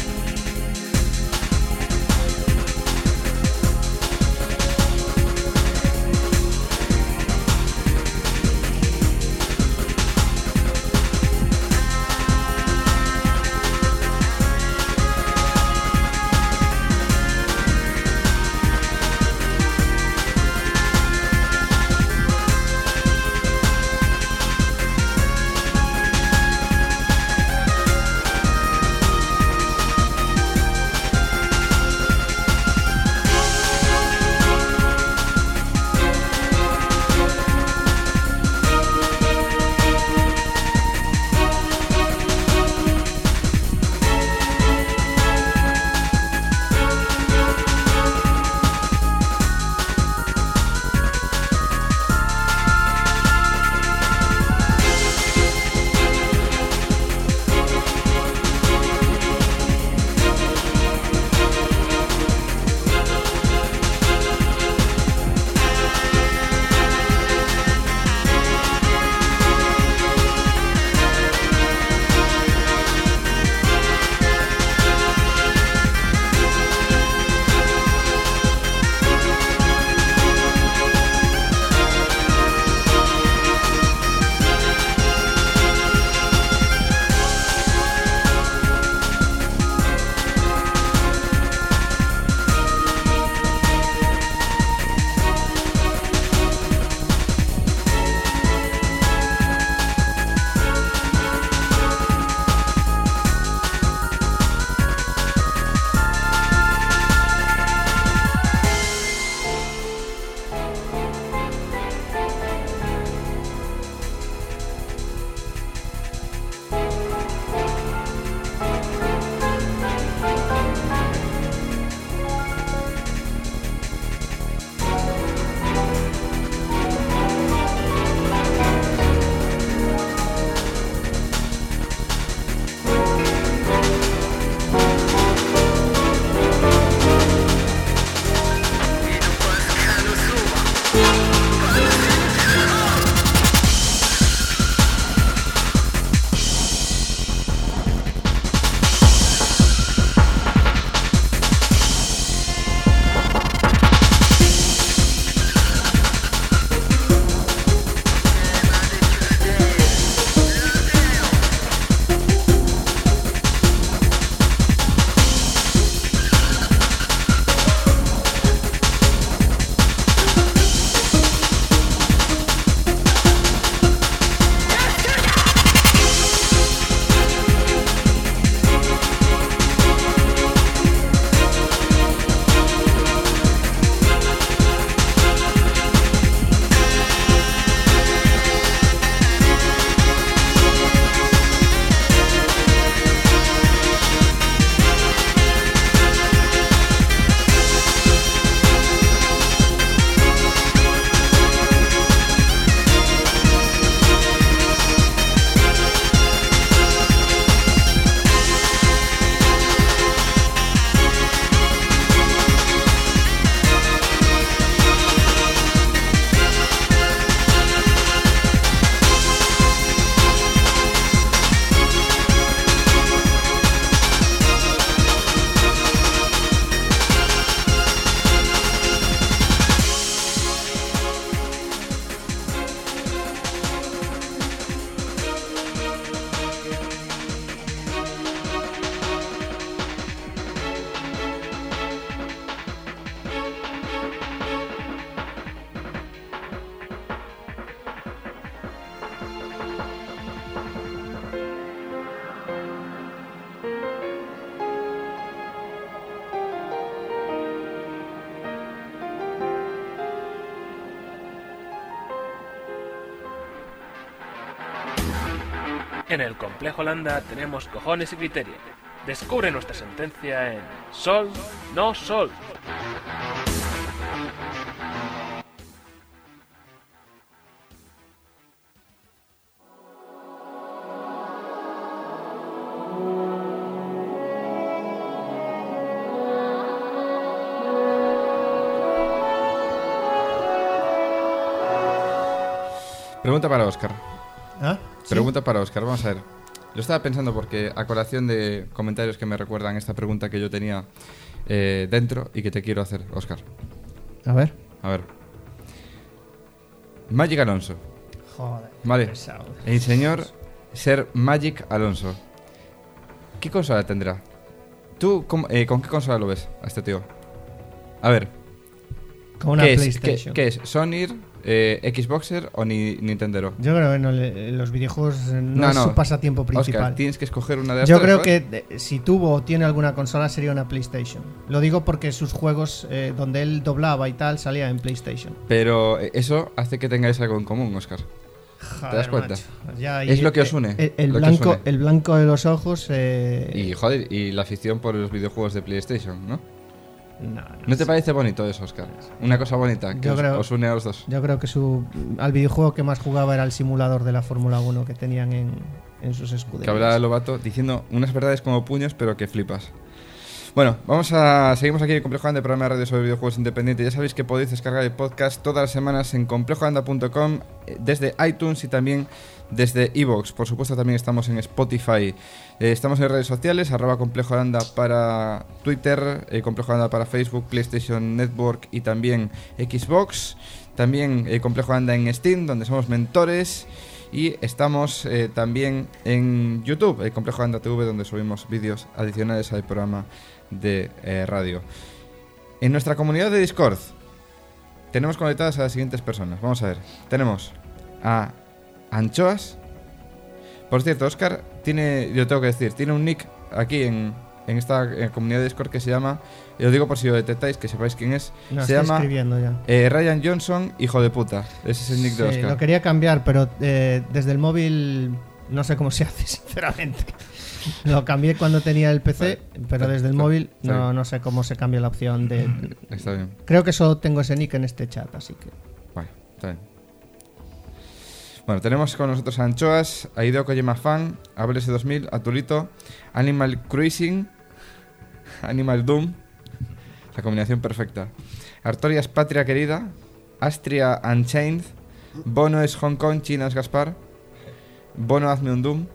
En el Complejo Landa tenemos cojones y criterio. Descubre nuestra sentencia en Sol, no Sol. Pregunta para Óscar. ¿Ah? Pregunta para Óscar, vamos a ver. Lo estaba pensando porque a colación de comentarios que me recuerdan esta pregunta que yo tenía eh, dentro y que te quiero hacer, Óscar. A ver. A ver. Magic Alonso. Joder. Vale. Pesado. El señor Ser Magic Alonso. ¿Qué consola tendrá? ¿Tú cómo- eh, con qué consola lo ves a este tío? A ver. Con una ¿Qué es, PlayStation. ¿qué, qué es? ¿Sony, eh, Xboxer o ni Nintendero? Yo creo que no le- los videojuegos eh, no, No, es no. su pasatiempo principal. Oscar, tienes que escoger una de las Yo tres, creo ¿sabes? que eh, si tuvo o tiene alguna consola sería una PlayStation. Lo digo porque sus juegos eh, donde él doblaba y tal salía en PlayStation. Pero eh, eso hace que tengáis algo en común, Óscar. ¿Te das cuenta? macho. Ya ahí, Es lo que os eh, une, El, el lo que os blanco, une. el blanco de los ojos. Eh, Y joder, y la afición por los videojuegos de PlayStation, ¿no? no, no ¿No te sé. parece bonito eso, Óscar? Una cosa bonita que Yo os, creo- os une a los dos. Yo creo que su al videojuego que más jugaba era el simulador de la Fórmula uno que tenían en, en sus Que escuderías. habla Lobato diciendo unas verdades como puños, pero que flipas. Bueno, vamos a seguimos aquí en Complejo Anda, programa de radio sobre videojuegos independientes. Ya sabéis que podéis descargar el podcast todas las semanas en complejo anda punto com, eh, desde iTunes y también desde iVoox. Por supuesto también estamos en Spotify. Eh, estamos en redes sociales, arroba Complejo Anda para Twitter, eh, Complejo Anda para Facebook, PlayStation Network y también Xbox. También eh, Complejo Anda en Steam, donde somos mentores. Y estamos eh, también en YouTube, el Complejo Anda T V, donde subimos vídeos adicionales al programa de eh, radio. En nuestra comunidad de Discord tenemos conectadas a las siguientes personas. Vamos a ver. Tenemos a Anchoas. Por cierto, Óscar tiene, yo tengo que decir, tiene un nick aquí en, en esta eh, comunidad de Discord que se llama, y os digo por si lo detectáis, que sepáis quién es. No, se estoy llama escribiendo ya. eh, Ryan Johnson, hijo de puta. Ese es el nick de Sí, Óscar. lo quería cambiar, pero eh, desde el móvil no sé cómo se hace, sinceramente. Lo cambié cuando tenía el P C, Vale. pero desde el Está- móvil está no, bien. no sé cómo se cambia la opción de... Está bien. Creo que solo tengo ese nick en este chat, así que... Vale, está bien. Bueno, tenemos con nosotros a Anchoas, a Hideo Kojima Fan, a B L S dos mil, a Tulito, Animal Cruising, Animal Doom, la combinación perfecta. Artorias Patria Querida, Astria Unchained, Bono es Hong Kong, China es Gaspar, Bono hazme un Doom,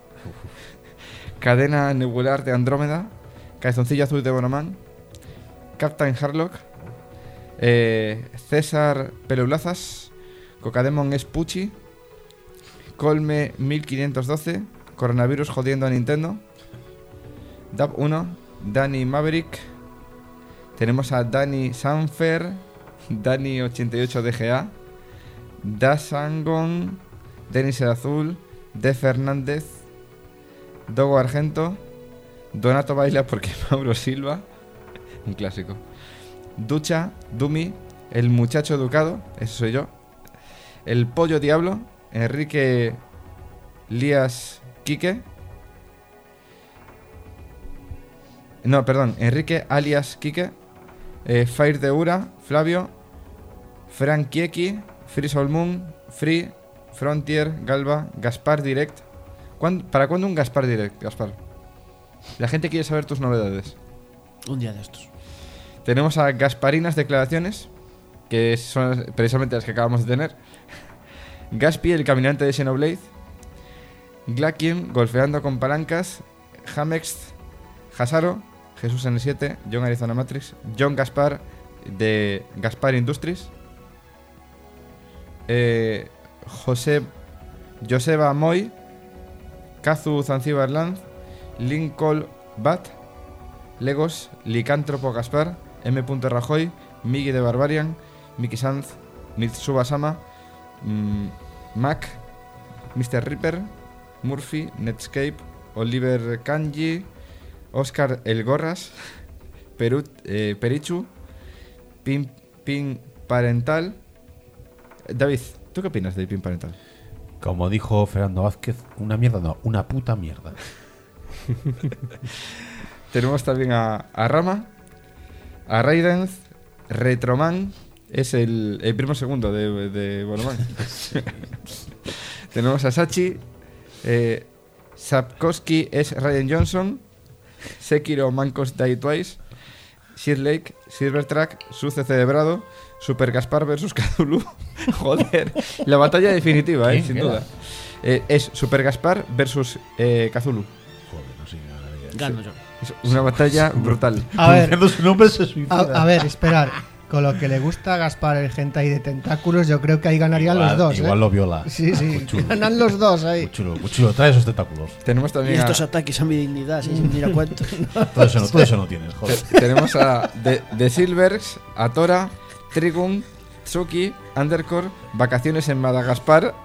Cadena Nebular de Andrómeda, Calzoncillo Azul de Bonoman, Captain Harlock, eh, César Pelulazas, Cocademon es Pucci, Colme mil quinientos doce, Coronavirus jodiendo a Nintendo, Dab uno, Dani Maverick, tenemos a Dani Sanfer, Dani ochenta y ocho D G A, Dasangon, Denis el Azul, De Fernández, Dogo Argento, Donato Baila porque Mauro Silva, un clásico, Ducha, Dumi, El Muchacho Educado, eso soy yo, El Pollo Diablo, Enrique Lías Quique, no, perdón, Enrique alias Quique, eh, Fire de Ura, Flavio, Frank Kieki, Free Soul Moon, Free, Frontier, Galva, Gaspar Direct. ¿Cuándo- ¿Para cuándo un Gaspar Direct, Gaspar? La gente quiere saber tus novedades. Un día de estos. Tenemos a Gasparinas Declaraciones, que son precisamente las que acabamos de tener. Gaspi, el caminante de Xenoblade. Glakiem, golfeando con palancas. Hamex, Hasaro, Jesús N siete, John Arizona Matrix, John Gaspar, de Gaspar Industries. Eh, José, Joseba Moy, Kazu Zanzíbar Land, Lincoln Bat, Legos, Licántropo Gaspar, M. Rajoy, Migi de Barbarian, Miki Sanz, Mitsuba Sama, mm, Mac, mister Ripper, Murphy, Netscape, Oliver Kanji, Oscar El Gorras, Perut, eh, Perichu, Pin, Pin Parental. David, ¿tú qué opinas del Pin Parental? Como dijo Fernando Vázquez, una mierda no, una puta mierda. Tenemos también a, a Rama, a Raiden, Retroman, es el, el primo segundo de, de Bonoman. Tenemos a Sachi, eh, Sapkowski es Ryan Johnson, Sekiro Mancos Die Twice, Sir Lake, Silvertrack, Suce Celebrado, Super Gaspar versus Cthulhu. Joder, la batalla definitiva, eh, ¿Quién sin queda? duda. Eh, es Super Gaspar versus eh, Cthulhu. Joder, no sé nada de eso. Gano yo. Es una batalla brutal. A ver, Pronunciando su nombre se suicida. a, a ver, esperar. Con lo que le gusta a Gaspar el hentai de tentáculos, yo creo que ahí ganarían Igual- los dos. Igual ¿eh? lo viola. Sí, sí, Muy chulo. ganan los dos ahí. Muy chulo, muy chulo. Trae esos tentáculos. Tenemos Y también a, estos ataques a mi dignidad, sí, mira cuántos. Todo eso no, todo eso no tienes, joder. tenemos a The, The Silvers, a Tora, Trigun, Tsuki, Undercore, Vacaciones en Madagascar.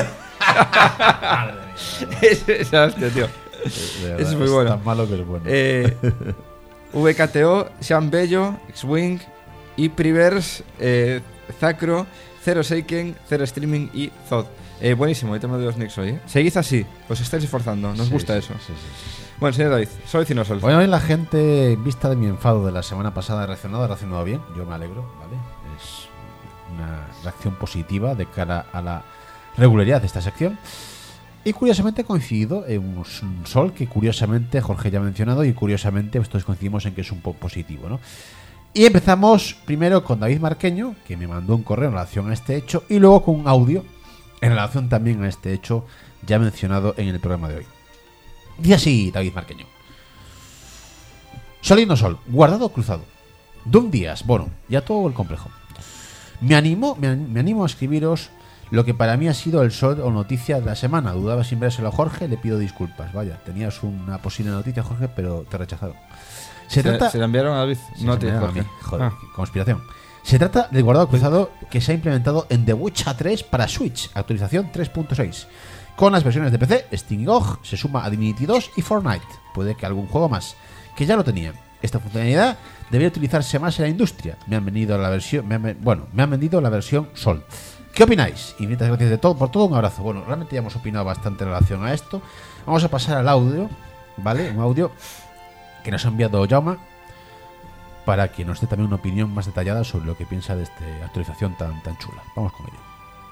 es, esa hostia, tío. De verdad, Es muy bueno. tan malo que es bueno. Eh, V K T O, Sean Bello, X-Wing, Ipriverse, eh, Zacro, Zero Seiken, Zero Streaming y Zod. Eh, buenísimo el tema de los nicks hoy. ¿eh? Seguid así, os estáis esforzando, nos Sí, gusta sí, eso. sí, sí, sí. Bueno, señor David, soy Cinosol. Bueno, hoy la gente, en vista de mi enfado de la semana pasada, ha reaccionado, ha reaccionado bien. Yo me alegro, ¿vale? Es una reacción positiva de cara a la regularidad de esta sección. Y curiosamente he coincidido en un un sol que curiosamente Jorge ya ha mencionado y curiosamente todos coincidimos en que es un poco positivo, ¿no? Y empezamos primero con David Marqueño, que me mandó un correo en relación a este hecho, y luego con un audio en relación también a este hecho ya mencionado en el programa de hoy. Dice así David Marqueño: Sol y no sol, guardado o cruzado. Dun Díaz, bueno, ya todo el complejo. Me animo, me, an- me animo a escribiros lo que para mí ha sido el sol o noticia de la semana. Dudaba sin vérselo a Jorge, le pido disculpas. Vaya, tenías una posible noticia, Jorge, pero te rechazaron. Se, Se, trata... se la enviaron a David, Sí, no se te me da a Jorge. mí. Joder, Ah. qué conspiración. Se trata del guardado cruzado que se ha implementado en The Witcher tres para Switch, actualización tres punto seis. Con las versiones de P C, Steam y O G, se suma a Divinity dos y Fortnite. Puede que algún juego más, que ya lo tenía. Esta funcionalidad debería utilizarse más en la industria. Me han vendido la versión, me han, ven- bueno, me han vendido la versión Sol. ¿Qué opináis? Infinitas gracias de todo por todo, un abrazo. Bueno, realmente ya hemos opinado bastante en relación a esto. Vamos a pasar al audio, ¿vale? Un audio que nos ha enviado Jaume para que nos dé también una opinión más detallada sobre lo que piensa de esta actualización tan, tan chula. Vamos con ello.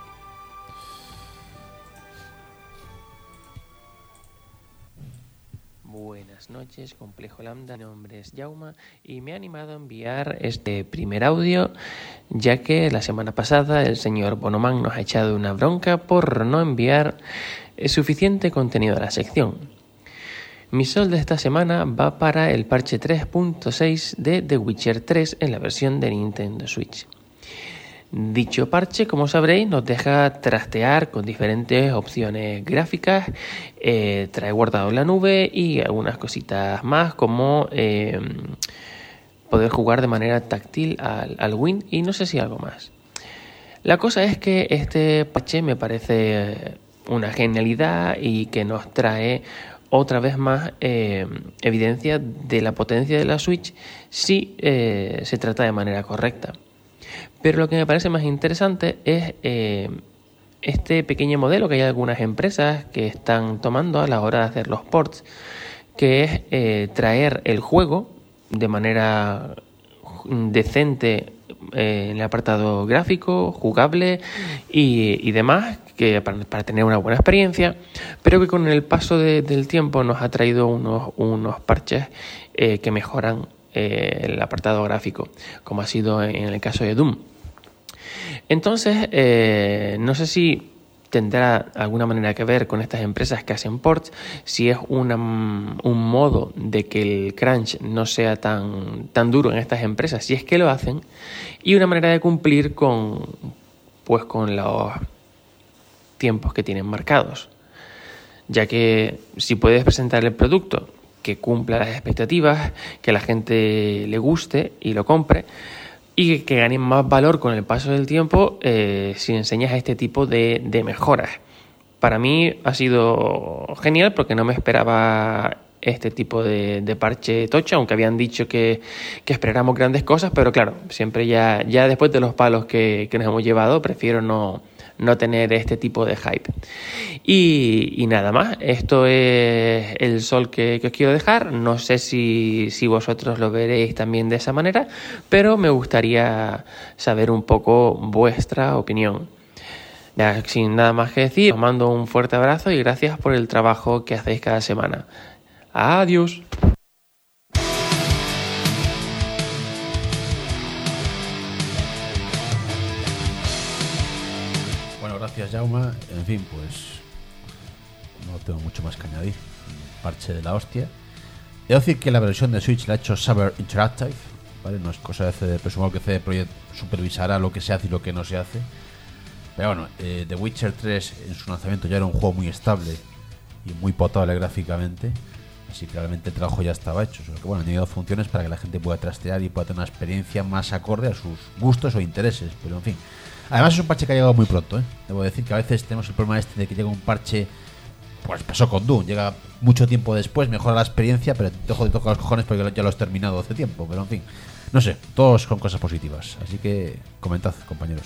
Buenas noches, Complejo Lambda. Mi nombre es Jauma y me ha animado a enviar este primer audio, ya que la semana pasada el señor Bonoman nos ha echado una bronca por no enviar eh, suficiente contenido a la sección. Mi sol de esta semana va para el parche tres punto seis de The Witcher tres en la versión de Nintendo Switch. Dicho parche, como sabréis, nos deja trastear con diferentes opciones gráficas, eh, trae guardado en la nube y algunas cositas más, como eh, poder jugar de manera táctil al, al Win y no sé si algo más. La cosa es que este parche me parece una genialidad y que nos trae otra vez más eh, evidencia de la potencia de la Switch si eh, se trata de manera correcta. Pero lo que me parece más interesante es eh, este pequeño modelo que hay algunas empresas que están tomando a la hora de hacer los ports, que es eh, traer el juego de manera decente eh, en el apartado gráfico, jugable y, y demás, que para, para tener una buena experiencia, pero que con el paso de, del tiempo nos ha traído unos, unos parches eh, que mejoran eh, el apartado gráfico, como ha sido en el caso de Doom. Entonces, eh, no sé si tendrá alguna manera que ver con estas empresas que hacen ports, si es una, un modo de que el crunch no sea tan, tan duro en estas empresas, si es que lo hacen, y una manera de cumplir con, pues, con los tiempos que tienen marcados. Ya que si puedes presentar el producto que cumpla las expectativas, que a la gente le guste y lo compre, y que ganen más valor con el paso del tiempo eh, si enseñas este tipo de, de mejoras. Para mí ha sido genial porque no me esperaba este tipo de, de parche tocha, aunque habían dicho que, que esperáramos grandes cosas, pero claro, siempre ya, ya después de los palos que, que nos hemos llevado, prefiero no, no tener este tipo de hype. Y, y nada más, esto es el sol que, que os quiero dejar. No sé si, si vosotros lo veréis también de esa manera, pero me gustaría saber un poco vuestra opinión. Ya, sin nada más que decir, os mando un fuerte abrazo y gracias por el trabajo que hacéis cada semana. Adiós. Bueno, gracias, Jauma. En fin, pues no tengo mucho más que añadir. Un parche de la hostia. He de decir que la versión de Switch la ha hecho Saber Interactive, ¿vale? No es cosa de C D, pero supongo que C D Projekt supervisará lo que se hace y lo que no se hace. Pero bueno, eh, The Witcher tres en su lanzamiento ya era un juego muy estable y muy potable gráficamente, así que realmente el trabajo ya estaba hecho. Solo que bueno, han añadido funciones para que la gente pueda trastear y pueda tener una experiencia más acorde a sus gustos o intereses, pero en fin. Además es un parche que ha llegado muy pronto, ¿eh? Debo decir que a veces tenemos el problema este de que llega un parche, pues pasó con Doom, llega mucho tiempo después, mejora la experiencia, pero te dejo de tocar los cojones porque ya lo has terminado hace tiempo, pero en fin. No sé, todos con cosas positivas, así que comentad, compañeros.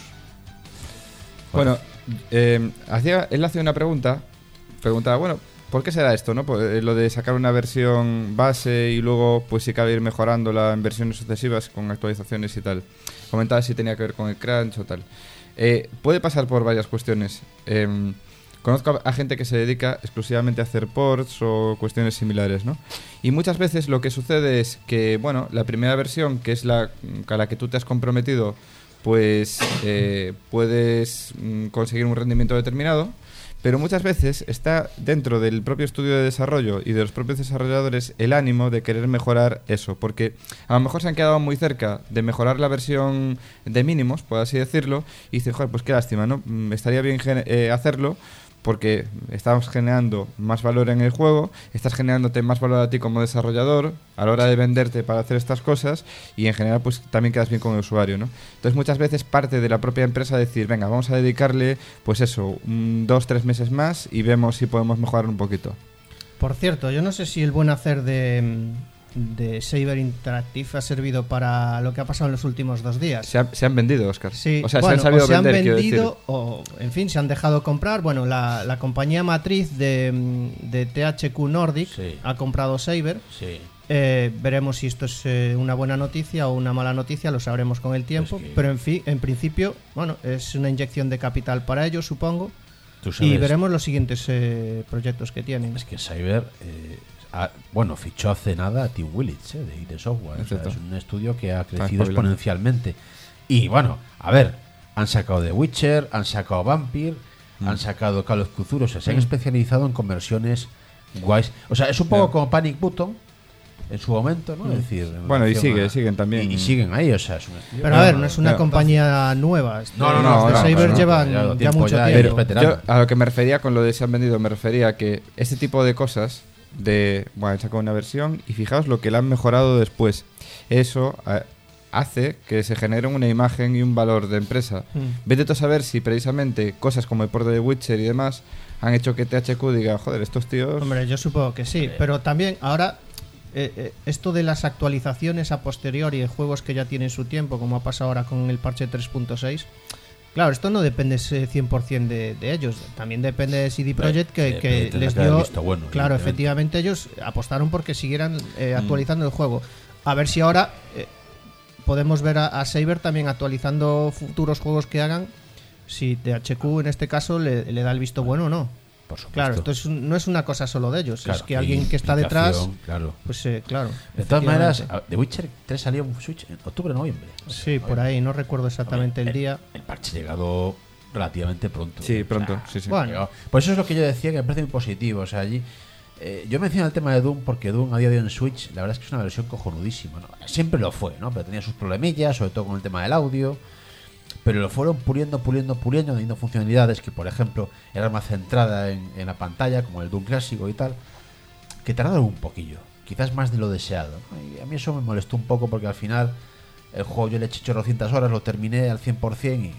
Bueno, eh, hacía, él hacía una pregunta, preguntaba, bueno, ¿por qué se da esto, no? Pues, lo de sacar una versión base y luego, pues si cabe ir mejorándola en versiones sucesivas con actualizaciones y tal. Comentaba si tenía que ver con el crunch o tal. Eh, puede pasar por varias cuestiones. Eh, conozco a gente que se dedica exclusivamente a hacer ports o cuestiones similares, ¿no? Y muchas veces lo que sucede es que, bueno, la primera versión, que es la a la que tú te has comprometido, pues eh, puedes mm, conseguir un rendimiento determinado, pero muchas veces está dentro del propio estudio de desarrollo y de los propios desarrolladores el ánimo de querer mejorar eso, porque a lo mejor se han quedado muy cerca de mejorar la versión de mínimos, por así decirlo, y dicen, joder, pues qué lástima, ¿no? Mm, estaría bien eh, hacerlo, porque estamos generando más valor en el juego, estás generándote más valor a ti como desarrollador a la hora de venderte para hacer estas cosas, y en general pues también quedas bien con el usuario, ¿no? Entonces muchas veces parte de la propia empresa decir, venga, vamos a dedicarle pues eso, un, dos, tres meses más y vemos si podemos mejorar un poquito. Por cierto, yo no sé si el buen hacer de, de Saber Interactive ha servido para lo que ha pasado en los últimos dos días. Se, ha, se han vendido, Óscar. Sí, o sea, bueno, se han sabido o se vender, han quiero vendido decir. o, en fin, se han dejado comprar. Bueno, la, la compañía matriz de, de T H Q Nordic Sí. ha comprado Saber. Sí. Eh, veremos si esto es eh, una buena noticia o una mala noticia, lo sabremos con el tiempo. Es que- Pero en fin, en principio, bueno, es una inyección de capital para ellos, supongo. Tú sabes, Y veremos los siguientes eh, proyectos que tienen. es que Cyber, eh, ha- bueno, fichó hace nada a Tim Willits, eh, de I D Software. O sea, Exacto. es un estudio que ha crecido espabilando. exponencialmente. Y bueno, a ver, han sacado The Witcher, han sacado Vampire, Mm. han sacado Call of Cthulhu, o sea, se han Mm. especializado en conversiones guays. O sea, es un poco Ya. como Panic Button en su momento, ¿no? Mm. Es decir, en Bueno, y relación sigue, a- siguen también. Y, y siguen ahí, o sea, es un estudio. Pero a ver, no es una no. compañía nueva. No, no, Los no, de no, Saber no, no, llevan ya lo ya, tiempo mucho ya, tiempo. pero- veterano. Yo a lo que me refería con lo de se han vendido, me refería a que este tipo de cosas de, bueno, han sacado una versión y fijaos lo que la han mejorado después. Eso eh, hace que se genere una imagen y un valor de empresa. Mm. Vete tú a saber si precisamente cosas como el port de The Witcher y demás han hecho que T H Q diga, joder, estos tíos... Hombre, yo supongo que sí, pero también ahora eh, eh, esto de las actualizaciones a posteriori de juegos que ya tienen su tiempo, como ha pasado ahora con el parche tres punto seis, claro, esto no depende eh, cien por ciento de, de ellos, también depende de C D Projekt que, Sí, que tendrá les que haber dio... visto bueno, claro, evidentemente. efectivamente ellos apostaron porque siguieran eh, Mm. actualizando el juego. A ver si ahora eh, podemos ver a, a Saber también actualizando futuros juegos que hagan, si T H Q en este caso le, le da el visto bueno o no. Por supuesto. Claro, esto es un- no es una cosa solo de ellos, Claro, es que hay alguien que está detrás, implicación, claro. pues eh, claro. De todas maneras, efectivamente. a- The Witcher tres salió en Switch en octubre o noviembre. Sí, por ahí, no recuerdo exactamente el día. El parche ha llegado relativamente pronto. Sí, O sea, pronto, sí, sí. Bueno. llegado- Por eso es lo que yo decía, que me parece muy positivo. O sea, allí. eh, yo menciono el tema de Doom porque Doom a día de hoy en Switch, la verdad es que es una versión cojonudísima, ¿no? Siempre lo fue, ¿no? Pero tenía sus problemillas, sobre todo con el tema del audio. Pero lo fueron puliendo, puliendo, puliendo, añadiendo funcionalidades que, por ejemplo, era más centrada en, en la pantalla, como el Doom clásico y tal, que tardaron un poquillo, quizás más de lo deseado, ¿no? Y a mí eso me molestó un poco porque al final el juego yo le eché chorrocientas horas, lo terminé al cien por ciento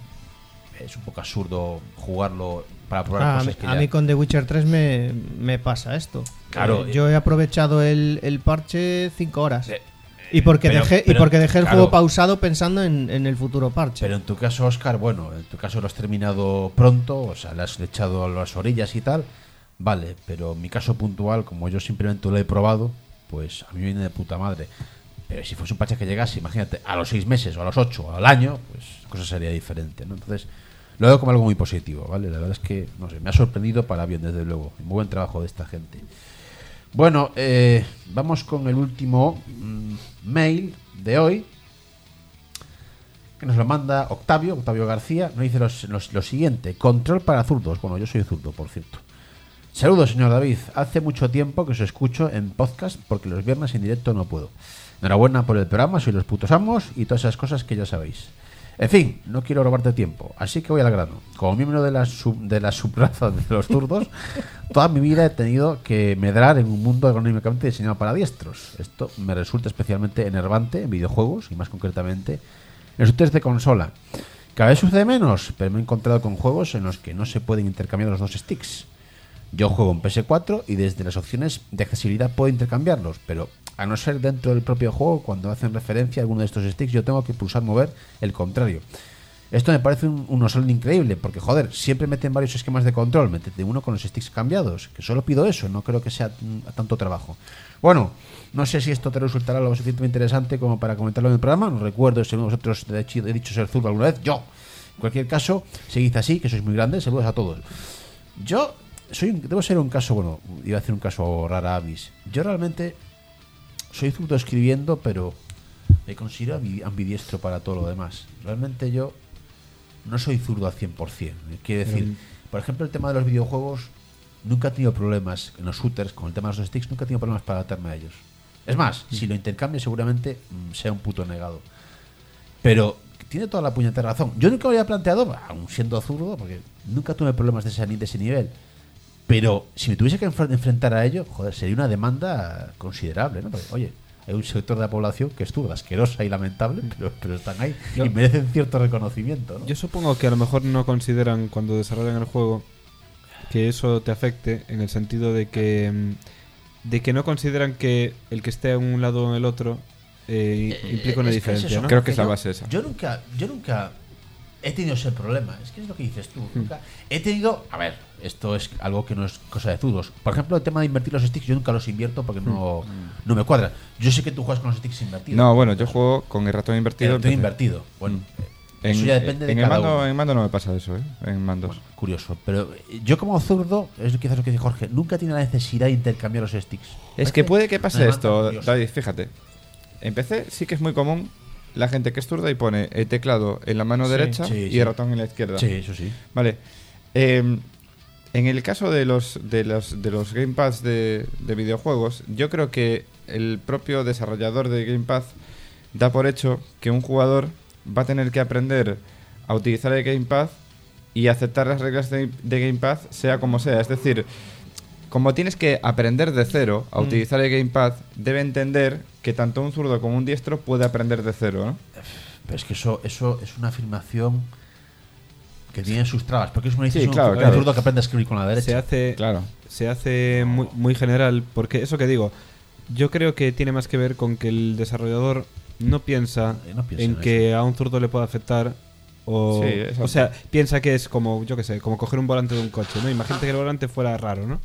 y es un poco absurdo jugarlo para probar Ah, a, cosas mí, que a ya- mí con The Witcher tres me, me pasa esto. Claro. Eh, yo he aprovechado el, el parche cinco horas. Eh, Y porque pero- dejé, y pero, porque dejé el claro. juego pausado pensando en, en el futuro parche. Pero en tu caso, Oscar, bueno, en tu caso lo has terminado pronto, o sea, le has echado a las orillas y tal, vale, pero en mi caso puntual, como yo simplemente lo he probado, pues a mí me viene de puta madre. Pero si fuese un parche que llegase, imagínate, a los seis meses o a los ocho o al año, pues la cosa sería diferente, ¿no? Entonces, lo veo como algo muy positivo, ¿vale? La verdad es que, no sé, me ha sorprendido para bien, desde luego. Muy buen trabajo de esta gente. Bueno, eh, vamos con el último mm, mail de hoy, que nos lo manda Octavio, Octavio García. Nos dice los- los- lo siguiente: control para zurdos. Bueno, yo soy zurdo, por cierto. Saludos, señor David. Hace mucho tiempo que os escucho en podcast porque los viernes en directo no puedo. Enhorabuena por el programa, soy los putos amos y todas esas cosas que ya sabéis. En fin, no quiero robarte tiempo, así que voy al grano. Como miembro de la, sub, de la subraza de los zurdos, toda mi vida he tenido que medrar en un mundo ergonómicamente diseñado para diestros. Esto me resulta especialmente enervante en videojuegos y más concretamente en los shooters de consola. Cada vez sucede menos, pero me he encontrado con juegos en los que no se pueden intercambiar los dos sticks. Yo juego en P S cuatro y desde las opciones de accesibilidad puedo intercambiarlos, pero a no ser dentro del propio juego, cuando hacen referencia a alguno de estos sticks, yo tengo que pulsar mover el contrario. Esto me parece un, un osol increíble, porque joder, siempre meten varios esquemas de control, meten uno con los sticks cambiados, que solo pido eso, no creo que sea mm, tanto trabajo. Bueno, no sé si esto te resultará lo suficientemente interesante como para comentarlo en el programa, no recuerdo si vosotros he dicho, he dicho ser zurdo alguna vez, yo. En cualquier caso, seguid así, que sois muy grandes, saludos a todos. Yo soy un, debo ser un caso, bueno, iba a hacer un caso rara avis. Yo realmente soy zurdo escribiendo, pero me considero ambidiestro para todo lo demás. Realmente yo no soy zurdo al cien por ciento. Quiere decir, por ejemplo, el tema de los videojuegos, nunca he tenido problemas en los shooters, con el tema de los sticks, nunca he tenido problemas para adaptarme a ellos. Es más, si lo intercambio seguramente mmm, sea un puto negado. Pero tiene toda la puñetera razón. Yo nunca me había planteado, aún siendo zurdo, porque nunca tuve problemas de ese, de ese nivel. Pero si me tuviese que enfrentar a ello, joder, sería una demanda considerable, ¿no? Porque, oye, hay un sector de la población que es zurda, asquerosa y lamentable, pero, pero están ahí yo, y merecen cierto reconocimiento, ¿no? Yo supongo que a lo mejor no consideran, cuando desarrollan el juego, que eso te afecte, en el sentido de que de que no consideran que el que esté a un lado o en el otro eh, eh, implica una diferencia, es eso, ¿no? Creo que es la yo, base esa. Yo nunca, yo nunca he tenido ese problema. Es que es lo que dices tú. Hmm. Nunca he tenido, a ver, esto es algo que no es cosa de zurdos. Por ejemplo, el tema de invertir los sticks, yo nunca los invierto porque no, hmm. no me cuadra. Yo sé que tú juegas con los sticks invertidos. No, bueno, yo juego con el ratón invertido. El ratón invertido. Bueno, hmm. eso en, ya depende de en cada el mando, uno. En mando no me pasa eso, ¿eh? En mandos. Bueno, curioso. Pero yo como zurdo, es quizás lo que dice Jorge, nunca tiene la necesidad de intercambiar los sticks. Es que puede que pase esto, David, fíjate. En P C sí que es muy común la gente que es zurda y pone el teclado en la mano sí, derecha sí, y sí. el ratón en la izquierda. Sí, eso sí. Vale. Eh, en el caso de los de los de los gamepads de, de videojuegos, yo creo que el propio desarrollador de gamepad da por hecho que un jugador va a tener que aprender a utilizar el gamepad y aceptar las reglas de, de gamepad sea como sea. Es decir, como tienes que aprender de cero a mm. utilizar el gamepad, debe entender que tanto un zurdo como un diestro puede aprender de cero, ¿no? Pero es que eso, eso es una afirmación que tiene sus trabas, porque es una sí, claro, un claro. zurdo que aprende a escribir con la derecha. Se hace, claro. se hace muy, muy general, porque eso que digo, yo creo que tiene más que ver con que el desarrollador no piensa, no piensa en, en que a un zurdo le pueda afectar. O, sí, o sea, piensa que es como, yo qué sé, como coger un volante de un coche, ¿no? Imagínate que el volante fuera raro, ¿no?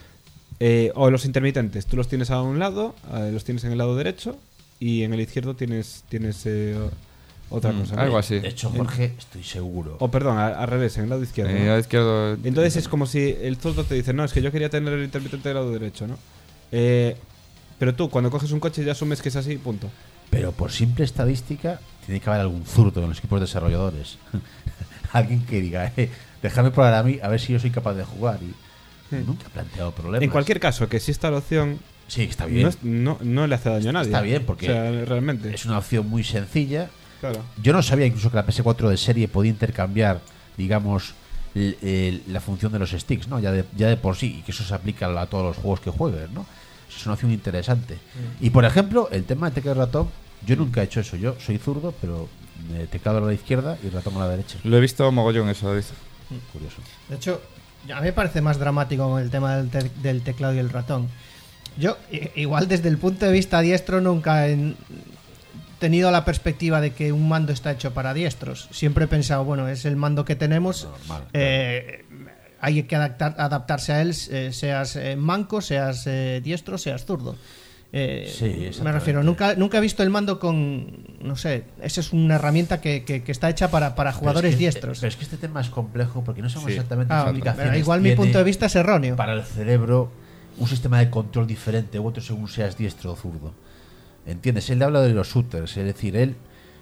Eh, o los intermitentes, tú los tienes a un lado, eh, los tienes en el lado derecho y en el izquierdo tienes tienes eh, otra mm, cosa, ¿no? algo así. De hecho, Jorge, estoy seguro. O perdón, al, al revés, en el lado izquierdo. En el ¿no? lado izquierdo. Entonces es como si el zurdo te dice, no, es que yo quería tener el intermitente del lado derecho, ¿no? Eh, pero tú, cuando coges un coche ya asumes que es así, punto. Pero por simple estadística, tiene que haber algún zurdo en los equipos desarrolladores. Alguien que diga, eh, déjame probar a mí a ver si yo soy capaz de jugar. Y sí. Nunca he planteado problemas. En cualquier caso, que exista la opción. Sí, está bien. No, es, no, no le hace daño a nadie. Está bien, porque o sea, realmente es una opción muy sencilla. Claro. Yo no sabía incluso que la P S cuatro de serie podía intercambiar, digamos, el, el, la función de los sticks, ¿no? Ya de, ya de por sí, y que eso se aplica a todos los juegos que juegues, ¿no? Eso es una opción interesante. Mm. Y por ejemplo, el tema de teclado y ratón, yo nunca he hecho eso. Yo soy zurdo, pero teclado a la izquierda y ratón a la derecha. Lo he visto mogollón eso, David. Mm. Curioso. De hecho, a mí me parece más dramático con el tema del, te del teclado y el ratón. Yo, igual desde el punto de vista diestro, nunca he tenido la perspectiva de que un mando está hecho para diestros. Siempre he pensado, bueno, es el mando que tenemos, normal, eh, claro. Hay que adaptar, adaptarse a él, eh, seas eh, manco, seas eh, diestro, seas zurdo. Eh, sí, me refiero, nunca, nunca he visto el mando con, no sé, esa es una herramienta que, que, que está hecha para, para jugadores pero es que, diestros. Pero es que este tema es complejo porque no sabemos sí. exactamente ah, qué aplicaciones igual mi punto de vista es erróneo. Para el cerebro, un sistema de control diferente u otro según seas diestro o zurdo. ¿Entiendes? Él habla de los shooters, es decir, él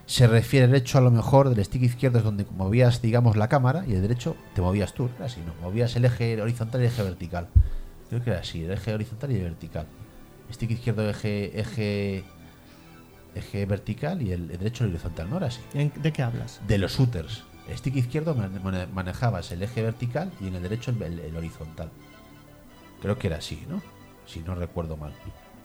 se refiere el hecho a lo mejor del stick izquierdo es donde movías, digamos, la cámara, y el derecho te movías tú, era así, ¿no? Movías el eje horizontal y el eje vertical. Creo que era así, el eje horizontal y el vertical. Stick izquierdo eje eje eje vertical y el derecho horizontal, ¿no era así? ¿De qué hablas? De los shooters. El stick izquierdo manejabas el eje vertical y en el derecho el, el, el horizontal. Creo que era así, ¿no? Si no recuerdo mal.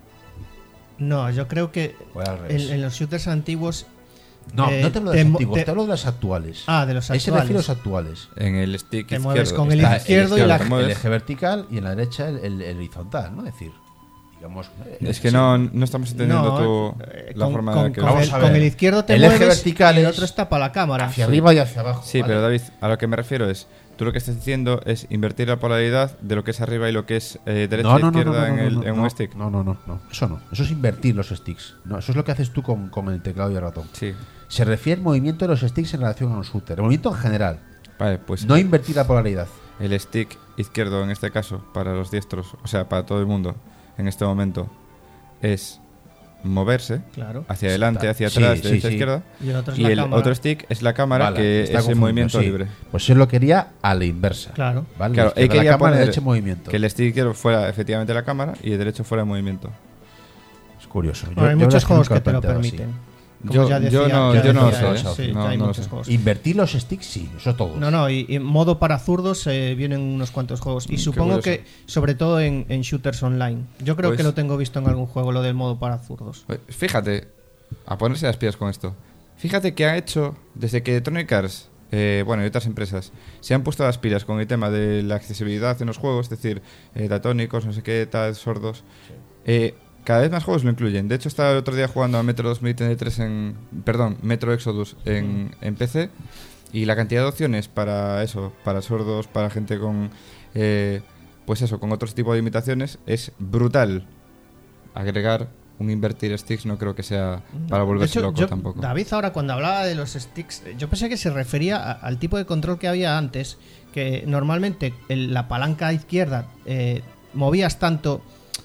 No, yo creo que en, en los shooters antiguos... No, eh, no te hablo de los te, antiguos, te, te hablo de los actuales. Ah, de los actuales. Ahí se refiere a los actuales. En el stick te izquierdo mueves con el está izquierdo el y la... el eje vertical y en la derecha el, el, el horizontal, ¿no? Es decir, digamos... Es que no, no estamos entendiendo no, tu, eh, la con, forma con, de que... Con, Vamos el, a ver. con el izquierdo te el mueves eje vertical y el es otro está para la cámara. hacia sí. arriba y hacia abajo. Sí, ¿vale? pero David, a lo que me refiero es... Tú lo que estás diciendo es invertir la polaridad de lo que es arriba y lo que es eh, derecha e izquierda en, el, en un stick. No, no, no, no, eso no. Eso es invertir los sticks. No, eso es lo que haces tú con, con el teclado y el ratón. Sí. Se refiere al movimiento de los sticks en relación a un shooter. El movimiento en general. Vale, pues no invertir la polaridad. El stick izquierdo en este caso, para los diestros, o sea, para todo el mundo, en este momento, es moverse claro. hacia adelante, hacia atrás, sí, derecha, sí, sí. izquierda. Y el otro, es y la el cámara. otro stick es la cámara, Vale, que está es el movimiento sí. libre. Pues yo lo quería a la inversa. Claro. ¿Vale? Claro, La él quería la cámara, poner derecha, movimiento. que el stick izquierdo fuera efectivamente la cámara y el derecho fuera el movimiento. Es curioso. Yo, Bueno, hay yo muchos es juegos nunca que te lo planteado así. permiten. Como Yo, ya decía, yo no, ya yo no lo decía, sé. ¿eh? Sí, no, ya hay no lo muchos sé. juegos. Invertir los sticks, sí, eso todo. No, no, y en modo para zurdos eh, vienen unos cuantos juegos. Y Mm, supongo curioso. que, sobre todo en, en shooters online. Yo creo Pues- que lo tengo visto en algún juego, lo del modo para zurdos. Pues fíjate, a ponerse las pilas con esto. Fíjate que ha hecho, desde que Electronic Arts, eh, bueno, y otras empresas, se han puesto las pilas con el tema de la accesibilidad en los juegos, es decir, eh, datónicos, no sé qué, tal, sordos. Eh, cada vez más juegos lo incluyen. De hecho, estaba el otro día jugando a Metro dos mil treinta y tres en... Perdón, Metro Exodus en, en P C. Y la cantidad de opciones para eso, para sordos, para gente con... Eh, pues eso, con otros tipos de limitaciones, es brutal. Agregar un invertir sticks no creo que sea para volverse De hecho, loco yo- tampoco. David ahora cuando hablaba de los sticks, yo pensé que se refería a- al tipo de control que había antes, que normalmente el- la palanca izquierda eh, movías tanto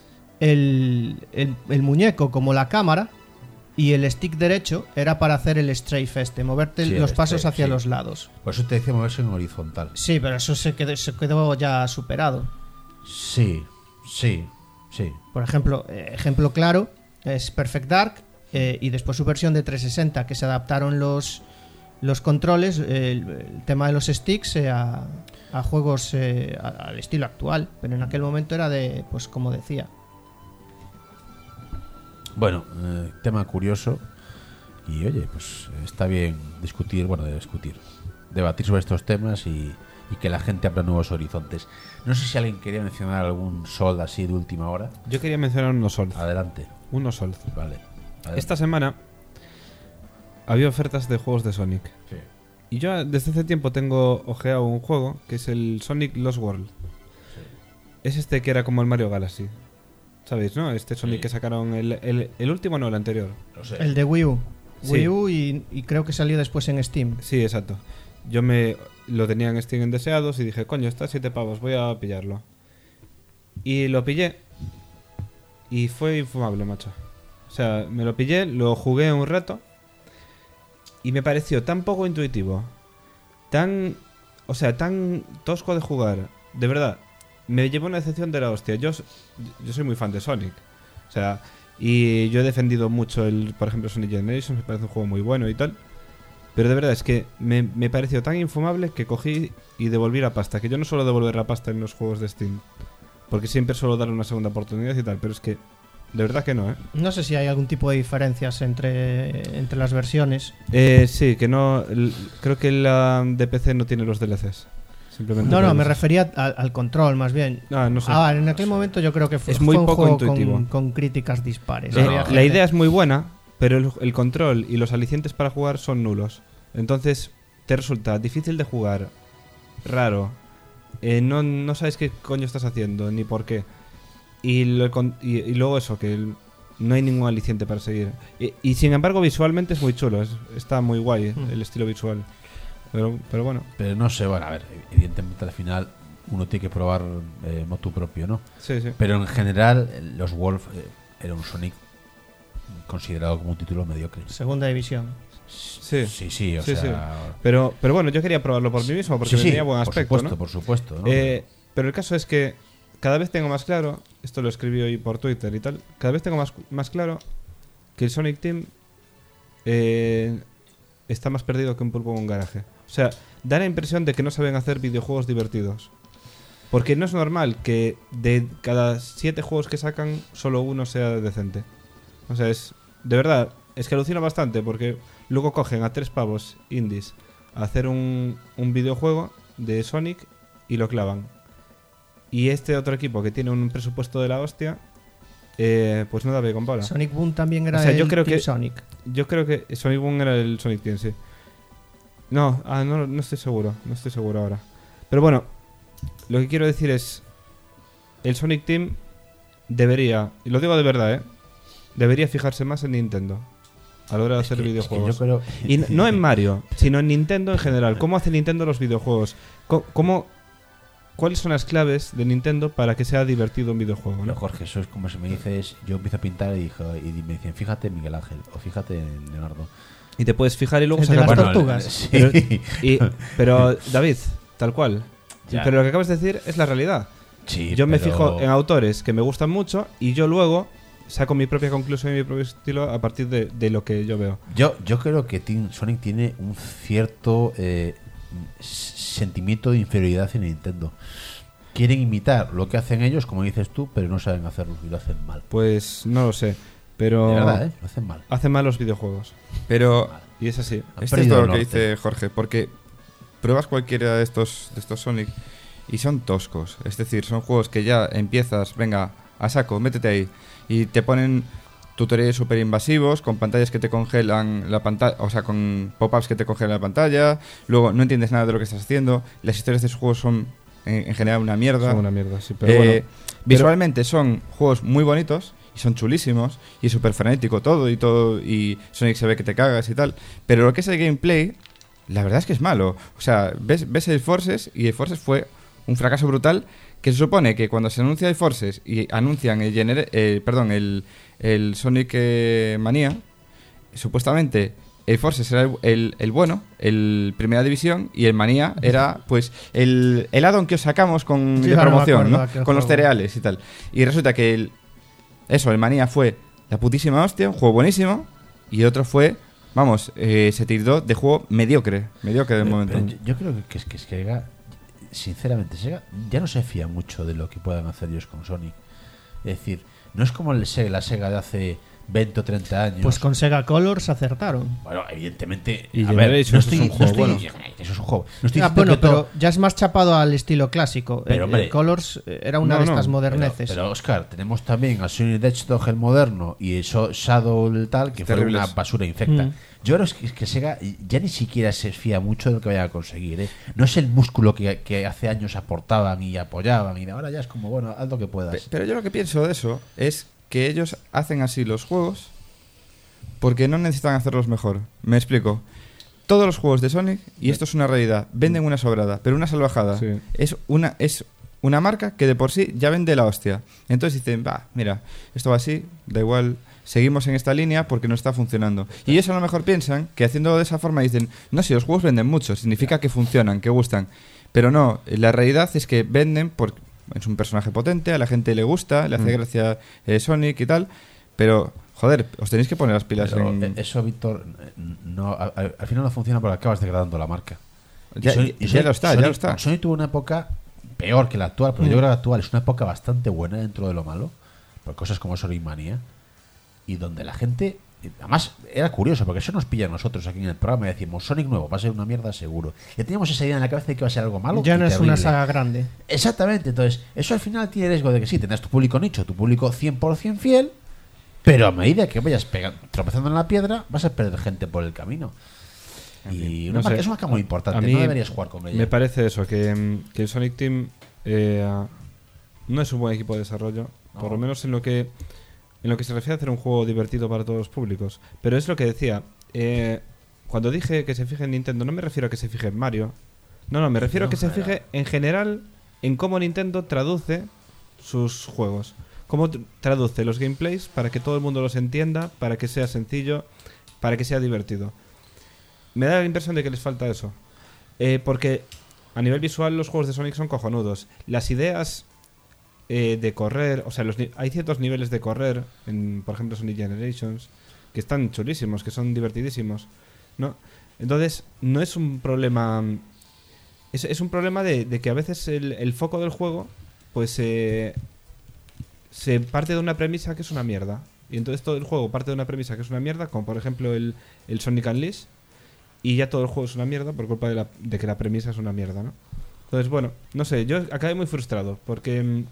el, el- el muñeco como la cámara, y el stick derecho era para hacer el strafe este, moverte Sí, los el pasos strafe, hacia sí. los lados. Por eso te decía moverse en horizontal. Sí, pero eso se quedó, se quedó ya superado. Sí, sí, sí. Por ejemplo, eh, ejemplo claro es Perfect Dark, eh, y después su versión de trescientos sesenta, que se adaptaron los, los controles, eh, el, el tema de los sticks, eh, a, a juegos eh, a- al estilo actual, pero en aquel momento era de, pues como decía. Bueno, eh, tema curioso. Y oye, pues está bien discutir, bueno, de discutir, debatir sobre estos temas y, y que la gente abra nuevos horizontes. No sé si alguien quería mencionar algún Sol así de última hora. Yo quería mencionar unos Sol. Adelante. Unos Sol. Vale. adelante. Esta semana había ofertas de juegos de Sonic. Sí. Y yo desde hace tiempo tengo ojeado un juego que es el Sonic Lost World. Es este que era como el Mario Galaxy. ¿Sabéis, no? Este Sonic Sí. que sacaron el, el, el último, no, el anterior. Lo sé. El de Wii U. Sí. Wii U y, y creo que salió después en Steam. Sí, exacto. Yo me lo tenía en Steam en deseados y dije, coño, está a siete pavos, voy a pillarlo. Y lo pillé. Y fue infumable, macho. O sea, me lo pillé, lo jugué un rato. Y me pareció tan poco intuitivo. Tan... O sea, tan tosco de jugar. De verdad, me llevó una decepción de la hostia. Yo, s- yo soy muy fan de Sonic. O sea, y yo he defendido mucho el, por ejemplo, Sonic Generations. Me parece un juego muy bueno y tal. Pero de verdad es que me, me pareció tan infumable que cogí y devolví la pasta. Que yo no suelo devolver la pasta en los juegos de Steam. Porque siempre suelo darle una segunda oportunidad y tal. Pero es que, de verdad que no, ¿eh? No sé si hay algún tipo de diferencias entre, entre las versiones. Eh, sí, que no. el- creo que la de P C no tiene los D L Cs. Simplemente No, no, por me eso. refería al, al control más bien. Ah, no sé. Ah, en aquel momento yo creo que fue, Es muy fue un poco juego intuitivo. con, con críticas dispares. Eh, Había la gente- idea es muy buena, pero el, el control y los alicientes para jugar son nulos. Entonces te resulta difícil de jugar, raro, eh, no, no sabes qué coño estás haciendo ni por qué. Y, lo- con- y, y luego eso, que el- no hay ningún aliciente para seguir. Y, y sin embargo visualmente es muy chulo, es- está muy guay eh, Mm. el estilo visual. Pero, pero bueno, Pero no sé, bueno, a ver, evidentemente al final uno tiene que probar eh, motu propio, ¿no? sí, sí. Pero en general, eh, los Wolf eh, era un Sonic considerado como un título mediocre. Segunda división. Sí, Sí, sí, o sí, sea. sí. Pero, pero bueno, yo quería probarlo por mí mismo porque sí, sí, tenía buen aspecto, por supuesto, ¿no? por supuesto. ¿no? Eh, pero el caso es que cada vez tengo más claro, esto lo escribí hoy por Twitter y tal, cada vez tengo más, más claro que el Sonic Team eh, está más perdido que un pulpo en un garaje. O sea, da la impresión de que no saben hacer videojuegos divertidos. Porque no es normal que de cada siete juegos que sacan, solo uno sea decente. O sea, es... De verdad, es que alucino bastante porque luego cogen a tres pavos indies a hacer un, un videojuego de Sonic y lo clavan. Y este otro equipo que tiene un presupuesto de la hostia, eh, pues no da pie con pala. Sonic Boom también era O sea, el yo creo Team que- Sonic. Yo creo que Sonic Boom era el Sonic Team, sí. No, ah, no, no estoy seguro, no estoy seguro ahora. Pero bueno, lo que quiero decir es, el Sonic Team debería, y lo digo de verdad, ¿eh? Debería fijarse más en Nintendo a la hora de Es hacer que- es que videojuegos. yo creo- Y n- no en Mario, sino en Nintendo en general. ¿Cómo hace Nintendo los videojuegos? Co- ¿Cómo, ¿Cuáles son las claves de Nintendo para que sea divertido un videojuego? ¿no? No, Jorge, eso es como si me dices, yo empiezo a pintar y, dijo, y me dicen, fíjate en Miguel Ángel o fíjate en Leonardo. Y te puedes fijar y luego El de sacar las Bueno, tortugas. sí. Pero, y- pero, David, tal cual. Ya. Pero lo que acabas de decir es la realidad. Sí, Yo me pero- fijo en autores que me gustan mucho y yo luego saco mi propia conclusión y mi propio estilo a partir de, de lo que yo veo. Yo, yo creo que Team Sonic tiene un cierto eh, s- sentimiento de inferioridad en Nintendo. Quieren imitar lo que hacen ellos, como dices tú, pero no saben hacerlo y lo hacen mal. Pues no lo sé, pero De verdad, ¿eh? Lo hacen mal. hacen mal los videojuegos. Pero Y es así. Han es perdido cierto el lo que norte. dice Jorge, porque pruebas cualquiera de estos, de estos Sonic y son toscos. Es decir, son juegos que ya empiezas, venga, a saco, métete ahí. Y te ponen tutoriales súper invasivos, con pantallas que te congelan la pantalla, o sea, con pop-ups que te congelan la pantalla. Luego no entiendes nada de lo que estás haciendo. Las historias de esos juegos son en, en general una mierda. Son una mierda, sí, pero Eh, bueno. Visualmente son juegos muy bonitos y son chulísimos y súper frenético todo y todo y Sonic se ve que te cagas y tal, pero lo que es el gameplay, la verdad es que es malo. O sea, ves, ves el Forces y el Forces fue un fracaso brutal, que se supone que cuando se anuncia el Forces y anuncian el, gener eh, perdón, el, el Sonic eh, Mania, supuestamente el Forces era el, el, el bueno, el Primera División, y el Manía era pues el, el add-on que os sacamos con Yo de no me promoción, acuerdo ¿no? aquel Con los juego. cereales y tal. Y resulta que el, eso, el Manía fue la putísima hostia, un juego buenísimo, y otro fue, vamos, eh, se tildó de juego mediocre, mediocre de Pero- momento. pero yo, yo creo que es que Sega, sinceramente, Sega ya no se fía mucho de lo que puedan hacer ellos con Sonic. Es decir, no es como el Sega, la Sega de hace veinte o treinta años. Pues con Sega Colors acertaron. Bueno, evidentemente. Y a ver, Generations no es estoy, un no juego estoy- bueno. Eso es un juego. No estoy Ah, diciendo bueno, que todo- pero ya es más chapado al estilo clásico. Pero, El- hombre, el Colors eh, era una no, de no, estas Pero, moderneces. pero, Oscar, tenemos también a Sonic the Hedgehog el moderno y el So- Shadow el tal, que fue Terribles. una basura infecta. Mm. Yo creo que, que Sega ya ni siquiera se fía mucho de lo que vaya a conseguir. ¿eh? No es el músculo que, que hace años aportaban y apoyaban, y ahora ya es como, bueno, haz lo que puedas. Pe- Pero yo lo que pienso de eso es que ellos hacen así los juegos porque no necesitan hacerlos mejor. Me explico. Todos los juegos de Sonic, y esto es una realidad, venden una sobrada, pero una salvajada. Sí. Es una es una marca que de por sí ya vende la hostia. Entonces dicen, va, mira, esto va así, da igual, seguimos en esta línea porque no está funcionando. Y ellos a lo mejor piensan que haciéndolo de esa forma dicen, no, si los juegos venden mucho, significa que funcionan, que gustan. Pero no, la realidad es que venden porque es un personaje potente, a la gente le gusta, le hace Mm. gracia eh, Sonic y tal, pero, joder, os tenéis que poner las pilas Pero, en... eh, eso, Víctor, eh, no, a- a- al final no funciona porque acabas degradando la marca. Ya- Y Sony- ya y Sony- lo está, ya Sony- lo está. Sony tuvo una época peor que la actual, pero Mm. yo creo que la actual es una época bastante buena dentro de lo malo, por cosas como Sonic Mania, y donde la gente, además era curioso, porque eso nos pilla a nosotros aquí en el programa y decimos, Sonic nuevo, va a ser una mierda seguro. Ya teníamos esa idea en la cabeza de que iba a ser algo malo. Ya y no es terrible. una saga grande. Exactamente, entonces eso al final tiene riesgo de que sí, tendrás tu público nicho, tu público cien por ciento fiel, pero a medida que vayas pegando, tropezando en la piedra, vas a perder gente por el camino. Y una No sé, marca es una marca muy importante, a mí no deberías jugar con ella. Me parece eso, que, mm, que el Sonic Team eh, no es un buen equipo de desarrollo, No. por lo menos en lo que en lo que se refiere a hacer un juego divertido para todos los públicos. Pero es lo que decía, eh, cuando dije que se fije en Nintendo, no me refiero a que se fije en Mario, no, no, me refiero a que se fije en general en cómo Nintendo traduce sus juegos. cómo tr- traduce los gameplays para que todo el mundo los entienda, para que sea sencillo, para que sea divertido. Me da la impresión de que les falta eso. Eh, porque a nivel visual los juegos de Sonic son cojonudos. Las ideas eh, de correr, o sea, los ni- hay ciertos niveles de correr, en, por ejemplo Sonic Generations, que están chulísimos, que son divertidísimos, ¿no? Entonces, no es un problema... Es, es un problema de, de que a veces el, el foco del juego, pues eh, se parte de una premisa que es una mierda. Y entonces todo el juego parte de una premisa que es una mierda, como por ejemplo el, el Sonic Unleashed, y ya todo el juego es una mierda por culpa de, la, de que la premisa es una mierda, ¿no? Entonces, bueno, no sé, yo acabé muy frustrado porque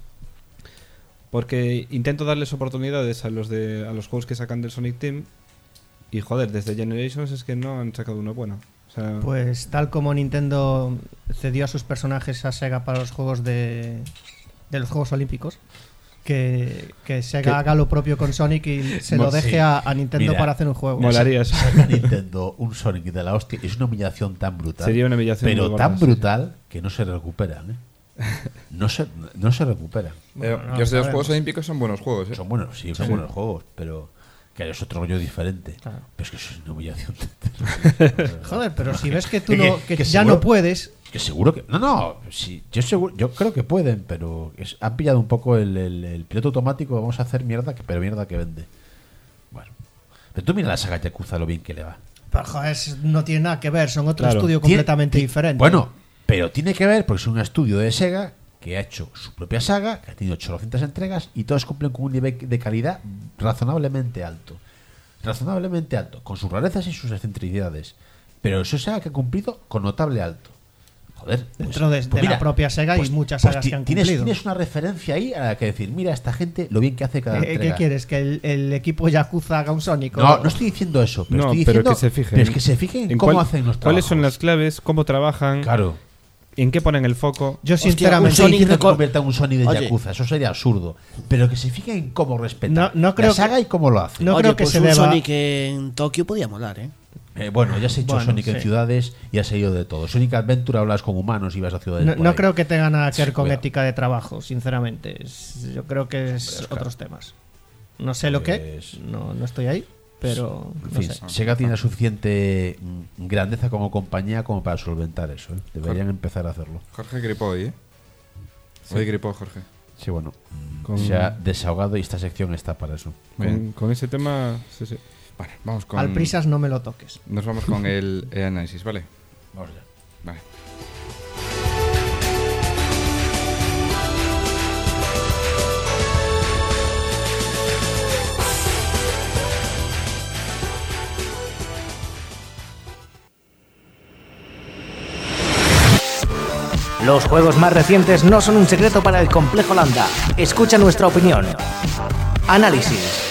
porque intento darles oportunidades a los de a los juegos que sacan del Sonic Team y joder, desde Generations es que no han sacado uno bueno. O sea, Pues tal como Nintendo cedió a sus personajes a Sega para los juegos de, de los Juegos Olímpicos, que, que Sega ¿Qué? haga lo propio con Sonic y se lo Sí. deje a, a Nintendo Mira, para hacer un juego. Molaría eso. Saca Nintendo un Sonic de la hostia. Es una humillación tan brutal. Sería una humillación Pero muy gorda, tan sí, brutal que no se recuperan, ¿eh? No se, no se recuperan. Eh, Bueno, no, los de los sabemos. Juegos Olímpicos son buenos juegos, ¿eh? Son buenos, sí, son Sí. buenos juegos, pero que es otro rollo diferente. Claro. Pero es que eso es una humillación. Joder, pero si ves que tú Que- no, que que ya seguro- no puedes, Que seguro que. No, no, sí, yo, seguro, yo creo que pueden, pero es- han pillado un poco el, el- el piloto automático. Vamos a hacer mierda, que, pero mierda que vende. Bueno. Pero tú mira la saga Yakuza, lo bien que le va. pero, joder, es- no tiene nada que ver, son otro Claro. estudio Tiene- completamente ti- diferente. Bueno, pero tiene que ver porque es un estudio de Sega que ha hecho su propia saga, que ha tenido ochocientas entregas y todas cumplen con un nivel de calidad razonablemente alto. Razonablemente alto, con sus rarezas y sus excentricidades. Pero eso es Sega que ha cumplido con notable alto. Joder. pues- Dentro de- pues de la propia Sega hay muchas sagas ti- que han tienes, cumplido. Tienes una referencia ahí a la que decir, mira, esta gente lo bien que hace cada Eh, ¿Qué entrega. quieres? ¿Que el, el equipo Yakuza haga un Sonic? No, o- no estoy diciendo eso, pero no, estoy pero diciendo que se fijen. pero es que se fijen en en cómo cuál- hacen los cuáles son trabajos. las claves, cómo trabajan, Claro. en qué ponen el foco. Yo Hostia, sinceramente... un Sonic Sonic no de co- convierta en un Sonic de Oye. Yakuza, eso sería absurdo. Pero que se fijen en cómo respetan No- no creo la saga que- y cómo lo hacen. No Oye, creo que pues se un deba... Sonic en Tokio podía molar, ¿eh? Eh, bueno, ya se ha hecho Bueno, Sonic en sí. ciudades y has ido de todo. Sonic Adventure hablas con humanos y vas a ciudades. No, por no ahí. creo que tenga nada que ver Sí, con cuidado. ética de trabajo, sinceramente. Es- yo creo que es Hombre, Oscar. otros temas. No sé lo que, Pues- no, no estoy ahí, pero En no fin, sé. Sega tiene la suficiente mm, grandeza como compañía como para solventar eso. ¿eh? Deberían empezar a hacerlo. Jorge gripó hoy, ¿eh? Hoy gripó Jorge. Sí, bueno, mm, Con- se ha desahogado y esta sección está para eso. Con, con ese tema, sí, sí. Vale, vamos con... Al prisas no me lo toques. Nos vamos con el, el análisis, ¿vale? Vamos ya. Vale. Los juegos más recientes no son un secreto para el complejo Lambda. Escucha nuestra opinión. Análisis.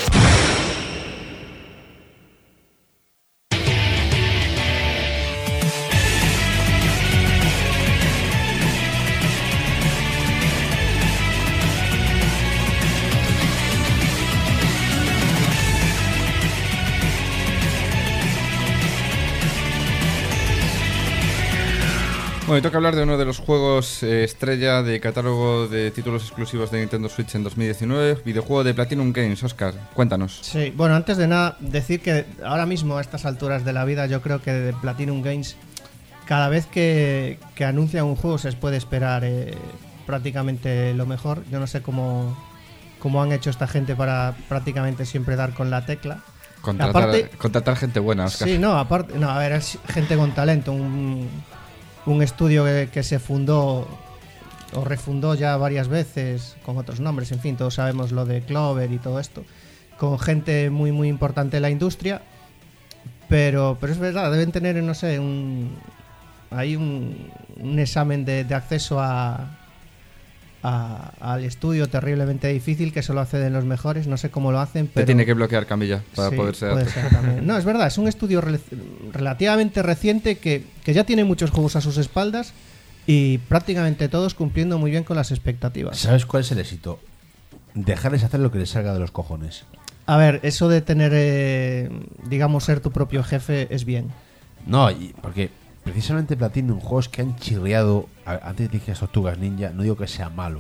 Bueno, y toca hablar de uno de los juegos eh, estrella de catálogo de títulos exclusivos de Nintendo Switch en dos mil diecinueve, videojuego de Platinum Games. Oscar, cuéntanos. Sí, bueno, antes de nada, decir que ahora mismo a estas alturas de la vida yo creo que de Platinum Games cada vez que, que anuncia un juego se puede esperar eh, prácticamente lo mejor. Yo no sé cómo, cómo han hecho esta gente para prácticamente siempre dar con la tecla. Contratar, Aparte- contratar gente buena, Oscar. Sí, no, aparte, no, a ver, es gente con talento, un, un estudio que, que se fundó o refundó ya varias veces con otros nombres, en fin, todos sabemos lo de Clover y todo esto, con gente muy muy importante en la industria, pero pero es verdad, deben tener, no sé, un hay un, un examen de, de acceso a, a- al estudio terriblemente difícil que solo acceden los mejores, no sé cómo lo hacen, Te pero tiene que bloquear Camilla para Sí, poder ser. puede ser también. No, es verdad, es un estudio rel- relativamente reciente que, que ya tiene muchos juegos a sus espaldas y prácticamente todos cumpliendo muy bien con las expectativas. ¿Sabes cuál es el éxito? Dejarles hacer lo que les salga de los cojones. A ver, eso de tener, eh, digamos, ser tu propio jefe es bien. No, y porque precisamente Platinum, juegos que han chirriado, a- antes dije Tortugas Ninja, no digo que sea malo,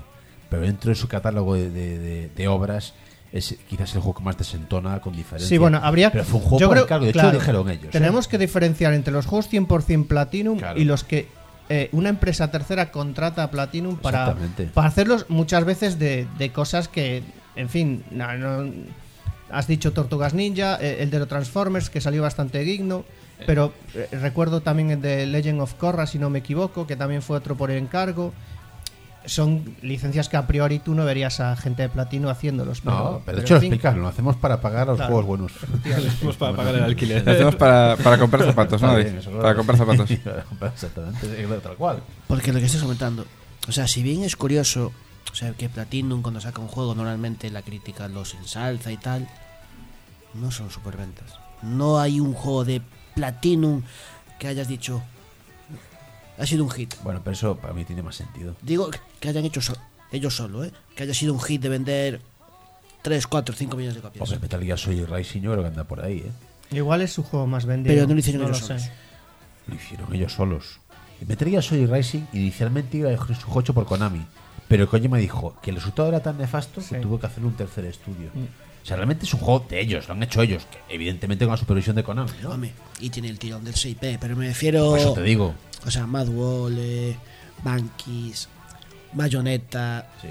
pero dentro de su catálogo de, de, de, de obras es quizás el juego que más desentona con diferencia. Sí, bueno, habría pero fue un juego yo para creo, encargo, de claro, hecho lo dijeron ellos. Tenemos ¿eh? que diferenciar entre los juegos cien por ciento Platinum Claro. y los que eh, una empresa tercera contrata a Platinum para, Exactamente. para hacerlos muchas veces de, de cosas que, en fin, no, no- has dicho Tortugas Ninja, eh, el de los Transformers, que salió bastante digno, pero eh, recuerdo también el de Legend of Korra, si no me equivoco, que también fue otro por encargo. Son licencias que a priori tú no verías a gente de Platino haciéndolos. Pero, No, pero pero de hecho en lo fin, explicaron, lo hacemos para pagar los Claro. juegos buenos. Hacemos para pagar el alquiler. Lo hacemos para, para comprar zapatos, ¿no? Está David? bien, eso Para claro. comprar zapatos. Para comprar exactamente, es tal cual. Porque lo que estás comentando, o sea, si bien es curioso, o sea, que Platinum cuando saca un juego normalmente la crítica los ensalza y tal, no son superventas. No hay un juego de Platinum que hayas dicho ha sido un hit. Bueno, pero eso para mí tiene más sentido. Digo que hayan hecho so- ellos solo, ¿eh? Que haya sido un hit de vender tres, cuatro, cinco millones de copias. Hombre, Metal Gear Solid Rising yo creo que anda por ahí, ¿eh? igual es su juego más vendido. Pero no lo hicieron no ellos lo solos. sé. Lo hicieron ellos solos. Y Metal Gear Solid Rising inicialmente iba a ser su hecho por Konami, pero Kojima dijo que el resultado era tan nefasto que Sí. tuvo que hacer un tercer estudio. Mm. O sea, realmente es un juego de ellos, lo han hecho ellos, que evidentemente con la supervisión de Konami, ¿no? Hombre, y tiene el tirón del seis P, pero me refiero. Por eso te digo. O sea, Madwall, eh, Bankis, Bayonetta, Sí.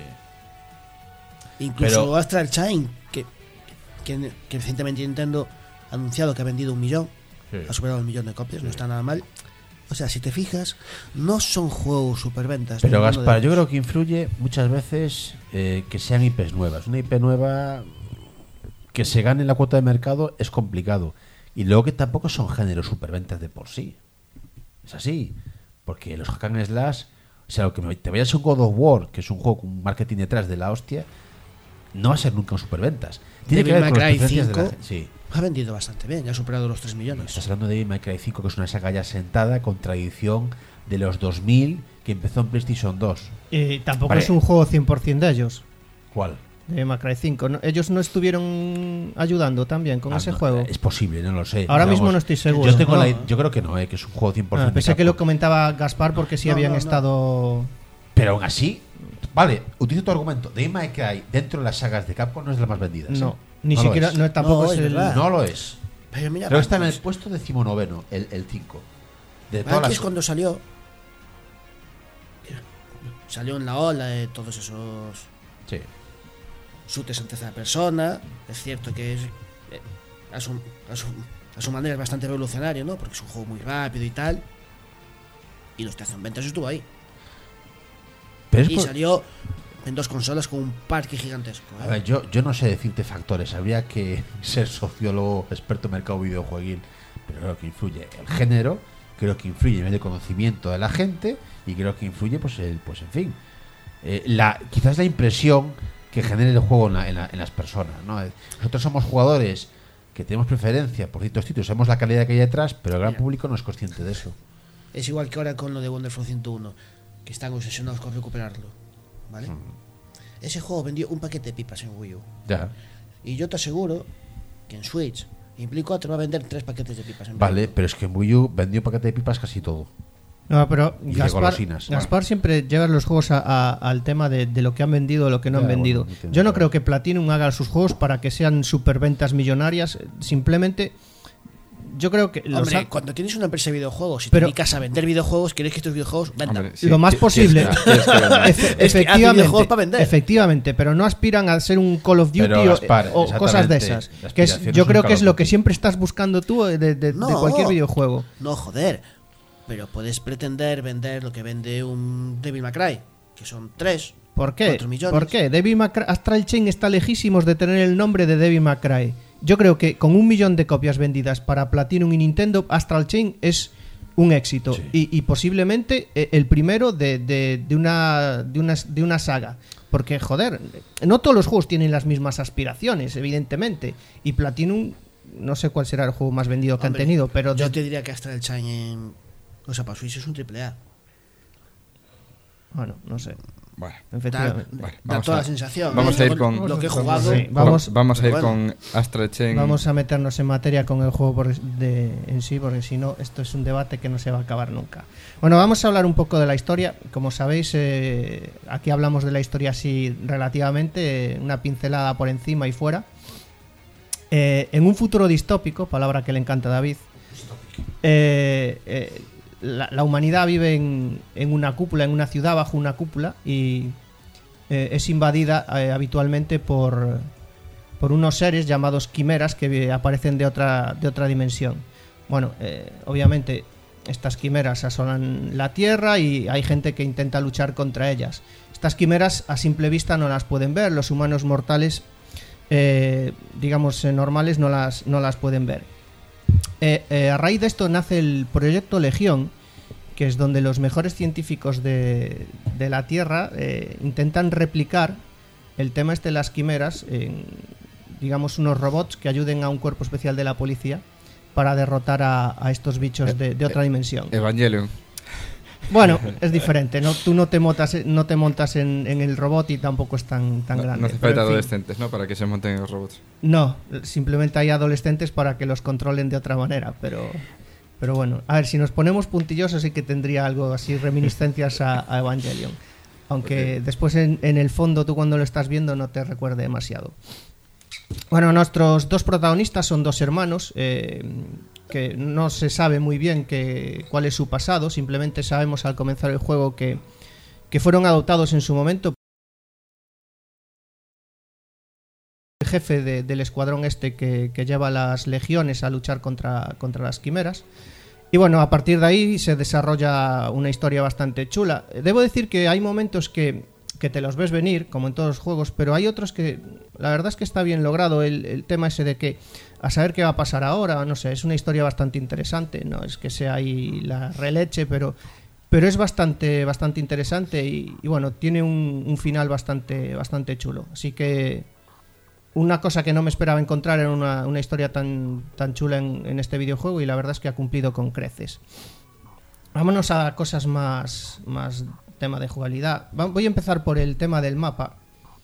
incluso Pero- Astral Chain, que, que, que recientemente Nintendo ha anunciado que ha vendido un millón, Sí. ha superado el millón de copias, no está nada mal. O sea, si te fijas, no son juegos superventas. Pero ninguno de Gaspar, yo ellos. creo que influye muchas veces eh, que sean I Pes nuevas. Una I P nueva que se gane la cuota de mercado es complicado. Y luego que tampoco son géneros superventas de por sí. Es así. Porque los hack and slash, o sea, lo que me- te vayas a un God of War, que es un juego con un marketing detrás de la hostia, no va a ser nunca un superventas. Tiene que Devil ver May con las Cry preferencias de la cinco gente. Sí. ha vendido bastante bien, ya ha superado los tres millones. Estás hablando de Devil May Cry cinco, que es una saga ya sentada con tradición de los dos mil, que empezó en PlayStation dos. Y tampoco Vale. es un juego cien por ciento de ellos, ¿Cuál? de Macray cinco. ¿no? Ellos no estuvieron ayudando también con Ah, ese no, juego. Es posible, no lo sé. Ahora Vamos, mismo no estoy seguro. Yo, tengo No. la- yo creo que no, eh, que es un juego cien por ciento. Ah, pensé de que lo Capcom. comentaba Gaspar porque sí No, habían no, no. estado... Pero aún así, vale, utilizo tu argumento. Devil May Cry dentro de las sagas de Capcom no es de las más vendidas. No, ¿eh? ni No lo siquiera... es. No, tampoco No, es es el... verdad. No lo es. Pero mira, Creo que está en el Bankis. puesto decimonoveno, el, el cinco. De todas Bankis las... cuando salió, salió en la ola de todos esos Sí. shooters en tercera persona. Es cierto que es eh, a, su, a, su, a su manera es bastante revolucionario, ¿no? Porque es un juego muy rápido y tal. Y los que hacen ventas estuvo ahí. Pero es Y por- salió en dos consolas con un parque gigantesco. ¿eh? A ver, yo, yo no sé decirte factores, habría que ser sociólogo, experto en mercado videojueguil, pero creo que influye el género, creo que influye el nivel de conocimiento de la gente y creo que influye, pues, el, pues en fin, eh, la, quizás la impresión que genere el juego en, la- en la- en las personas, ¿no? Nosotros somos jugadores que tenemos preferencia por ciertos títulos, sabemos la calidad que hay detrás, pero el gran Mira. público no es consciente de eso. Es igual que ahora con lo de Wonderful ciento uno, que están obsesionados con recuperarlo. ¿Vale? Mm. Ese juego vendió un paquete de pipas en Wii U. Ya. Y yo te aseguro que en Switch, en Play cuatro va a vender tres paquetes de pipas en Vale, Wii U. pero es que en Wii U vendió paquete de pipas casi todo. No, pero Y de Gaspar, golosinas. Gaspar siempre lleva los juegos a- a- al tema de, de lo que han vendido o lo que no Ya, han bueno, vendido. entiendo, Yo no claro. creo que Platinum haga sus juegos para que sean superventas millonarias. Simplemente, yo creo que los Hombre, ha- cuando tienes una empresa de videojuegos y Pero- te dedicas a vender videojuegos, quieres que tus videojuegos vendan. Hombre, sí, lo más ti- posible. tienes que- tienes que vender. Efe- Es que hacen efectivamente, videojuegos para vender. efectivamente, pero no aspiran a ser un Call of Duty Pero, o- Gaspar, o, cosas de exactamente, esas. la Que es, aspiración yo es un creo Call que es of lo que Duty. siempre estás buscando tú de, de- de No. cualquier videojuego. No, joder. Pero puedes pretender vender lo que vende un Devil May Cry, que son tres, ¿Por qué? cuatro millones. ¿Por qué? Devil May Cry- Astral Chain está lejísimos de tener el nombre de Devil May Cry. Yo creo que con un millón de copias vendidas para Platinum y Nintendo, Astral Chain es un éxito. Sí. Y, y posiblemente eh, el primero de, de- de una, de, una, de una saga. Porque, joder, no todos los juegos tienen las mismas aspiraciones, evidentemente. Y Platinum, no sé cuál será el juego más vendido que Hombre, han tenido, pero... yo de- te diría que hasta el Chain en. O sea, para Switch es un triple A. Bueno, no sé. Bueno, efectivamente. Da, Bueno, da vamos toda a- la sensación. vamos ¿eh? a ir con- lo que he jugado. Sí, Va- vamos, vamos a ir bueno. con Astral Chain. vamos a meternos en materia con el juego por- de, en sí, porque si no, esto es un debate que no se va a acabar nunca. Bueno, vamos a hablar un poco de la historia. Como sabéis, eh, aquí hablamos de la historia así relativamente, eh, una pincelada por encima y fuera. Eh, en un futuro distópico, palabra que le encanta a David, eh, eh, la, la humanidad vive en, en una cúpula, en una ciudad bajo una cúpula y eh, es invadida eh, habitualmente por, por unos seres llamados quimeras que eh, aparecen de otra, de otra dimensión. Bueno, eh, obviamente estas quimeras asolan la Tierra y hay gente que intenta luchar contra ellas. Estas quimeras a simple vista no las pueden ver, los humanos mortales, eh, digamos eh, normales, no las, no las pueden ver. Eh, eh, a raíz de esto nace el proyecto Legión, que es donde los mejores científicos de, de la Tierra eh, intentan replicar el tema este de las quimeras en, digamos, unos robots que ayuden a un cuerpo especial de la policía para derrotar a, a estos bichos de, de otra dimensión. Evangelion. Bueno, es diferente, ¿no? Tú no te montas, no te montas en, en el robot y tampoco es tan, tan No, grande. no hace Pero, falta en fin, adolescentes, ¿no? Para que se monten en los robots. no, simplemente hay adolescentes para que los controlen de otra manera, pero, pero bueno, a ver, si nos ponemos puntillosos sí que tendría algo así, reminiscencias a, a Evangelion, aunque Ok. después en, en el fondo tú cuando lo estás viendo no te recuerde demasiado. Bueno, nuestros dos protagonistas son dos hermanos, eh, que no se sabe muy bien que, cuál es su pasado, simplemente sabemos al comenzar el juego que, que fueron adoptados en su momento. El jefe de- del escuadrón este que, que lleva las legiones a luchar contra, contra las quimeras. Y bueno, a partir de ahí se desarrolla una historia bastante chula. Debo decir que hay momentos que, que te los ves venir, como en todos los juegos, pero hay otros que la verdad es que está bien logrado el, el tema ese de que a saber qué va a pasar ahora, no sé, es una historia bastante interesante, no es que sea ahí la releche, pero, pero es bastante, bastante interesante y, y bueno, tiene un, un final bastante, bastante chulo. Así que una cosa que no me esperaba encontrar era una, una historia tan, tan chula en, en este videojuego y la verdad es que ha cumplido con creces. Vámonos a cosas más, más tema de jugabilidad. Va- Voy a empezar por el tema del mapa.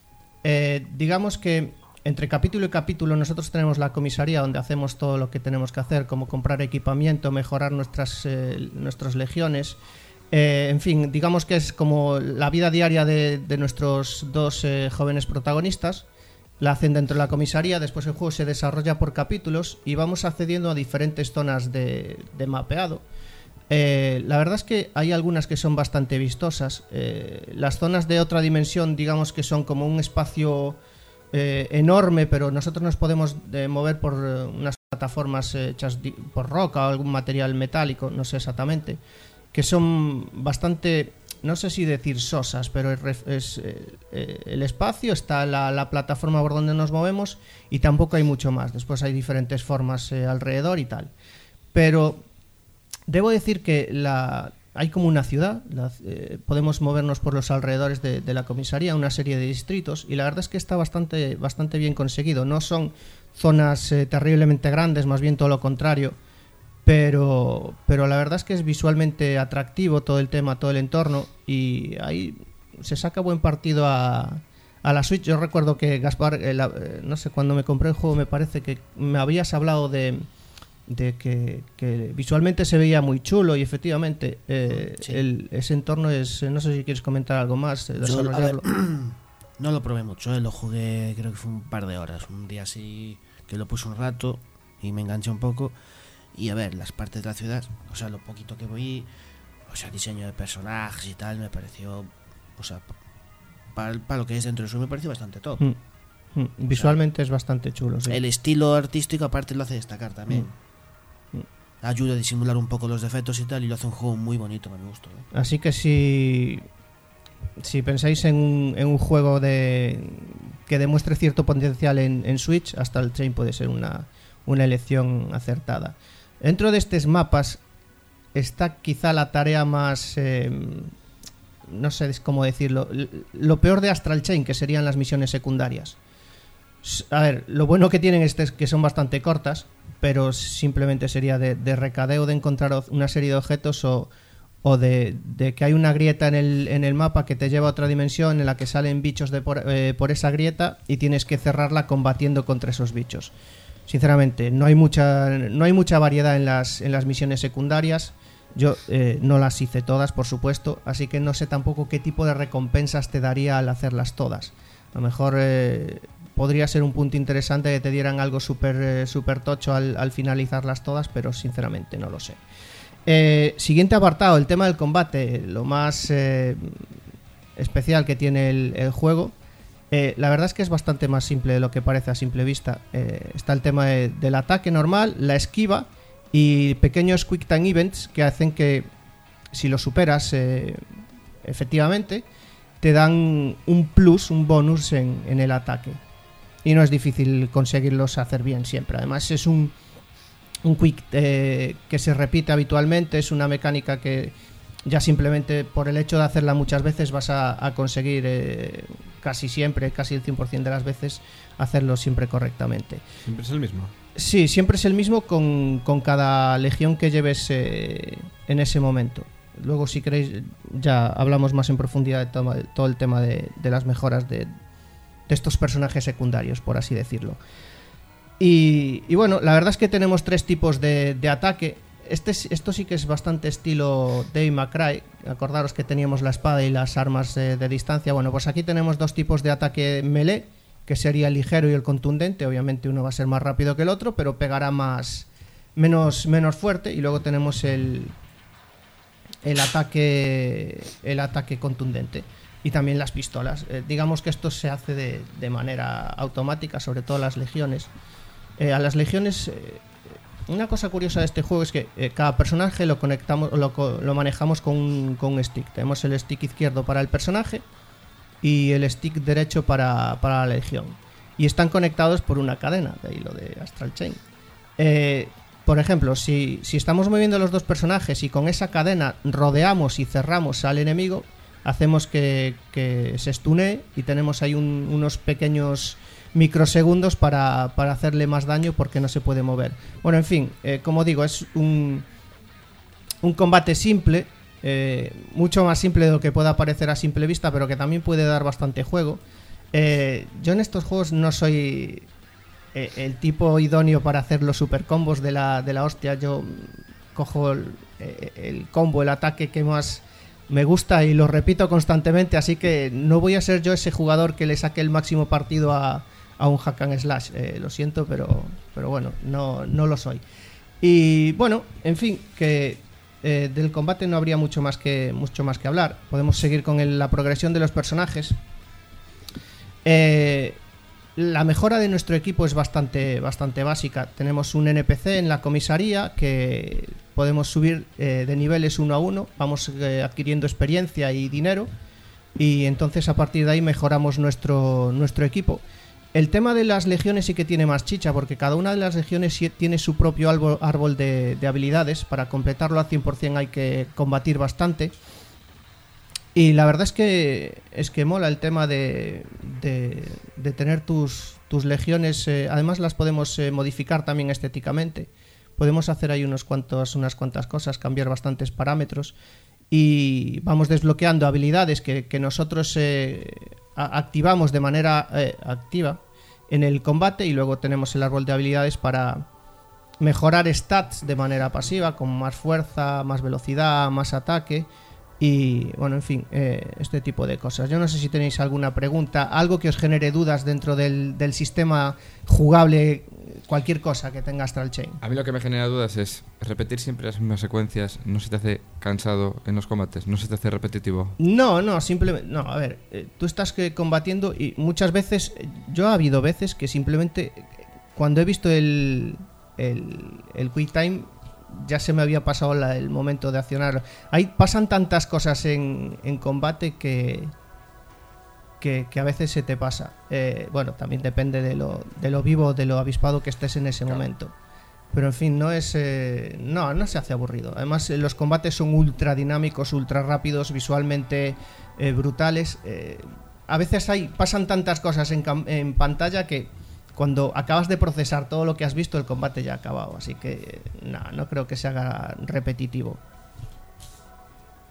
Eh, digamos que entre capítulo y capítulo nosotros tenemos la comisaría donde hacemos todo lo que tenemos que hacer, como comprar equipamiento, mejorar nuestras, eh, nuestras legiones. Eh, en fin, digamos que es como la vida diaria de, de nuestros dos eh, jóvenes protagonistas. La hacen dentro de la comisaría, después el juego se desarrolla por capítulos y vamos accediendo a diferentes zonas de, de mapeado. Eh, la verdad es que hay algunas que son bastante vistosas. Eh, las zonas de otra dimensión, digamos que son como un espacio eh, enorme, pero nosotros nos podemos eh, mover por eh, unas plataformas hechas di- por roca o algún material metálico, no sé exactamente, que son bastante, no sé si decir sosas, pero es, ref- es, eh, eh, el espacio, está la, la plataforma por donde nos movemos y tampoco hay mucho más. Después hay diferentes formas eh, alrededor y tal. Pero debo decir que la, hay como una ciudad, la- eh, podemos movernos por los alrededores de, de la comisaría, una serie de distritos, y la verdad es que está bastante, bastante bien conseguido. No son zonas eh, terriblemente grandes, más bien todo lo contrario, pero, pero la verdad es que es visualmente atractivo todo el tema, todo el entorno, y ahí se saca buen partido a, a la Switch. Yo recuerdo que Gaspar, eh, la- eh, no sé, cuando me compré el juego me parece que me habías hablado de de que, que visualmente se veía muy chulo y efectivamente eh, Sí. el, ese entorno es, eh, no sé si quieres comentar algo más, eh, Yo, a ver, desarrollarlo. no lo probé mucho, eh, lo jugué creo que fue un par de horas, un día así que lo puse un rato y me enganché un poco. Y a ver, las partes de la ciudad, o sea, lo poquito que vi, o sea, diseño de personajes y tal, me pareció, o sea, para, para lo que es dentro de eso me pareció bastante top. Mm, mm, visualmente es bastante chulo, sí. El estilo artístico aparte lo hace destacar también. Mm. Ayuda a disimular un poco los defectos y tal, y lo hace un juego muy bonito, a mi gusto. ¿eh? Así que si si pensáis en un, en un juego de que demuestre cierto potencial en, en Switch, hasta el Chain puede ser una, una elección acertada. Dentro de estos mapas está quizá la tarea más, eh, no sé cómo decirlo, l- lo peor de Astral Chain, que serían las misiones secundarias. S- A ver, lo bueno que tienen es que son bastante cortas, pero simplemente sería de, de recadeo, de encontrar o- una serie de objetos o, o de, de que hay una grieta en el, en el mapa que te lleva a otra dimensión en la que salen bichos de por, eh, por esa grieta y tienes que cerrarla combatiendo contra esos bichos. Sinceramente, no hay mucha, no hay mucha variedad en las, en las misiones secundarias. Yo eh, no las hice todas, por supuesto, así que no sé tampoco qué tipo de recompensas te daría al hacerlas todas. A lo mejor eh, podría ser un punto interesante que te dieran algo súper eh, super tocho al, al finalizarlas todas, pero sinceramente no lo sé. Eh, siguiente apartado, el tema del combate, lo más eh, especial que tiene el, el juego. Eh, la verdad es que es bastante más simple de lo que parece a simple vista. Eh, está el tema de, del ataque normal, la esquiva y pequeños quick time events que hacen que si lo superas eh, efectivamente te dan un plus, un bonus en, en el ataque. Y no es difícil conseguirlos hacer bien siempre. Además es un, un quick eh, que se repite habitualmente, es una mecánica que ya simplemente por el hecho de hacerla muchas veces vas a, a conseguir eh, casi siempre, casi el cien por ciento de las veces, hacerlo siempre correctamente. ¿Siempre es el mismo? Sí, siempre es el mismo con, con cada legión que lleves eh, en ese momento. Luego, si queréis, ya hablamos más en profundidad de todo, de todo el tema de, de las mejoras de, de estos personajes secundarios, por así decirlo. Y, y bueno, la verdad es que tenemos tres tipos de, de ataque. Este, esto sí que es bastante estilo Devil May Cry. Acordaros que teníamos la espada y las armas de, de distancia. Bueno, pues aquí tenemos dos tipos de ataque melee, que sería el ligero y el contundente. Obviamente uno va a ser más rápido que el otro, pero pegará más menos, menos fuerte. Y luego tenemos el, el ataque el ataque contundente. Y también las pistolas. Eh, digamos que esto se hace de, de manera automática, sobre todo las legiones. Eh, a las legiones... Eh, Una cosa curiosa de este juego es que eh, cada personaje lo conectamos, lo, lo manejamos con un, con un stick. Tenemos el stick izquierdo para el personaje y el stick derecho para, para la legión. Y están conectados por una cadena, de ahí lo de Astral Chain. Eh, por ejemplo, si, si estamos moviendo los dos personajes y con esa cadena rodeamos y cerramos al enemigo, hacemos que, que se stunee y tenemos ahí un, unos pequeños microsegundos para, para hacerle más daño porque no se puede mover. Bueno, en fin, eh, como digo, es un, un combate simple, eh, mucho más simple de lo que pueda parecer a simple vista, pero que también puede dar bastante juego. Eh, yo en estos juegos no soy eh, el tipo idóneo para hacer los super combos de la, de la hostia. Yo cojo el, el combo, el ataque que más me gusta y lo repito constantemente, así que no voy a ser yo ese jugador que le saque el máximo partido a a un hack and slash, eh, lo siento, pero pero bueno, no, no lo soy. Y bueno, en fin, que eh, del combate no habría mucho más que mucho más que hablar. Podemos seguir con el, la progresión de los personajes. Eh, la mejora de nuestro equipo es bastante bastante básica. Tenemos un N P C en la comisaría que podemos subir eh, de niveles uno a uno. Vamos eh, adquiriendo experiencia y dinero y entonces a partir de ahí mejoramos nuestro nuestro equipo. El tema de las legiones sí que tiene más chicha, porque cada una de las legiones tiene su propio árbol, árbol de, de habilidades. Para completarlo al cien por ciento hay que combatir bastante. Y la verdad es que es que mola el tema de, de, de tener tus, tus legiones. Eh, además las podemos eh, modificar también estéticamente. Podemos hacer ahí unos cuantos, unas cuantas cosas, cambiar bastantes parámetros. Y vamos desbloqueando habilidades que, que nosotros eh, activamos de manera eh, activa en el combate, y luego tenemos el árbol de habilidades para mejorar stats de manera pasiva, con más fuerza, más velocidad, más ataque y bueno, en fin, eh, este tipo de cosas. Yo no sé si tenéis alguna pregunta, algo que os genere dudas dentro del, del sistema jugable, cualquier cosa que tenga Astral Chain. A mí lo que me genera dudas es repetir siempre las mismas secuencias. ¿No se te hace cansado en los combates? ¿No se te hace repetitivo? No, no, simplemente... No, a ver, eh, tú estás que combatiendo y muchas veces... Yo ha habido veces que simplemente cuando he visto el, el, el Quick Time ya se me había pasado la, el momento de accionar. Ahí pasan tantas cosas en, en combate que... Que, que a veces se te pasa. Eh, bueno, también depende de lo, de lo vivo, de lo avispado que estés en ese claro. momento. Pero en fin, no es eh, no, no se hace aburrido. Además, eh, los combates son ultra dinámicos, ultra rápidos, visualmente eh, brutales. Eh, a veces hay pasan tantas cosas en, en pantalla que cuando acabas de procesar todo lo que has visto, el combate ya ha acabado. Así que no, no creo que se haga repetitivo.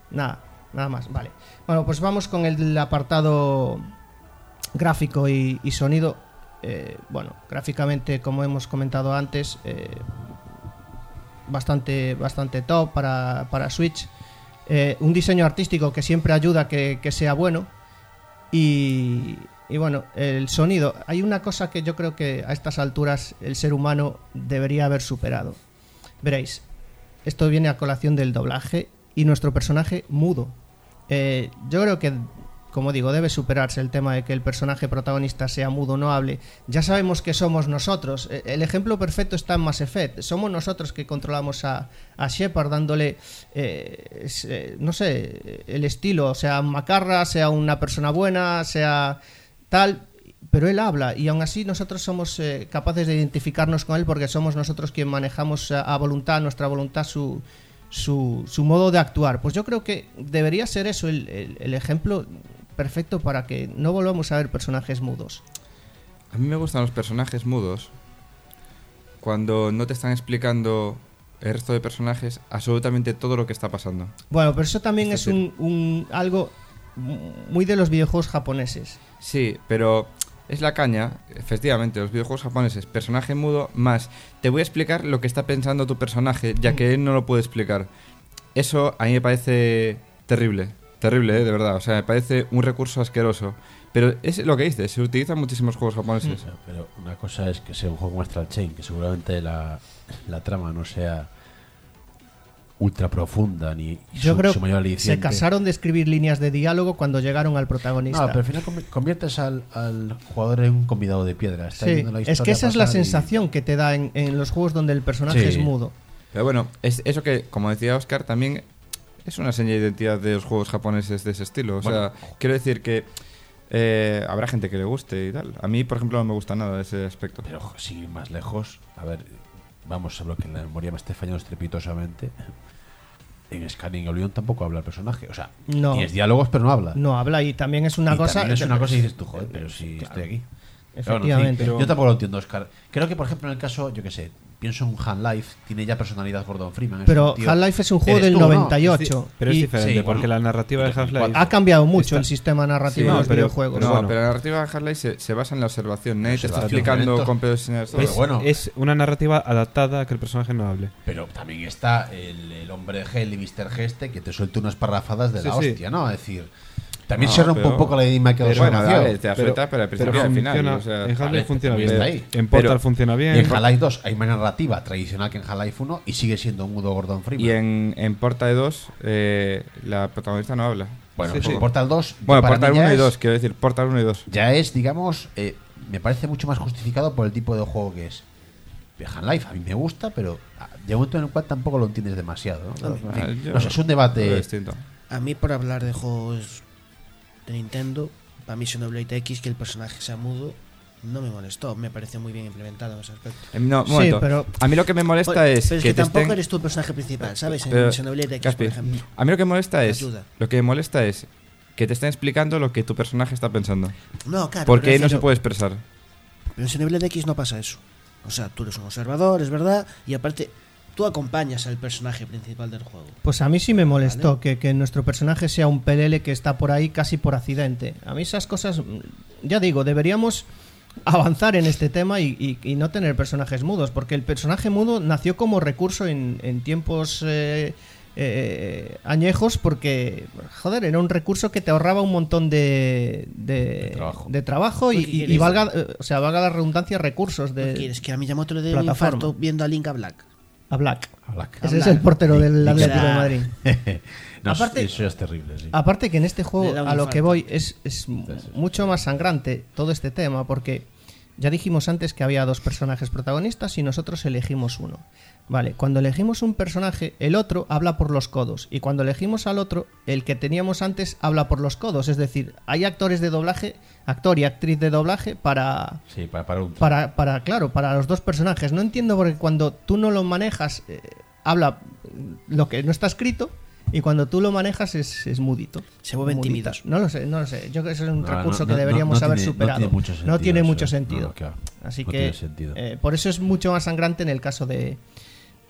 Nada, nada más, vale. Bueno, pues vamos con el apartado gráfico y, y sonido. Eh, bueno, gráficamente, como hemos comentado antes, eh, bastante, bastante top para, para Switch. Eh, un diseño artístico que siempre ayuda a que, que sea bueno. Y, y bueno, el sonido. Hay una cosa que yo creo que a estas alturas el ser humano debería haber superado. Veréis, esto viene a colación del doblaje y nuestro personaje mudo. Eh, yo creo que, como digo, debe superarse el tema de que el personaje protagonista sea mudo, no hable. Ya sabemos que somos nosotros. El ejemplo perfecto está en Mass Effect. Somos nosotros que controlamos a, a Shepard, dándole, eh, es, eh, no sé, el estilo, sea macarra, sea una persona buena, sea tal, pero él habla y aún así nosotros somos eh, capaces de identificarnos con él porque somos nosotros quien manejamos a, a voluntad, nuestra voluntad, su, su, su modo de actuar. Pues yo creo que debería ser eso el, el, el ejemplo perfecto para que no volvamos a ver personajes mudos. A mí me gustan los personajes mudos cuando no te están explicando el resto de personajes absolutamente todo lo que está pasando. Bueno, pero eso también es es un, un algo muy de los videojuegos japoneses. Sí, pero es la caña, efectivamente, los videojuegos japoneses, personaje mudo más te voy a explicar lo que está pensando tu personaje, ya que él no lo puede explicar. Eso a mí me parece terrible. Terrible, ¿eh? De verdad, o sea, me parece un recurso asqueroso. Pero es lo que dices, se utiliza en muchísimos juegos japoneses. Pero, pero una cosa es que sea un juego como Astral Chain, que seguramente la, la trama no sea ultra profunda ni Yo su, creo su mayor que aliciente. se casaron de escribir líneas de diálogo cuando llegaron al protagonista. No, pero al final conv- conviertes al, al jugador en un convidado de piedra. Está Sí, viendo la es historia que esa es la pasar y- sensación que te da en, en los juegos donde el personaje Sí. es mudo. Pero bueno, es eso que, como decía Oscar, también es una seña de identidad de los juegos japoneses de ese estilo. O Bueno. sea, quiero decir que eh, habrá gente que le guste y tal. A mí, por ejemplo, no me gusta nada ese aspecto. Pero sin ir más lejos, a ver, vamos a lo que la memoria me esté fallando estrepitosamente. En Scanning Oblivion tampoco habla el personaje. O sea, No. tienes diálogos, pero no habla. No habla y también es una Y cosa. también es una cosa y dices tú, joder, pero si estoy aquí. Pero bueno, en fin, Efectivamente. pero yo tampoco lo entiendo, Oscar. Creo que, por ejemplo, en el caso, yo qué sé, pienso en Half-Life, tiene ya personalidad Gordon Freeman. es Pero un tío- Half-Life es un juego Eres del tú, ¿no? noventa y ocho. Pero es y diferente, sí, porque bueno, la narrativa de y dos mil Half-Life... cuatro. ha cambiado mucho Está- el sistema narrativo Sí, de los pero- videojuegos. No, bueno. pero la narrativa de Half-Life se, se basa en la observación. Nadie te está Observación, explicando eventos. con pedos y señales todo. Pero Es, bueno. es una narrativa adaptada a que el personaje no hable. Pero también está el, el hombre de Hell y mister G este que te suelta unas parrafadas de Sí, la sí. hostia, ¿no? Es decir, también No, se rompe pero- un poco la enigma que os Bueno, conoció. vale, te afecta, pero, al principio y al final. funciona, o sea, en Half-Life vale, funciona también bien. está ahí. En Portal Pero- funciona bien. Y en Half-Life dos hay una narrativa tradicional que en Half-Life uno y sigue siendo un mudo Gordon Freeman. y en, en Portal dos, eh, la protagonista no habla. Bueno, Sí, pues sí. Portal dos. Bueno, para Portal mí ya uno y es- dos, quiero decir, Portal uno y dos. Ya es, digamos, eh, me parece mucho más justificado por el tipo de juego que es. Half-Life a mí me gusta, pero ah, llega un momento en el cual tampoco lo entiendes demasiado. ¿no? En fin, Ah, yo- no sé, es un Lo debate. distinto. A mí, por hablar de juegos de Nintendo, para mí Xenoblade X, que el personaje sea mudo, no me molestó. Me pareció muy bien implementado en ese aspecto. Eh, No, un Sí, momento. pero- A mí lo que me molesta Bueno, es pero es que, que, te tampoco estén- eres tú el personaje principal, ¿sabes? En Pero, Xenoblade X, Caspi, por ejemplo. a mí lo que me molesta es Ayuda. lo que me molesta es que te estén explicando lo que tu personaje está pensando. No, claro. Porque pero ahí no se decir, puede expresar. Pero en Xenoblade X no pasa eso. O sea, tú eres un observador, es verdad, y aparte, tú acompañas al personaje principal del juego. Pues a mí sí me molestó Vale. que, que nuestro personaje sea un pelele que está por ahí casi por accidente. A mí esas cosas, mm, ya digo, deberíamos avanzar en este tema y, y- y no tener personajes mudos, porque el personaje mudo nació como recurso en, en tiempos eh, eh, añejos, porque, joder, era un recurso que te ahorraba un montón de, de, De trabajo. de trabajo y, Pues, ¿qué y- y quieres? valga, eh, o sea, valga la redundancia, recursos ¿Qué de quieres? Que a Miyamoto le dé un plataforma. infarto viendo a Link a Black. a Black. Black. Ese es Black. el portero del Link- Atlético de Link- Madrid. No, Aparte- eso ya es terrible, sí. Aparte que en este Le juego da un a lo infarto. que voy es, es mucho más sangrante todo este tema, porque ya dijimos antes que había dos personajes protagonistas y nosotros elegimos uno. Vale, cuando elegimos un personaje, el otro habla por los codos, y cuando elegimos al otro, el que teníamos antes habla por los codos. Es decir, hay actores de doblaje, actor y actriz de doblaje para, Sí, para, para un. para, para claro, para los dos personajes. No entiendo porque cuando tú no lo manejas, eh, habla lo que no está escrito, y cuando tú lo manejas es, es mudito. Se vuelven Mudita. tímidos. No lo sé, no lo sé. Yo creo que ese es un No, recurso no, que no, deberíamos no haber tiene- no superado. tiene mucho sentido No tiene eso, mucho ¿eh? sentido. No, claro. Así No que tiene sentido. eh, por eso es mucho más sangrante en el caso de,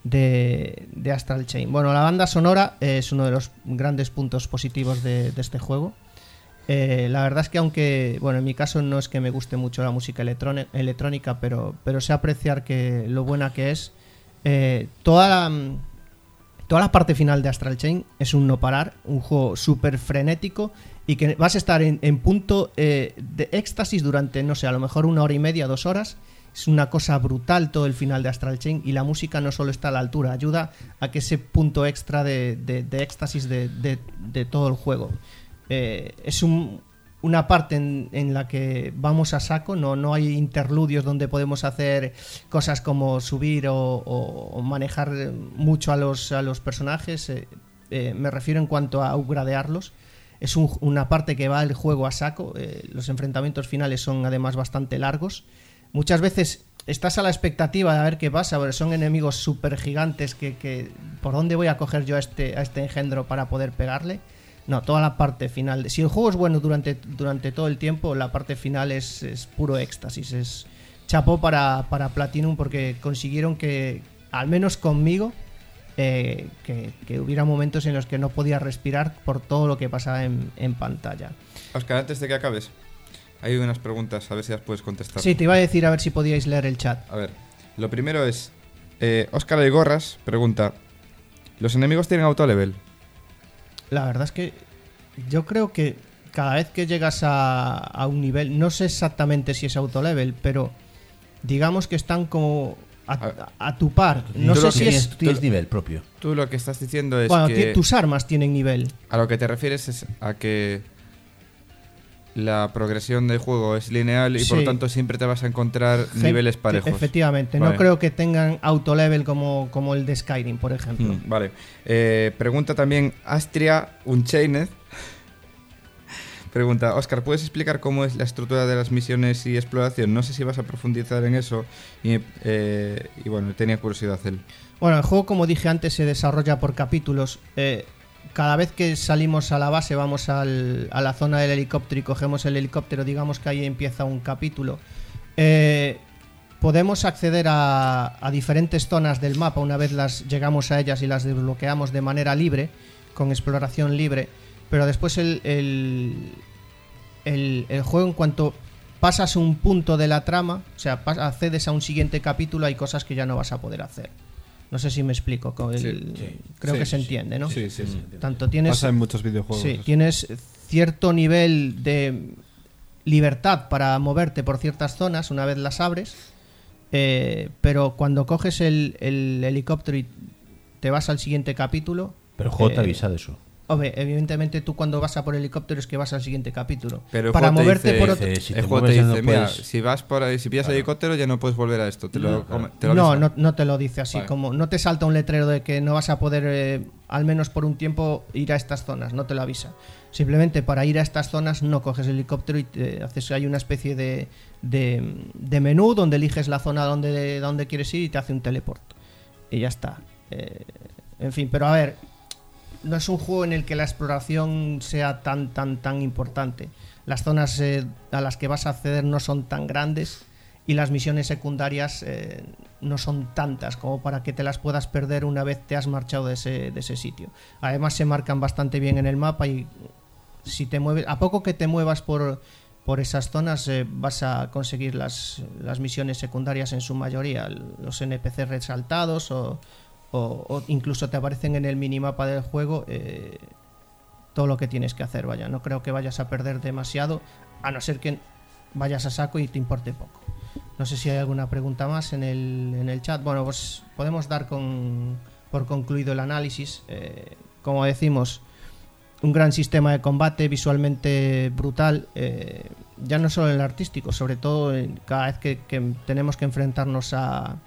de, de Astral Chain. Bueno, la banda sonora es uno de los grandes puntos positivos de, de este juego. Eh, la verdad es que aunque, bueno, en mi caso no es que me guste mucho la música electrónica, electrónica pero, pero sé apreciar que lo buena que es. Eh, toda la... Toda la parte final de Astral Chain es un no parar, un juego súper frenético y que vas a estar en, en punto eh, de éxtasis durante, no sé, a lo mejor una hora y media, dos horas. Es una cosa brutal todo el final de Astral Chain y la música no solo está a la altura, ayuda a que ese punto extra de, de, de éxtasis de, de, de todo el juego. Eh, es un... una parte en, en la que vamos a saco, no, no hay interludios donde podemos hacer cosas como subir o, o, o manejar mucho a los, a los personajes, eh, eh, me refiero en cuanto a upgradearlos. Es un, una parte que va el juego a saco, eh, los enfrentamientos finales son además bastante largos. Muchas veces estás a la expectativa de a ver qué pasa, porque son enemigos súper gigantes que, que ¿por dónde voy a coger yo a este, a este engendro para poder pegarle? No, toda la parte final. Si el juego es bueno durante, durante todo el tiempo, la parte final es, es puro éxtasis. Es chapó para, para Platinum porque consiguieron que, al menos conmigo, eh, que, que hubiera momentos en los que no podía respirar por todo lo que pasaba en, en pantalla. Óscar, antes de que acabes, hay unas preguntas, a ver si las puedes contestar. Sí, te iba a decir a ver si podíais leer el chat. A ver, lo primero es, eh, Óscar de Gorras pregunta, ¿los enemigos tienen autolevel? La verdad es que yo creo que cada vez que llegas a, a un nivel, no sé exactamente si es autolevel, pero digamos que están como a, a, a tu par. No sé si tienes, es... Tú tienes nivel propio. Tú lo que estás diciendo es bueno, que... tus armas tienen nivel. A lo que te refieres es a que la progresión del juego es lineal y Sí. por lo tanto siempre te vas a encontrar Gen- niveles parejos. Efectivamente, Vale. no creo que tengan autolevel como, como el de Skyrim, por ejemplo. Mm, vale. Eh, pregunta también Astria Unchained. Pregunta, Óscar, ¿puedes explicar cómo es la estructura de las misiones y exploración? No sé si vas a profundizar en eso. Y, eh, y bueno, tenía curiosidad él. Bueno, el juego, como dije antes, se desarrolla por capítulos. Eh, cada vez que salimos a la base, vamos al, a la zona del helicóptero y cogemos el helicóptero, digamos que ahí empieza un capítulo. Eh, podemos acceder a, a diferentes zonas del mapa una vez las llegamos a ellas y las desbloqueamos de manera libre, con exploración libre. Pero después el, el, el, el juego, en cuanto pasas un punto de la trama, o sea, pas- accedes a un siguiente capítulo, hay cosas que ya no vas a poder hacer. No sé si me explico. Con el, Sí, sí. Creo Sí, que se sí. entiende, ¿no? Sí, sí, sí. Tanto tienes, Pasa en muchos videojuegos. sí, tienes cierto nivel de libertad para moverte por ciertas zonas una vez las abres, eh, pero cuando coges el, el helicóptero y te vas al siguiente capítulo... Pero el juego eh, te avisa de eso. Hombre, evidentemente tú cuando vas a por helicóptero es que vas al siguiente capítulo. Pero el para juego te moverte dice- por otro... dice, si te el juego te mueves ya dice, no mira, puedes- si vas por ahí, si pillas Claro. helicóptero ya no puedes volver a esto. Te lo, No, claro. te lo No, avisa. no, no te lo dice así, Vale. como no te salta un letrero de que no vas a poder, eh, al menos por un tiempo, ir a estas zonas, no te lo avisa. Simplemente para ir a estas zonas no coges helicóptero y te haces, hay una especie de, de, de menú donde eliges la zona donde, donde quieres ir y te hace un teleport. Y ya está. Eh, en fin, pero a ver, no es un juego en el que la exploración sea tan, tan, tan importante. Las zonas eh, a las que vas a acceder no son tan grandes y las misiones secundarias eh, no son tantas como para que te las puedas perder una vez te has marchado de ese, de ese sitio. Además se marcan bastante bien en el mapa y si te mueves, a poco que te muevas por, por esas zonas eh, vas a conseguir las, las misiones secundarias en su mayoría, los N P C resaltados o, o, o incluso te aparecen en el minimapa del juego eh, todo lo que tienes que hacer. Vaya, no creo que vayas a perder demasiado, a no ser que vayas a saco y te importe poco. No sé si hay alguna pregunta más en el, en el chat. Bueno, pues podemos dar con, por concluido el análisis. Eh, como decimos, un gran sistema de combate, visualmente brutal, eh, ya no solo en el artístico, sobre todo en cada vez que, que tenemos que enfrentarnos a,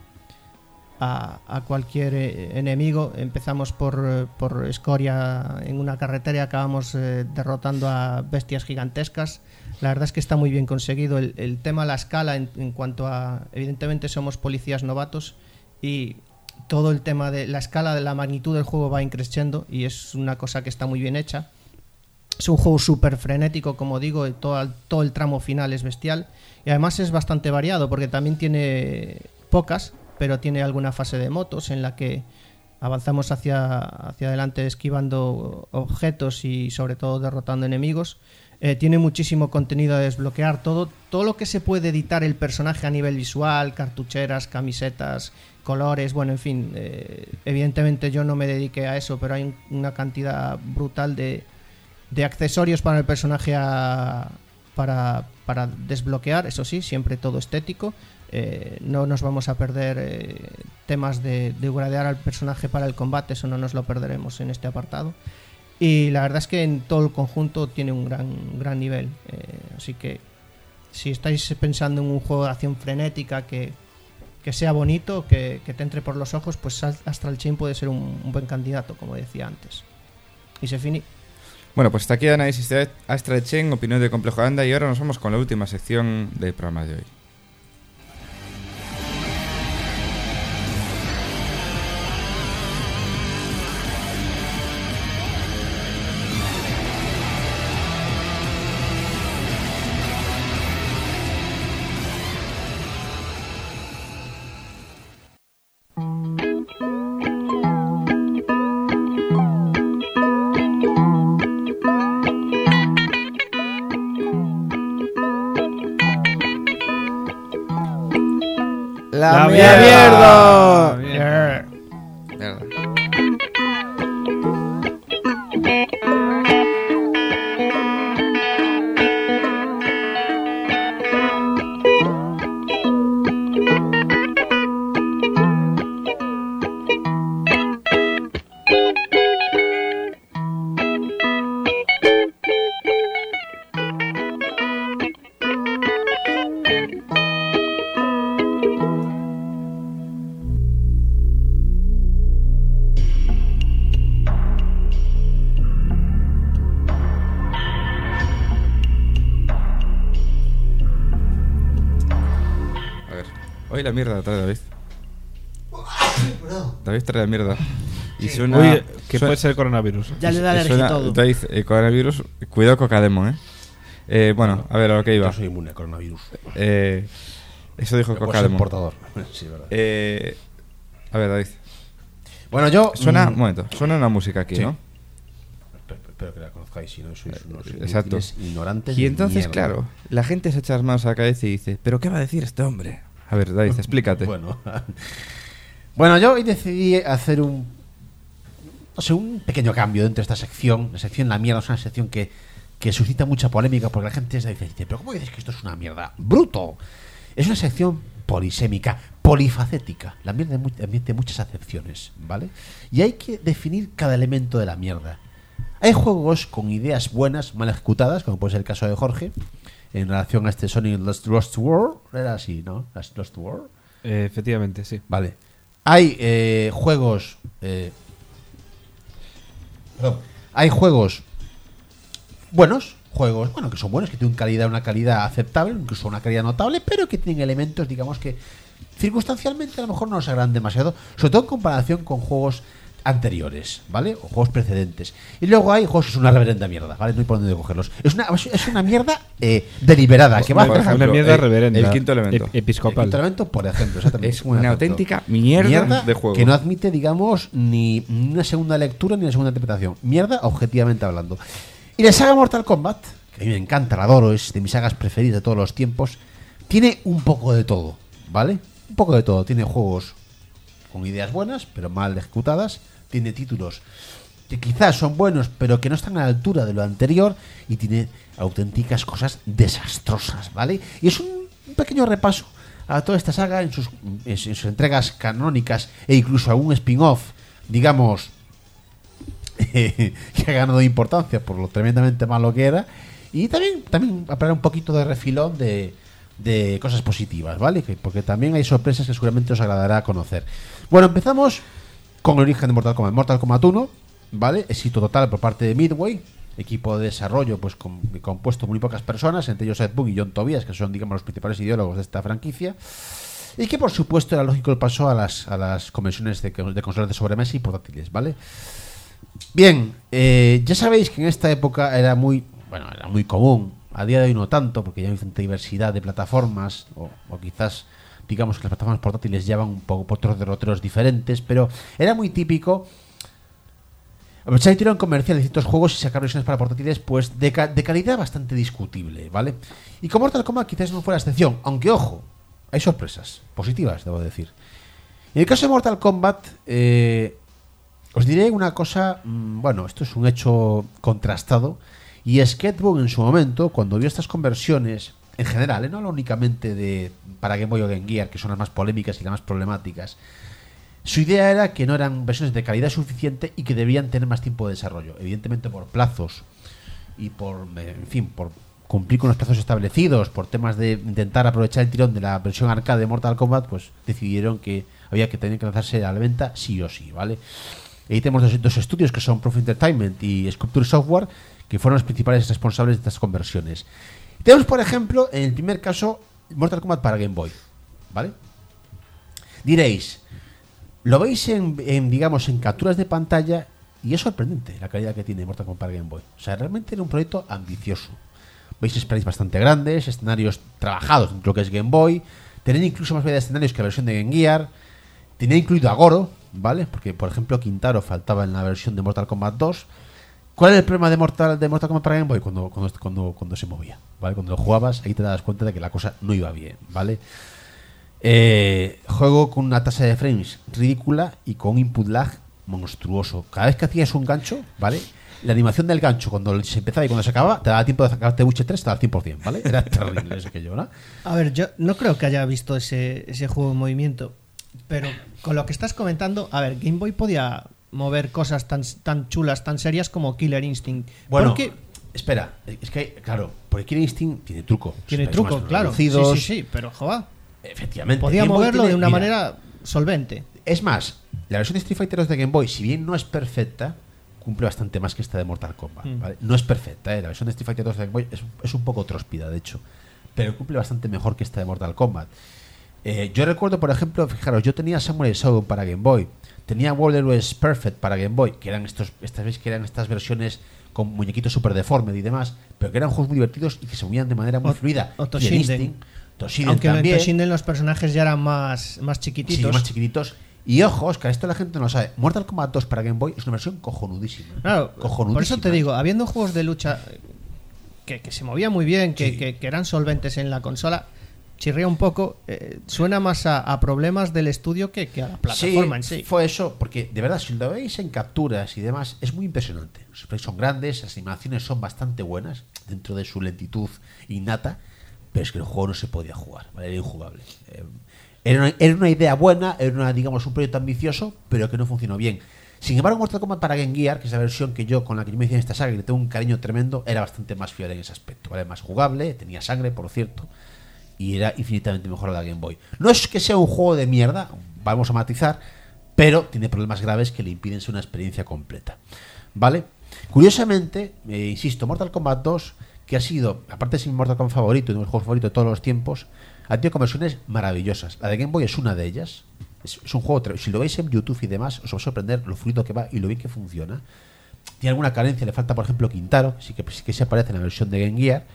a, a cualquier eh, enemigo. Empezamos por, por escoria en una carretera y acabamos eh, derrotando a bestias gigantescas. La verdad es que está muy bien conseguido el, el tema, la escala en, en cuanto a, evidentemente somos policías novatos y todo el tema de la escala de la magnitud del juego va increciendo y es una cosa que está muy bien hecha. Es un juego súper frenético, como digo, todo, todo el tramo final es bestial y además es bastante variado porque también tiene pocas, pero tiene alguna fase de motos en la que avanzamos hacia, hacia adelante esquivando objetos y sobre todo derrotando enemigos. Eh, tiene muchísimo contenido a desbloquear, todo, todo lo que se puede editar el personaje a nivel visual, cartucheras, camisetas, colores, bueno, en fin, eh, evidentemente yo no me dediqué a eso, pero hay una cantidad brutal de, de accesorios para el personaje a, para, para desbloquear, eso sí, siempre todo estético. Eh, no nos vamos a perder eh, temas de, de gradear al personaje para el combate, eso no nos lo perderemos en este apartado. Y la verdad es que en todo el conjunto tiene un gran, gran nivel. Eh, así que si estáis pensando en un juego de acción frenética que, que sea bonito, que, que te entre por los ojos, pues Astral Chain puede ser un, un buen candidato, como decía antes. Y se finí. Bueno, pues hasta aquí el análisis de Astral Chain, opinión de Complejo Landa, y ahora nos vamos con la última sección del programa de hoy. ¡La, La mierda! mierda. Mierda. Hoy la mierda trae David. David trae la mierda. Y suena. Oye, que suena- puede ser coronavirus. Ya le da alergia suena- y todo. David, eh, coronavirus. Cuidado Cocademon, eh. Eh, bueno, a ver, a lo que iba. Yo soy inmune al coronavirus. Eh, eso dijo Puedo ser Cocademon. portador. Sí, verdad. Eh, a ver, David. Bueno, yo. Suena, mm, un momento, suena una música aquí, Sí. ¿no? Espero, espero que la conozcáis, si no sois unos Exacto. inútiles, ignorantes. Y de entonces, mierda. claro, la gente se echa las manos a la cabeza y dice, ¿pero qué va a decir este hombre? A ver, David, explícate. Bueno, bueno, yo hoy decidí hacer un. No sé, un pequeño cambio dentro de esta sección. La sección La Mierda es una sección que, que suscita mucha polémica porque la gente se dice, ¿pero cómo dices que esto es una mierda? ¡Bruto! Es una sección polisémica, polifacética. La mierda admite muchas acepciones, ¿vale? Y hay que definir cada elemento de la mierda. Hay juegos con ideas buenas, mal ejecutadas, como puede ser el caso de Jorge, en relación a este Sonic Lost, Lost World. Era así, ¿no? Lost World. Eh, efectivamente, sí. Vale. Hay eh, juegos. Eh, perdón. Hay juegos buenos, juegos, bueno, que son buenos, que tienen calidad, una calidad aceptable, incluso una calidad notable, pero que tienen elementos, digamos que circunstancialmente a lo mejor no nos agradan demasiado, sobre todo en comparación con juegos anteriores, ¿vale? O juegos precedentes. Y luego hay juegos que son una reverenda mierda, ¿vale? No hay por dónde cogerlos. Es una, es una mierda eh, deliberada, que va Por a ejemplo, Una mierda el- reverenda. el quinto elemento. Ep- episcopal. El quinto elemento, por ejemplo, exactamente. Es Un una ejemplo. auténtica mierda de juego. Que no admite, digamos, ni una segunda lectura ni una segunda interpretación. Mierda, objetivamente hablando. Y la saga Mortal Kombat, que a mí me encanta, la adoro, es de mis sagas preferidas de todos los tiempos, tiene un poco de todo, ¿vale? Un poco de todo. Tiene juegos con ideas buenas, pero mal ejecutadas. Tiene títulos que quizás son buenos, pero que no están a la altura de lo anterior. Y tiene auténticas cosas desastrosas, ¿vale? Y es un, un pequeño repaso a toda esta saga en sus, en sus entregas canónicas e incluso algún spin-off, digamos, que ha ganado importancia por lo tremendamente malo que era. Y también, también hablar un poquito de refilón de, de cosas positivas, ¿vale? Que- porque también hay sorpresas que seguramente os agradará conocer. Bueno, empezamos con el origen de Mortal Kombat. Mortal Kombat uno, ¿vale? Éxito total por parte de Midway, equipo de desarrollo pues com- compuesto por muy pocas personas, entre ellos Ed Boon y John Tobias, que son, digamos, los principales ideólogos de esta franquicia. Y que, por supuesto, era lógico el paso a las, a las convenciones de, de consolas de sobremesa y portátiles, ¿vale? Bien, eh, ya sabéis que en esta época era muy, bueno, era muy común. A día de hoy no tanto, porque ya hay tanta diversidad de plataformas, o, o quizás digamos que las plataformas portátiles llevan un poco por otros derroteros diferentes, pero era muy típico aprovechar el tirón comercial de ciertos juegos y sacar versiones para portátiles pues de, ca- de calidad bastante discutible, ¿vale? Y con Mortal Kombat quizás no fuera la excepción, aunque ojo, hay sorpresas positivas, debo decir. En el caso de Mortal Kombat, eh, os diré una cosa, mmm, bueno, esto es un hecho contrastado, y es que Ed Boon en su momento, cuando vio estas conversiones, en general, ¿eh? No hablo únicamente de para Game Boy o Game Gear, que son las más polémicas y las más problemáticas, su idea era que no eran versiones de calidad suficiente y que debían tener más tiempo de desarrollo, evidentemente por plazos y por, en fin, por cumplir con los plazos establecidos, por temas de intentar aprovechar el tirón de la versión arcade de Mortal Kombat, pues decidieron que había que tener que lanzarse a la venta sí o sí, ¿vale? Y ahí tenemos dos, dos estudios que son Proof Entertainment y Sculpture Software, que fueron los principales responsables de estas conversiones. Y tenemos, por ejemplo, en el primer caso, Mortal Kombat para Game Boy, ¿vale? Diréis, lo veis en, en, digamos, en capturas de pantalla y es sorprendente la calidad que tiene Mortal Kombat para Game Boy. O sea, realmente era un proyecto ambicioso. Veis sprites bastante grandes, escenarios trabajados dentro de lo que es Game Boy, tenían incluso más variedad de escenarios que la versión de Game Gear, tenía incluido a Goro, ¿vale? Porque, por ejemplo, Quintaro faltaba en la versión de Mortal Kombat dos. ¿Cuál era el problema de Mortal, de Mortal Kombat para Game Boy? Cuando, cuando, cuando, cuando se movía, ¿vale? Cuando lo jugabas, ahí te das cuenta de que la cosa no iba bien, ¿vale? Eh, juego con una tasa de frames ridícula y con un input lag monstruoso. Cada vez que hacías un gancho, ¿vale? La animación del gancho, cuando se empezaba y cuando se acababa, te daba tiempo de sacarte Witcher tres, te daba al cien por ciento, ¿vale? Era terrible eso que yo, ¿no? A ver, yo no creo que haya visto ese, ese juego en movimiento, pero con lo que estás comentando, a ver, Game Boy podía mover cosas tan, tan chulas, tan serias como Killer Instinct. Bueno, porque espera, es que, claro, porque Killer Instinct tiene truco. Tiene es truco, más claro. Sí, reducidos. sí, sí, pero joder. Efectivamente. Podía Game Boy moverlo tiene- de una mira, manera solvente. Es más, la versión de Street Fighter dos de Game Boy, si bien no es perfecta, cumple bastante más que esta de Mortal Kombat, Mm. ¿vale? No es perfecta, ¿eh? La versión de Street Fighter dos de Game Boy es, es un poco tróspida, de hecho, pero cumple bastante mejor que esta de Mortal Kombat. Eh, yo recuerdo, por ejemplo, fijaros, yo tenía Samurai Shodown para Game Boy, tenía World Heroes Perfect para Game Boy, que eran estos, estas veis que eran estas versiones con muñequitos super deformed y demás, pero que eran juegos muy divertidos y que se movían de manera muy O- fluida. o Killer Toshinden. Instinct, Toshinden Aunque también. en Toshinden los personajes ya eran más, más chiquititos. Sí, más chiquititos. Y ojo, Oscar, esto la gente no lo sabe. Mortal Kombat dos para Game Boy es una versión cojonudísima. Claro, cojonudísima. por eso te digo, habiendo juegos de lucha que, que se movían muy bien, que, Sí. que, que eran solventes en la consola, chirría un poco, eh, suena más a, a problemas del estudio que, que a la plataforma en sí. Fue eso, porque de verdad, si lo veis en capturas y demás, es muy impresionante. Los sprites son grandes, las animaciones son bastante buenas, dentro de su lentitud innata, pero es que el juego no se podía jugar, ¿vale? Era injugable. Eh, era, una, era una idea buena, era una, digamos, un proyecto ambicioso, pero que no funcionó bien. Sin embargo, Mortal Kombat para Game Gear, que es la versión que yo con la que yo me hice en esta saga y le tengo un cariño tremendo, era bastante más fiel en ese aspecto, ¿vale? Más jugable, tenía sangre, por cierto, y era infinitamente mejor a la Game Boy. No es que sea un juego de mierda, vamos a matizar, pero tiene problemas graves que le impiden ser una experiencia completa, ¿vale? Curiosamente, eh, insisto, Mortal Kombat dos, que ha sido, aparte de ser mi Mortal Kombat favorito y uno de mis juegos favoritos de todos los tiempos, ha tenido conversiones maravillosas. La de Game Boy es una de ellas. Es, es un juego, tre- si lo veis en YouTube y demás, os va a sorprender lo fluido que va y lo bien que funciona. Tiene alguna carencia, le falta, por ejemplo, Quintaro, que sí que, sí que se aparece en la versión de Game Gear.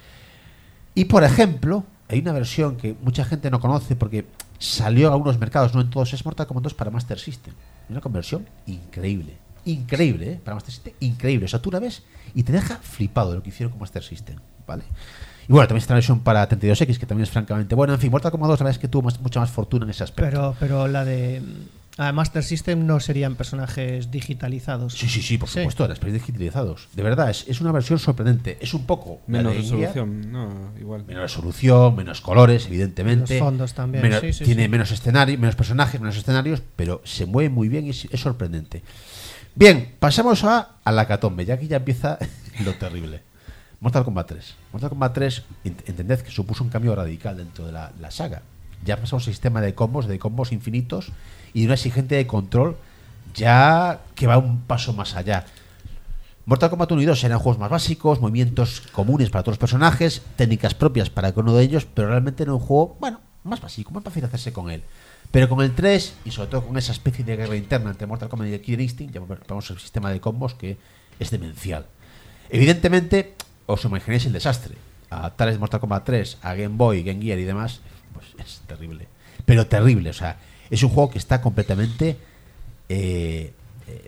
Y, por ejemplo, hay una versión que mucha gente no conoce porque salió a algunos mercados, no en todos, es Mortal Kombat dos para Master System. Una conversión increíble. Increíble, ¿eh? Para Master System, increíble. O sea, tú la ves y te deja flipado de lo que hicieron con Master System, ¿vale? Y bueno, también está la versión para treinta y dos equis, que también es francamente buena. En fin, Mortal Kombat dos la verdad es que tuvo más- mucha más fortuna en ese aspecto. Pero, pero la de a Master System no serían personajes digitalizados. Sí, sí, sí, por Sí. supuesto, las experiencias digitalizados. De verdad, es, es una versión sorprendente. Es un poco la Menos de Game Gear. resolución, no, igual. Menos resolución, menos colores, evidentemente. Menos fondos también, Menos- sí, sí, tiene sí. menos escenarios, menos personajes, menos escenarios, pero se mueve muy bien y es, es sorprendente. Bien, pasamos a, a la catombe, ya que ya empieza lo terrible. Mortal Kombat tres. Mortal Kombat tres, ent- entended que supuso un cambio radical dentro de la, la saga. Ya pasamos al sistema de combos, de combos infinitos y de una exigente de control ya que va un paso más allá. Mortal Kombat uno y dos eran juegos más básicos, movimientos comunes para todos los personajes, técnicas propias para cada uno de ellos, pero realmente era un juego, bueno, más básico, más fácil hacerse con él. Pero con el tres, y sobre todo con esa especie de guerra interna entre Mortal Kombat y el Killer Instinct, ya vamos al sistema de combos que es demencial. Evidentemente, os imagináis el desastre. Adaptar el Mortal Kombat tres a Game Boy, Game Gear y demás, pues es terrible. pero terrible. O sea, es un juego que está completamente eh, eh,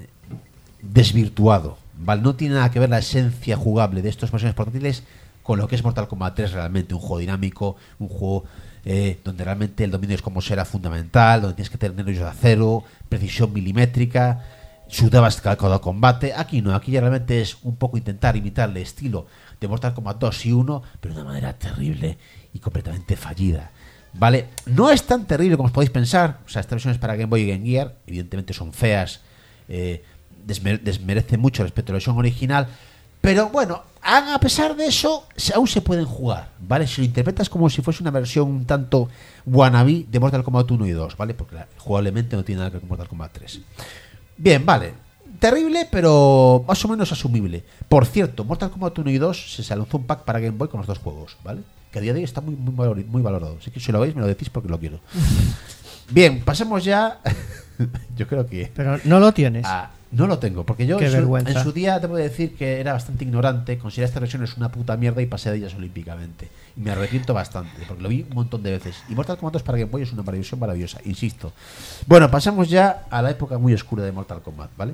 desvirtuado, ¿vale? No tiene nada que ver la esencia jugable de estos versiones portátiles con lo que es Mortal Kombat tres realmente. Un juego dinámico, un juego eh, donde realmente el dominio es como será fundamental, donde tienes que tener nervios de acero, precisión milimétrica, sudabas cada combate. Aquí no, aquí ya realmente es un poco intentar imitar el estilo de Mortal Kombat dos y uno, pero de una manera terrible y completamente fallida, ¿vale? No es tan terrible como os podéis pensar. O sea, estas versiones para Game Boy y Game Gear evidentemente son feas, eh, desme- desmerecen mucho respecto a la versión original, pero bueno, a pesar de eso aún se pueden jugar, ¿vale? Si lo interpretas como si fuese una versión un tanto wannabe de Mortal Kombat uno y dos, ¿vale? Porque la, jugablemente no tiene nada que ver con Mortal Kombat tres. Bien, vale. Terrible, pero más o menos asumible. Por cierto, Mortal Kombat uno y dos se lanzó un pack para Game Boy con los dos juegos, ¿vale? Que a día de hoy está muy, muy, valor, muy valorado. Así que si lo veis me lo decís porque lo quiero. Bien, pasemos ya. Yo creo que... Pero no lo tienes. A, no lo tengo, porque yo Qué en su, vergüenza. en su día debo decir que era bastante ignorante. Consideré esta versión es una puta mierda y pasé de ellas olímpicamente. Y me arrepiento bastante, porque lo vi un montón de veces. Y Mortal Kombat dos para Game Boy es una versión maravillosa, insisto. Bueno, pasamos ya a la época muy oscura de Mortal Kombat, ¿vale?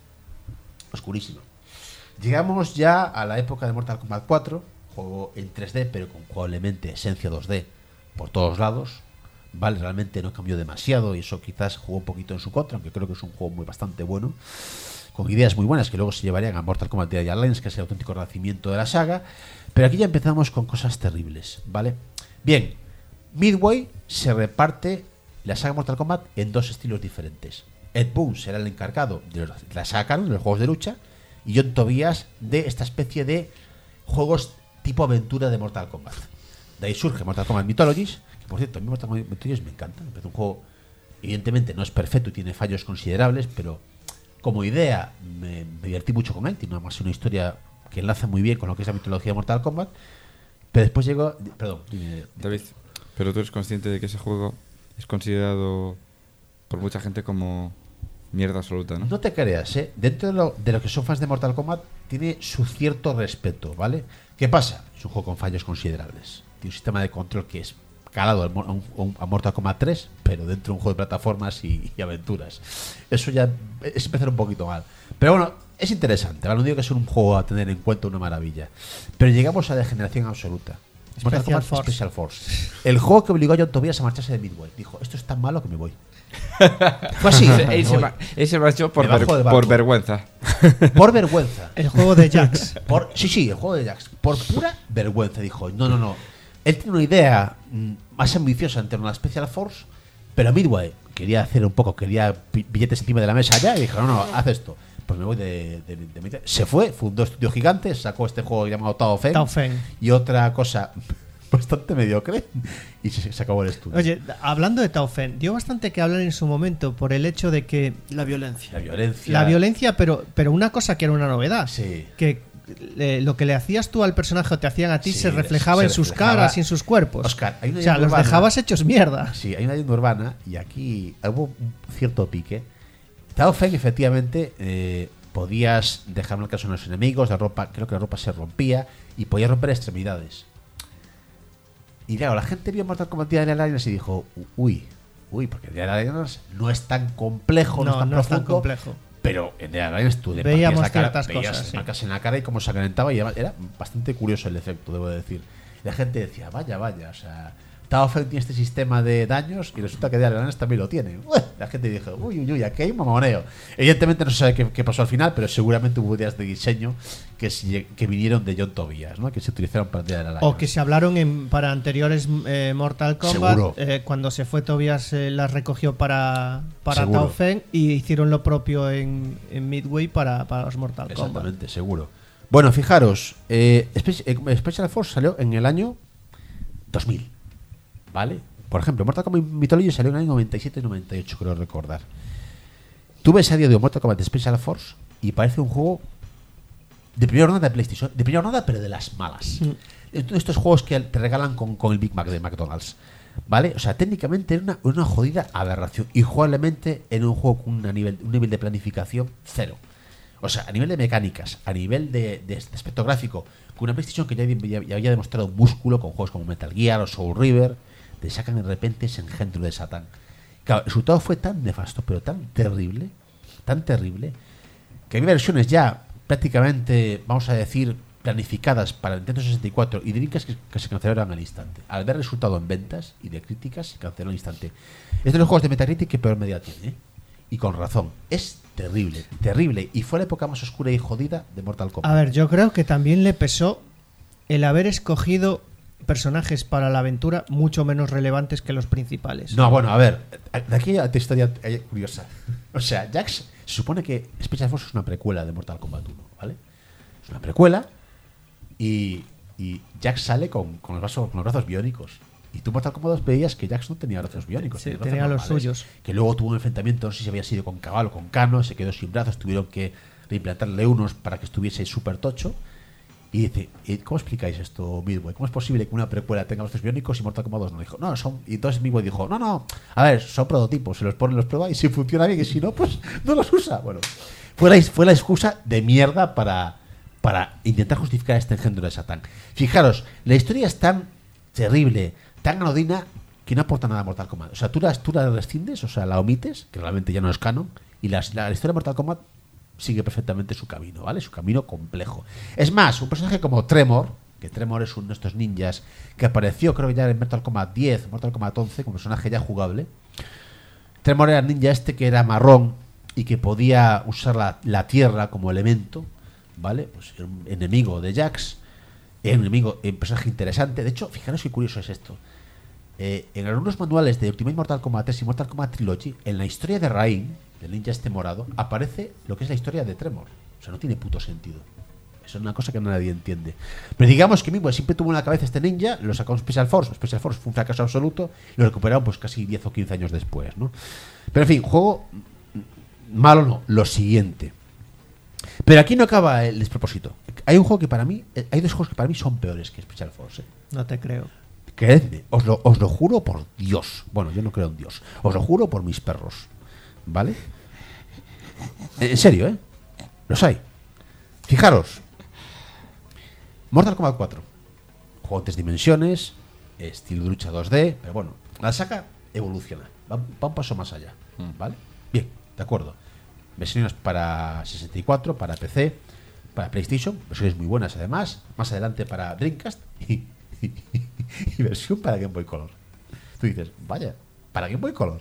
Oscurísimo. Llegamos ya a la época de Mortal Kombat cuatro, juego en tres D, pero con jugablemente esencia dos D por todos lados. Vale, realmente no cambió demasiado y eso quizás jugó un poquito en su contra, aunque creo que es un juego muy bastante bueno, con ideas muy buenas que luego se llevarían a Mortal Kombat Dead Alliance, que es el auténtico renacimiento de la saga. Pero aquí ya empezamos con cosas terribles, ¿vale? Bien, Midway se reparte la saga Mortal Kombat en dos estilos diferentes. Ed Boon será el encargado de la saga canon, de los juegos de lucha, y John Tobias de esta especie de juegos tipo aventura de Mortal Kombat. De ahí surge Mortal Kombat Mythologies, que por cierto, a mí Mortal Kombat Mythologies me encanta. Me parece un juego, evidentemente no es perfecto y tiene fallos considerables, pero como idea me, me divertí mucho con él. Tiene además una historia que enlaza muy bien con lo que es la mitología de Mortal Kombat. Pero después llegó... Perdón, dime, David, pero tú eres consciente de que ese juego es considerado por mucha gente como mierda absoluta, ¿no? No te creas, ¿eh? Dentro de lo, de lo que son fans de Mortal Kombat, tiene su cierto respeto, ¿vale? ¿Qué pasa? Es un juego con fallos considerables. Tiene un sistema de control que es calado a, un, a Mortal Kombat tres, pero dentro de un juego de plataformas y, y aventuras. Eso ya es empezar un poquito mal. Pero bueno, es interesante, ¿vale? No digo que es un juego a tener en cuenta, una maravilla. Pero llegamos a la degeneración absoluta. Mortal Special Kombat Force. Special Force. El juego que obligó a John Tobias a marcharse de Midway. Dijo, esto es tan malo que me voy. Fue así. Él se ma- él se marchó por, Me bajo ver- del barco. por vergüenza. Por vergüenza. El juego de Jax. Por, sí, sí, el juego de Jax. Por pura vergüenza, dijo. No, no, no. Él tiene una idea mm, más ambiciosa en torno a la Special Force, pero Midway quería hacer un poco, quería pi- billetes encima de la mesa allá y dijo, no, no, haz esto. Pues me voy de, de, de Midway. Se fue, fundó Estudio Gigante, sacó este juego llamado Tao Feng. Tao Feng. Y otra cosa bastante mediocre y se, se acabó el estudio. Oye, hablando de Tao Feng, dio bastante que hablar en su momento por el hecho de que La violencia. La violencia. la violencia, pero, pero una cosa que era una novedad, Sí. que eh, lo que le hacías tú al personaje o te hacían a ti Sí, se reflejaba se en sus reflejaba. caras y en sus cuerpos. Oscar, hay una o sea, leyenda los urbana. dejabas hechos mierda. Sí, hay una leyenda urbana y aquí hubo un cierto pique. Tao Feng, efectivamente, eh, podías dejar marcas a los enemigos, la ropa, creo que la ropa se rompía y podías romper extremidades. Y claro, la gente vio Mortal Kombat Dead Alliance y dijo, uy, uy, porque Dead Alliance no es tan complejo, no, No, es tan no es tan profundo, complejo. pero en Dead Alliance tú le Veíamos partías la cara, ciertas veías cosas, sí. marcas en la cara y cómo se calentaba y además era bastante curioso el efecto, debo decir. La gente decía, vaya, vaya, o sea, Tao Feng tiene este sistema de daños y resulta que Dead Alliance también lo tiene. La gente dijo, uy, uy, uy, aquí hay un mamoneo. Evidentemente no se sabe qué, qué pasó al final, pero seguramente hubo ideas de diseño que, si- que vinieron de John Tobias, ¿no? Que se utilizaron para Dead Alliance. O que se hablaron en, para anteriores eh, Mortal Kombat. Seguro. eh, cuando se fue Tobias eh, las recogió para, para Seguro. Tao Feng y hicieron lo propio en, en Midway para, para los Mortal Kombat. Exactamente, seguro. Bueno, fijaros, eh, Spe- eh, Special Force salió en el año dos mil, ¿vale? Por ejemplo, Mortal Kombat Mythology salió en el año noventa y siete y noventa y ocho, creo recordar. Tú ves a día de hoy Mortal Kombat Special Force y parece un juego de primera ronda de PlayStation, de primera ronda pero de las malas. Estos estos juegos que te regalan con, con el Big Mac de McDonald's, ¿vale? O sea, técnicamente era una, una jodida aberración y jugablemente en un juego con una nivel, un nivel de planificación cero. O sea, a nivel de mecánicas, a nivel de, de aspecto gráfico, con una PlayStation que ya, ya- ya había demostrado músculo con juegos como Metal Gear o Soul River, te sacan de repente ese engendro de Satán. Claro, el resultado fue tan nefasto, pero tan terrible, tan terrible, que hay versiones ya prácticamente, vamos a decir, planificadas para el Nintendo sesenta y cuatro y Dreamcast que, que se cancelaron al instante. Al ver el resultado en ventas y de críticas, se canceló al instante. Es de los juegos de Metacritic que peor media tiene, ¿eh? Y con razón. Es terrible, terrible. Y fue la época más oscura y jodida de Mortal Kombat. A ver, yo creo que también le pesó el haber escogido personajes para la aventura mucho menos relevantes que los principales. No, bueno, a ver, de aquí hay otra historia curiosa. O sea, Jax, se supone que Special Force es una precuela de Mortal Kombat uno, ¿vale? Es una precuela y, y Jax sale con, con, los brazos, con los brazos biónicos. Y tú en Mortal Kombat dos veías que Jax no tenía brazos biónicos. Sí, tenía, tenía brazos los suyos. Que luego tuvo un enfrentamiento, no sé si había sido con Cabal o con Kano, se quedó sin brazos, tuvieron que reimplantarle unos para que estuviese súper tocho. Y dice, ¿cómo explicáis esto, Midway? ¿Cómo es posible que una precuela tenga brazos biónicos y Mortal Kombat dos no? Dijo, no, son... Y entonces Midway dijo, no, no, a ver, son prototipos, se los ponen, los prueba y si funciona bien, y si no, pues no los usa. Bueno, fue la, fue la excusa de mierda para, para intentar justificar este engendro de Satán. Fijaros, la historia es tan terrible, tan anodina, que no aporta nada a Mortal Kombat. O sea, tú la, tú la rescindes, o sea, la omites, que realmente ya no es canon, y la, la, la historia de Mortal Kombat sigue perfectamente su camino, ¿vale? Su camino complejo. Es más, un personaje como Tremor, que Tremor es uno de estos ninjas que apareció, creo que ya en Mortal Kombat diez, Mortal Kombat once, como personaje ya jugable. Tremor era el ninja este que era marrón y que podía usar la, la tierra como elemento, ¿vale? Pues era un enemigo de Jax, era un enemigo, un personaje interesante. De hecho, fijaros qué curioso es esto. Eh, en algunos manuales de Ultimate Mortal Kombat tres y Mortal Kombat Trilogy, en la historia de Rain, del ninja este morado, aparece lo que es la historia de Tremor. O sea, no tiene puto sentido. Eso es una cosa que nadie entiende. Pero digamos que mismo siempre tuvo en la cabeza este ninja, lo sacó en Special Force. Special Force fue un fracaso absoluto y lo recuperaron pues casi diez o quince años después, ¿no? Pero en fin, juego malo no, lo siguiente. Pero aquí no acaba el despropósito. Hay un juego que para mí, hay dos juegos que para mí son peores que Special Force, ¿eh? No te creo. Creedme, os lo, os lo juro por Dios. Bueno, yo no creo en Dios. Os lo juro por mis perros. ¿Vale? En serio, ¿eh? Los hay. Fijaros. Mortal Kombat cuatro. Juego en tres dimensiones, estilo de lucha dos D, pero bueno, la saga evoluciona. Va, va un paso más allá. ¿Vale? Bien, de acuerdo. Versiones para sesenta y cuatro, para P C, para PlayStation, versiones muy buenas además. Más adelante para Dreamcast y, y, y versión para Game Boy Color. Tú dices, vaya, para Game Boy Color.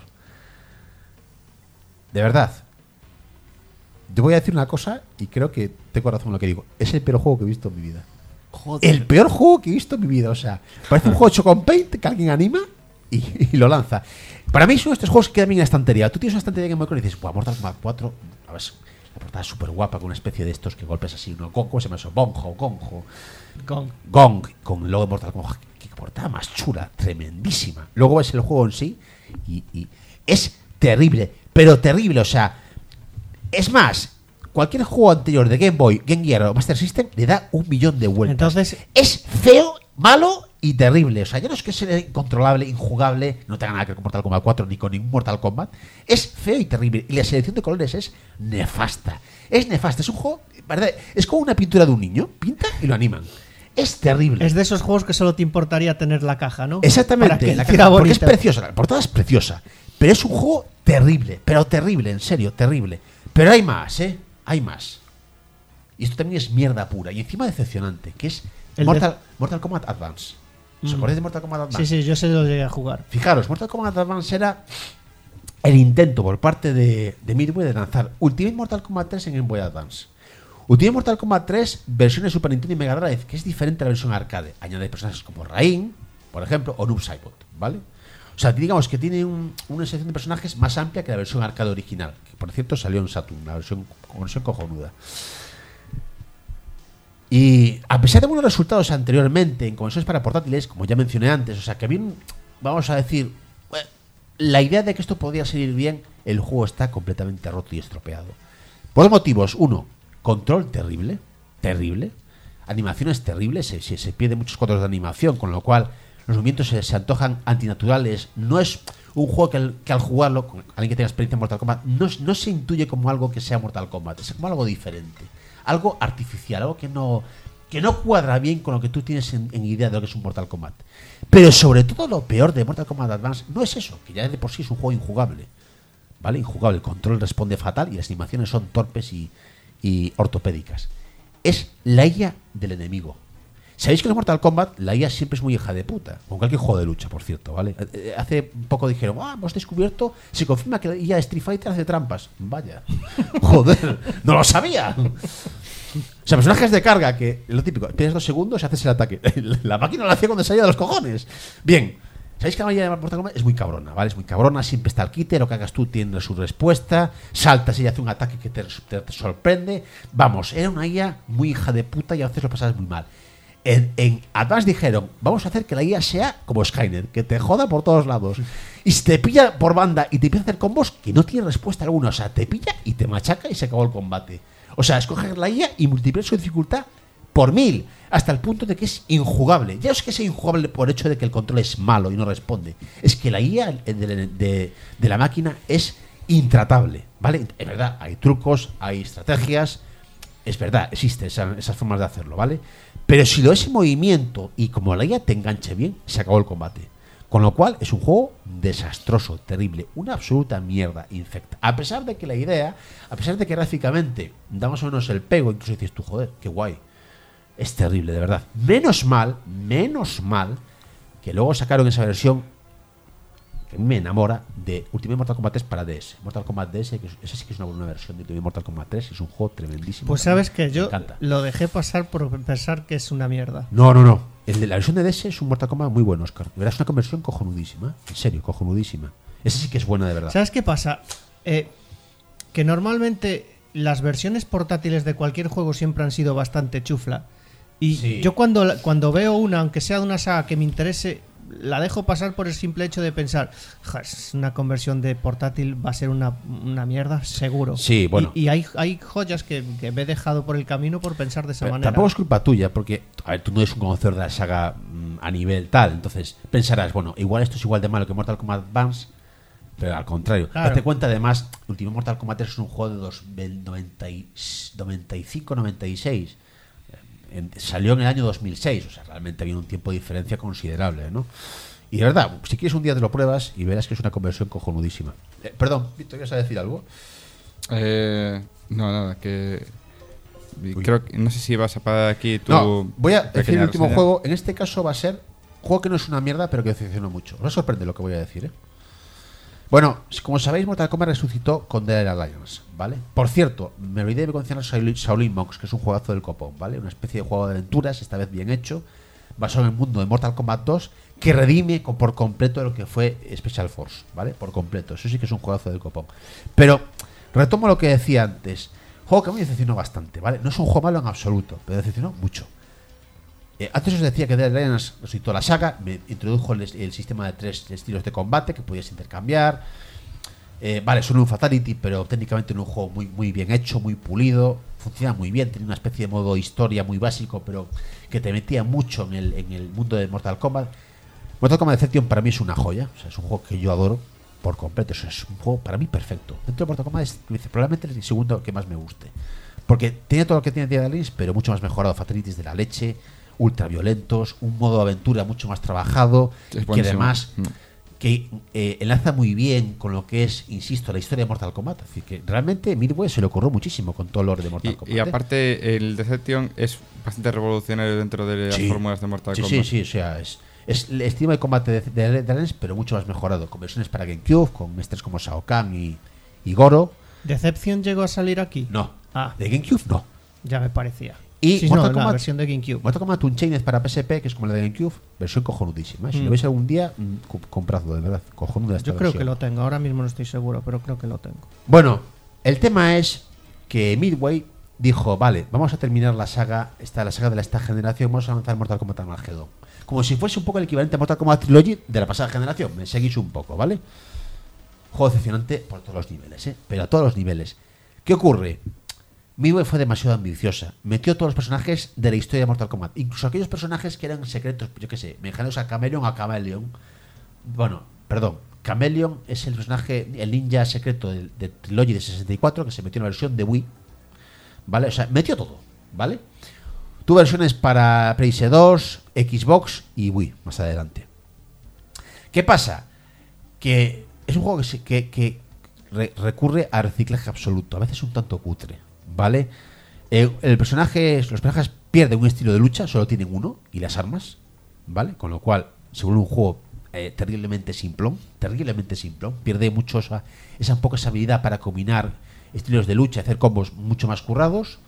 De verdad, te voy a decir una cosa y creo que tengo razón en lo que digo. Es el peor juego que he visto en mi vida. Joder. El peor juego que he visto en mi vida. O sea, parece un juego hecho con Paint que alguien anima y, y lo lanza. Para mí son estos juegos que quedan bien en la estantería. Tú tienes una estantería de Game Boy Color y dices, buah, Mortal Kombat cuatro, a ver, la portada es súper guapa con una especie de estos que golpes así, ¿no? ¿Cómo se llama eso? Bonjo, Gonjo. Gong. Gong, con el logo de Mortal Kombat. Qué portada más chula, tremendísima. Luego ves el juego en sí y, y es terrible, pero terrible. O sea, es más, cualquier juego anterior de Game Boy, Game Gear o Master System le da un millón de vueltas. Entonces, es feo, malo y terrible. O sea, ya no es que sea incontrolable, injugable, no tenga nada que ver con Mortal Kombat cuatro ni con ningún Mortal Kombat. Es feo y terrible. Y la selección de colores es nefasta. Es nefasta. Es un juego, ¿verdad? Es como una pintura de un niño. Pinta y lo animan. Es terrible. Es de esos juegos que solo te importaría tener la caja, ¿no? Exactamente. Para que la hiciera caja, porque bonita. es preciosa. La portada es preciosa. Pero es un juego terrible. Pero terrible, en serio, terrible. Pero hay más, ¿eh? Hay más. Y esto también es mierda pura. Y encima decepcionante. Que es Mortal, de... Mortal Kombat Advance. ¿Os acordáis de Mortal Kombat Advance? Sí, sí, yo se lo llegué a jugar. Fijaros, Mortal Kombat Advance era el intento por parte de, de Midway de lanzar Ultimate Mortal Kombat tres en Game Boy Advance. Ultimate Mortal Kombat tres, versión de Super Nintendo y Mega Drive, que es diferente a la versión arcade. Añade personajes como Rain, por ejemplo, o Noob Saibot, ¿vale? O sea, digamos que tiene un, una sección de personajes más amplia que la versión arcade original, que por cierto salió en Saturn, una versión, una versión cojonuda. Y a pesar de buenos resultados anteriormente en consolas para portátiles, como ya mencioné antes, o sea que a mí, vamos a decir, la idea de que esto podría salir bien, el juego está completamente roto y estropeado. Por dos motivos. Uno, control terrible, terrible. Animaciones terribles, se, se, se pierde muchos cuadros de animación, con lo cual los movimientos se, se antojan antinaturales. No es un juego que, que al jugarlo, con alguien que tenga experiencia en Mortal Kombat, no, no se intuye como algo que sea Mortal Kombat, es como algo diferente. Algo artificial, algo que no, que no cuadra bien con lo que tú tienes en, en idea de lo que es un Mortal Kombat. Pero sobre todo lo peor de Mortal Kombat Advance no es eso, que ya de por sí es un juego injugable. ¿Vale? Injugable. El control responde fatal y las animaciones son torpes y, y ortopédicas. Es la I A del enemigo. Sabéis que en Mortal Kombat la I A siempre es muy hija de puta. Con cualquier juego de lucha, por cierto, ¿vale? Hace poco dijeron, ah, hemos descubierto, se confirma que la I A de Street Fighter hace trampas. Vaya. Joder, no lo sabía. O sea, personajes de carga que, lo típico, pierdes dos segundos y haces el ataque. La máquina lo hacía cuando salía de los cojones. Bien, ¿sabéis que la I A de Mortal Kombat es muy cabrona, ¿vale? Es muy cabrona, siempre está al quite, lo que hagas tú tiene su respuesta, saltas y hace un ataque que te, te, te sorprende. Vamos, era una I A muy hija de puta y a veces lo pasabas muy mal. En, en Advance dijeron, vamos a hacer que la I A sea como Skynet, que te joda por todos lados. Y si te pilla por banda y te empieza a hacer combos que no tiene respuesta alguna. O sea, te pilla y te machaca y se acabó el combate. O sea, escoger la I A y multiplicar su dificultad por mil, hasta el punto de que es injugable. Ya no es que sea injugable por el hecho de que el control es malo y no responde. Es que la I A de, de, de, de la máquina es intratable, ¿vale? Es verdad, hay trucos, hay estrategias. Es verdad, existen esas, esas formas de hacerlo, ¿vale? Pero si lo es en movimiento y como la I A te enganche bien, se acabó el combate. Con lo cual es un juego desastroso, terrible, una absoluta mierda infecta. A pesar de que la idea, a pesar de que gráficamente da más o menos el pego, incluso dices tú, joder, qué guay. Es terrible, de verdad. Menos mal, menos mal, que luego sacaron esa versión que me enamora de Ultimate Mortal Kombat tres para D S. Mortal Kombat D S, que esa sí que es una buena versión de Ultimate Mortal Kombat tres, es un juego tremendísimo. Pues sabes que yo encanta. Lo dejé pasar por pensar que es una mierda. No, no, no. El de la versión de D S es un Mortal Kombat muy bueno, Oscar. De verdad es una conversión cojonudísima. En serio, cojonudísima. Esa sí que es buena de verdad. ¿Sabes qué pasa? Eh, que normalmente las versiones portátiles de cualquier juego siempre han sido bastante chufla. Y Sí. yo cuando, cuando veo una, aunque sea de una saga que me interese, la dejo pasar por el simple hecho de pensar, "Ja, es una conversión de portátil, va a ser una, una mierda, seguro". Sí, bueno. Y, y hay, hay joyas que, que me he dejado por el camino por pensar de esa Pero manera. tampoco es culpa tuya, porque a ver, tú no eres un conocedor de la saga mm, a nivel tal. Entonces pensarás, bueno, igual esto es igual de malo que Mortal Kombat Advance, pero al contrario. Claro. Date cuenta, además, Ultimate Mortal Kombat tres es un juego de dos, del noventa y cinco noventa y seis. En, salió en el año dos mil seis, o sea, realmente había un tiempo de diferencia considerable, ¿no? Y de verdad, si quieres un día te lo pruebas y verás que es una conversión cojonudísima. Eh, perdón, Víctor, ¿quieres decir algo? Eh, no, nada, que... Creo que, no sé si vas a parar aquí tu... No, voy a decir pequeña el último reseña. juego. En este caso va a ser un juego que no es una mierda, pero que decepcionó mucho. Os va a sorprender lo que voy a decir, ¿eh? Bueno, como sabéis, Mortal Kombat resucitó con Dead Alliance, ¿vale? Por cierto, me olvidé de mencionar Shaolin Monks, que es un juegazo del copón, ¿vale? Una especie de juego de aventuras, esta vez bien hecho, basado en el mundo de Mortal Kombat dos, que redime con- por completo lo que fue Special Force, ¿vale? Por completo, eso sí que es un juegazo del copón. Pero retomo lo que decía antes, juego que a mí me decepcionó bastante, ¿vale? No es un juego malo en absoluto, pero decepcionó mucho. Eh, antes os decía que Dead Alliance resucitó la saga, me introdujo el, el sistema de tres estilos de combate que podías intercambiar. Eh, vale, son un Fatality, pero técnicamente en un juego muy, muy bien hecho, muy pulido, funciona muy bien, tenía una especie de modo historia muy básico, pero que te metía mucho en el, en el mundo de Mortal Kombat. Mortal Kombat Deception para mí es una joya, o sea, es un juego que yo adoro por completo, o sea, es un juego para mí perfecto. Dentro de Mortal Kombat es probablemente el segundo que más me guste, porque tiene todo lo que tiene Dead Alliance, pero mucho más mejorado, Fatalities de la leche, ultra violentos, un modo aventura mucho más trabajado, Es que buenísimo. además Mm. que eh, enlaza muy bien con lo que es, insisto, la historia de Mortal Kombat. Así que realmente Midway se le ocurrió muchísimo con todo el lore de Mortal Y, Kombat. y ¿eh? aparte, el Deception es bastante revolucionario dentro de las Sí. fórmulas de Mortal sí, Kombat. sí, sí, o sea, es, es el estilo de combate de, de, de Alliance, pero mucho más mejorado, con versiones para GameCube, con mestres como Shao Kahn y, y Goro. ¿Decepción llegó a salir aquí? No, Ah, de GameCube no. ya me parecía. Y Sí, Mortal no, la Kombat- versión de GameCube. Mortal Kombat Unchained para P S P, que es como la de GameCube, versión cojonudísima. ¿eh? Si Mm. lo veis algún día, mm, co- compradlo, de verdad. Cojonuda esta Yo creo versión. que lo tengo, ahora mismo no estoy seguro, pero creo que lo tengo. Bueno, el tema es que Midway dijo, vale, vamos a terminar la saga, esta la saga de la esta generación, vamos a lanzar Mortal Kombat Armageddon. Como si fuese un poco el equivalente a Mortal Kombat Trilogy de la pasada generación. Me seguís un poco, ¿vale? Juego decepcionante por todos los niveles, ¿eh? Pero a todos los niveles. ¿Qué ocurre? Midway fue demasiado ambiciosa. Metió todos los personajes de la historia de Mortal Kombat. Incluso aquellos personajes que eran secretos, yo qué sé, mexicanos a Chameleon o a Chameleon. Bueno, perdón. Chameleon es el personaje, el ninja secreto de, de Trilogy de sesenta y cuatro que se metió en la versión de Wii. ¿Vale? O sea, metió todo, ¿vale? Tuvo versiones para P S dos, Xbox y Wii más adelante. ¿Qué pasa? Que es un juego que, se, que, que re, recurre a reciclaje absoluto, a veces un tanto cutre, ¿vale? Eh, el personaje, los personajes pierden un estilo de lucha, solo tienen uno, y las armas, ¿vale? Con lo cual se vuelve un juego eh, terriblemente simplón, terriblemente simplón, pierde mucho esa, esa un poco esa habilidad para combinar estilos de lucha y hacer combos mucho más currados.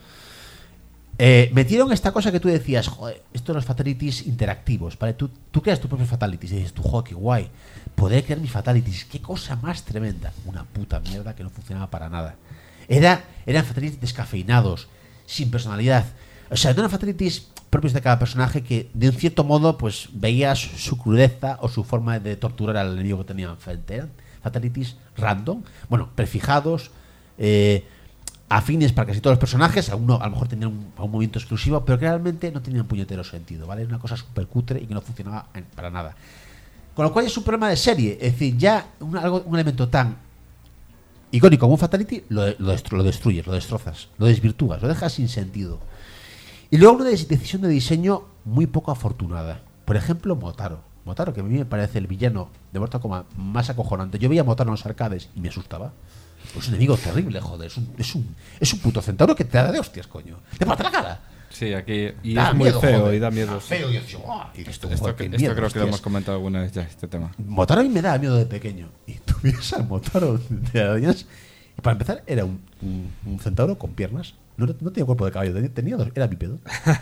Eh, metieron esta cosa que tú decías, joder, esto de los fatalities interactivos, ¿vale? Tú, tú creas tus propios fatalities y dices, tú, joder, qué guay, poder crear mis fatalities, qué cosa más tremenda. Una puta mierda que no funcionaba para nada. Era, eran fatalities descafeinados, sin personalidad. O sea, no eran fatalities propios de cada personaje que, de un cierto modo, pues veías su crudeza o su forma de torturar al enemigo que tenía enfrente. Eran fatalities random, bueno, prefijados, eh... afines para casi todos los personajes, algunos a lo mejor tenían un, un movimiento exclusivo, pero que realmente no tenían puñetero sentido, ¿vale? Era una cosa súper cutre y que no funcionaba en, para nada. Con lo cual es un problema de serie, es decir, ya un, algo, un elemento tan icónico como un Fatality lo, lo, destru, lo destruyes, lo destrozas, lo desvirtúas, lo dejas sin sentido. Y luego una decisión de diseño muy poco afortunada. Por ejemplo, Motaro. Motaro, que a mí me parece el villano de Mortal Kombat más acojonante. Yo veía a Motaro en los arcades y me asustaba. Pues un enemigo terrible, joder. Es un, es un, es un puto centauro que te da de hostias, coño. Te parte la cara. Sí, aquí. Y da es miedo, muy feo joder. y da miedo. Da feo y yo, oh, y esto, esto, joder, esto, qué esto miedo, creo hostias. que lo hemos comentado alguna vez ya, este tema. Motaro a mí me daba miedo de pequeño. Y tú vienes al Motaro de arañas. Y para empezar, era un, un, un centauro con piernas. No, no tenía cuerpo de caballo, tenía, tenía dos, era bípedo.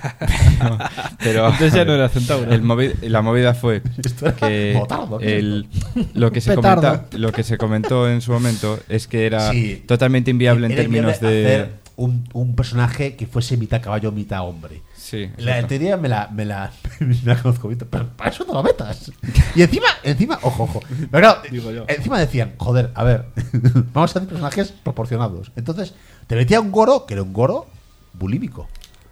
No, pero entonces ya no era centauro. El movi la movida fue que Motardo, el, lo, que se comenta, lo que se comentó en su momento es que era sí, totalmente inviable en era términos inviable de hacer un, un personaje que fuese mitad caballo, mitad hombre. Sí, la teoría me la, me la, me la conozco, pero para eso no lo metas. Y encima, encima, ojo, ojo. Pero claro, encima decían, joder, a ver, vamos a hacer personajes proporcionados. Entonces, te metía un Goro, que era un Goro bulímico.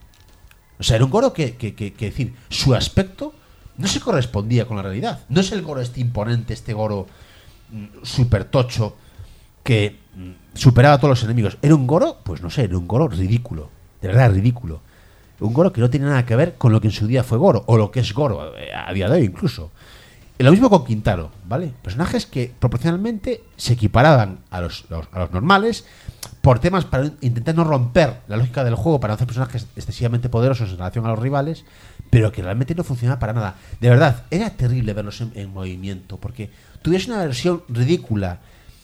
O sea, era un Goro que, que, que, que decir, su aspecto no se correspondía con la realidad. No es el Goro este imponente, este Goro mm, super tocho que mm, superaba a todos los enemigos. Era un Goro, pues no sé, era un Goro ridículo. De verdad, ridículo. Un Goro que no tiene nada que ver con lo que en su día fue Goro, o lo que es Goro, a día de hoy incluso. Lo mismo con Quintaro, ¿vale? Personajes que proporcionalmente se equiparaban a los, los, a los normales por temas para intentar no romper la lógica del juego, para no hacer personajes excesivamente poderosos en relación a los rivales, pero que realmente no funcionaba para nada. De verdad, era terrible verlos en, en movimiento, porque tuviese una versión ridícula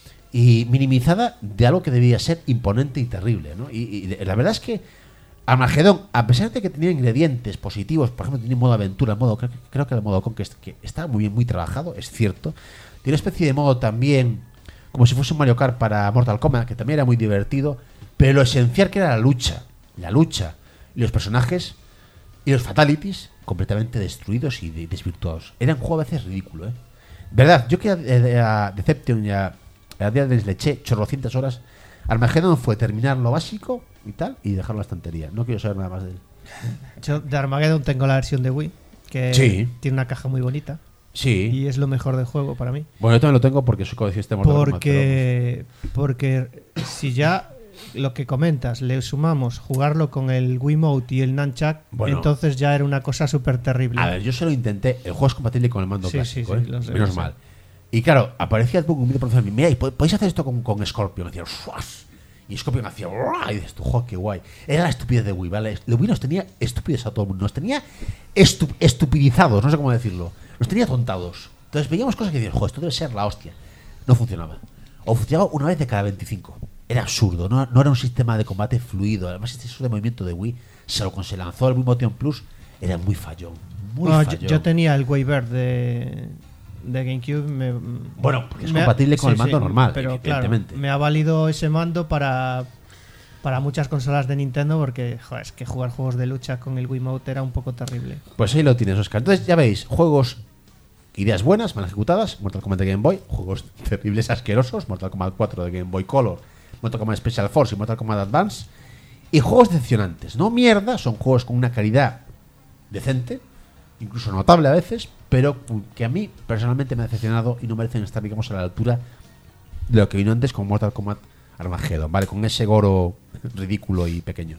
y minimizada de algo que debía ser imponente y terrible, ¿no? Y, y la verdad es que Armagedón, a pesar de que tenía ingredientes positivos, por ejemplo, tenía modo aventura, modo, creo, creo que el modo Conquest, que está muy bien, muy trabajado, es cierto. Tiene una especie de modo también, como si fuese un Mario Kart para Mortal Kombat, que también era muy divertido, pero lo esencial que era la lucha, la lucha, y los personajes, y los fatalities, completamente destruidos y de, desvirtuados. Era un juego a veces ridículo, ¿eh? Verdad, yo que a, a Deception y a, a día les le eché chorrocientas horas. Armageddon fue terminar lo básico y tal y dejarlo en la estantería. No quiero saber nada más de él. Yo de Armageddon tengo la versión de Wii, que sí. tiene una caja muy bonita. Sí. Y es lo mejor del juego para mí. Bueno, yo también lo tengo porque soy coleccionista de Mortal Kombat. Porque, porque si ya lo que comentas le sumamos jugarlo con el Wiimote y el Nunchuck, bueno, entonces ya era una cosa súper terrible. A ver, yo se lo intenté. El juego es compatible con el mando sí, clásico, sí, sí, ¿eh? sé, menos mal. Y claro, aparecía un vídeo por mira, y podéis hacer esto con, con Scorpion. Decía, ¡suas! Y Scorpion hacía, ¡buah! Y dices, tú, ¡joder, qué guay! Era la estupidez de Wii, ¿vale? Lo Wii nos tenía estúpidos a todo el mundo. Nos tenía estu estupidizados, no sé cómo decirlo. Nos tenía tontados. Entonces veíamos cosas que decían, joder, esto debe ser la hostia. No funcionaba. O funcionaba una vez de cada veinticinco. Era absurdo, no, no era un sistema de combate fluido. Además, este eso de movimiento de Wii, se lo, se lanzó el Wii Motion Plus, era muy fallón. Muy bueno, fallón. Yo, yo tenía el Wavebird de, de GameCube. Me, bueno, porque es me compatible ha, con sí, el mando sí, normal, pero evidentemente. Claro, me ha valido ese mando para, para muchas consolas de Nintendo porque, joder, es que jugar juegos de lucha con el Wiimote era un poco terrible. Pues ahí lo tienes, Oscar. Entonces, ya veis, juegos, ideas buenas, mal ejecutadas, Mortal Kombat de Game Boy, juegos terribles, asquerosos, Mortal Kombat cuatro de Game Boy Color, Mortal Kombat Special Force y Mortal Kombat Advance, y juegos decepcionantes. No mierda, son juegos con una calidad decente, incluso notable a veces, pero que a mí personalmente me ha decepcionado y no merecen estar, digamos, a la altura de lo que vino antes con Mortal Kombat Armageddon, ¿vale? Con ese Goro ridículo y pequeño.